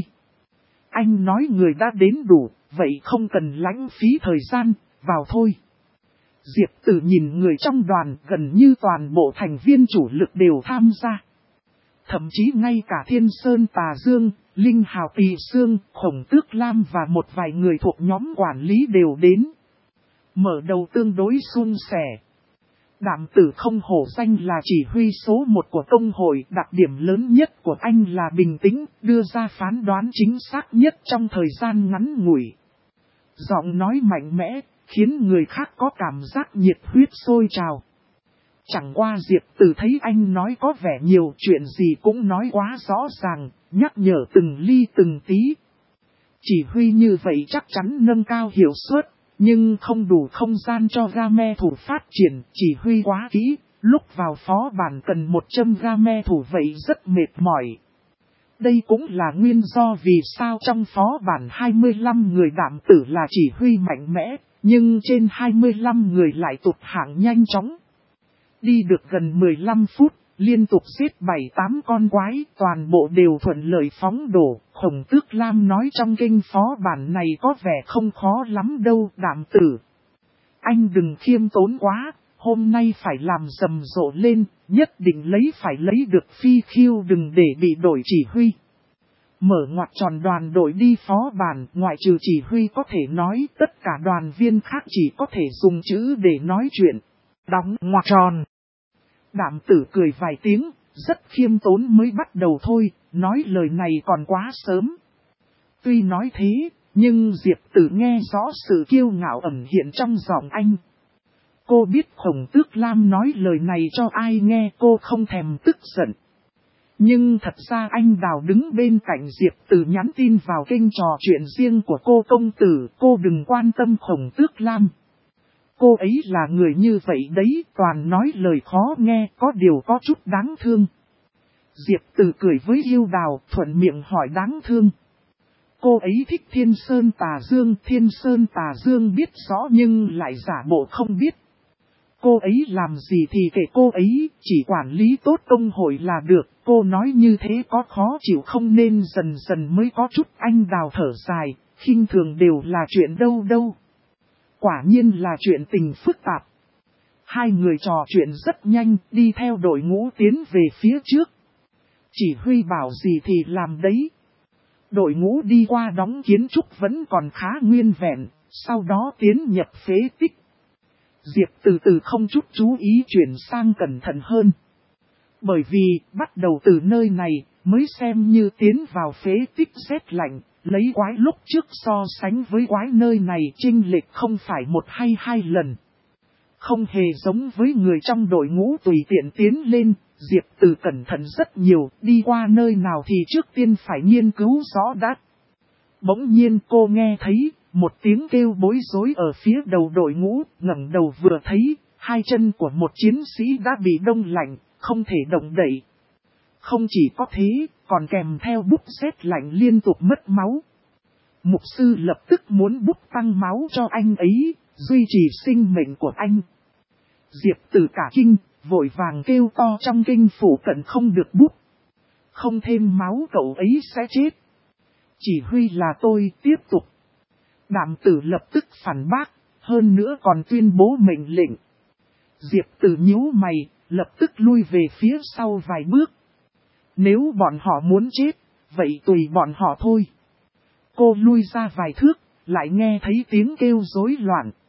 [SPEAKER 1] Anh nói người đã đến đủ, vậy không cần lãng phí thời gian, vào thôi. Diệp Tử nhìn người trong đoàn, gần như toàn bộ thành viên chủ lực đều tham gia. Thậm chí ngay cả Thiên Sơn Tà Dương, Linh Hào Tỳ Sương, Khổng Tước Lam và một vài người thuộc nhóm quản lý đều đến. Mở đầu tương đối suôn sẻ. Đạm Tử không hổ danh là chỉ huy số 1 của công hội, đặc điểm lớn nhất của anh là bình tĩnh, đưa ra phán đoán chính xác nhất trong thời gian ngắn ngủi. Giọng nói mạnh mẽ, khiến người khác có cảm giác nhiệt huyết sôi trào. Chẳng qua Diệp Tử thấy anh nói có vẻ nhiều, chuyện gì cũng nói quá rõ ràng, nhắc nhở từng ly từng tí. Chỉ huy như vậy chắc chắn nâng cao hiệu suất, nhưng không đủ không gian cho game thủ phát triển, chỉ huy quá kỹ, lúc vào phó bản cần 100 game thủ vậy rất mệt mỏi. Đây cũng là nguyên do vì sao trong phó bản 25 người Đạm Tử là chỉ huy mạnh mẽ, nhưng trên 25 người lại tụt hạng nhanh chóng. Đi được gần 15 phút, liên tục giết 7-8 con quái, toàn bộ đều thuận lợi phóng đổ. Khổng Tước Lam nói trong kênh phó bản này có vẻ không khó lắm đâu Đạm Tử. Anh đừng khiêm tốn quá, hôm nay phải làm rầm rộ lên, nhất định phải lấy được phi khiêu đừng để bị đổi chỉ huy. Mở ngoặc tròn đoàn đội đi phó bản, ngoại trừ chỉ huy có thể nói, tất cả đoàn viên khác chỉ có thể dùng chữ để nói chuyện. Đóng ngoặc tròn. Đạm Tử cười vài tiếng, rất khiêm tốn mới bắt đầu thôi, nói lời này còn quá sớm. Tuy nói thế, nhưng Diệp Tử nghe rõ sự kiêu ngạo ẩn hiện trong giọng anh. Cô biết Khổng Tước Lam nói lời này cho ai nghe, cô không thèm tức giận. Nhưng thật ra anh Đào đứng bên cạnh Diệp Tử nhắn tin vào kênh trò chuyện riêng của cô công tử, cô đừng quan tâm Khổng Tước Lam. Cô ấy là người như vậy đấy, toàn nói lời khó nghe, có điều có chút đáng thương. Diệp Tử cười với Yêu Đào, thuận miệng hỏi đáng thương. Cô ấy thích Thiên Sơn Tà Dương, Thiên Sơn Tà Dương biết rõ nhưng lại giả bộ không biết. Cô ấy làm gì thì kệ cô ấy, chỉ quản lý tốt công hội là được, cô nói như thế có khó chịu không nên dần dần mới có chút. Anh Đào thở dài, khinh thường đều là chuyện đâu. Quả nhiên là chuyện tình phức tạp. Hai người trò chuyện rất nhanh, đi theo đội ngũ tiến về phía trước. Chỉ huy bảo gì thì làm đấy. Đội ngũ đi qua đóng kiến trúc vẫn còn khá nguyên vẹn, sau đó tiến nhập phế tích. Diệp từ từ không chút chú ý chuyển sang cẩn thận hơn. Bởi vì, bắt đầu từ nơi này, mới xem như tiến vào phế tích rét lạnh, lấy quái lúc trước so sánh với quái nơi này chênh lệch không phải 1 hay 2 lần. Không hề giống với người trong đội ngũ tùy tiện tiến lên, Diệp Từ cẩn thận rất nhiều, đi qua nơi nào thì trước tiên phải nghiên cứu rõ đã. Bỗng nhiên cô nghe thấy, một tiếng kêu bối rối ở phía đầu đội ngũ, ngẩng đầu vừa thấy, 2 chân của một chiến sĩ đã bị đông lạnh, không thể động đậy. Không chỉ có thế, còn kèm theo bút sét lạnh liên tục mất máu. Mục sư lập tức muốn bút tăng máu cho anh ấy, duy trì sinh mệnh của anh. Diệp Tử cả kinh, vội vàng kêu to trong kinh phủ cận không được bút. Không thêm máu cậu ấy sẽ chết. Chỉ huy là tôi tiếp tục. Đạm Tử lập tức phản bác, hơn nữa còn tuyên bố mệnh lệnh. Diệp Tử nhíu mày, lập tức lui về phía sau vài bước. Nếu bọn họ muốn chết, vậy tùy bọn họ thôi. Cô lui ra vài thước, lại nghe thấy tiếng kêu rối loạn.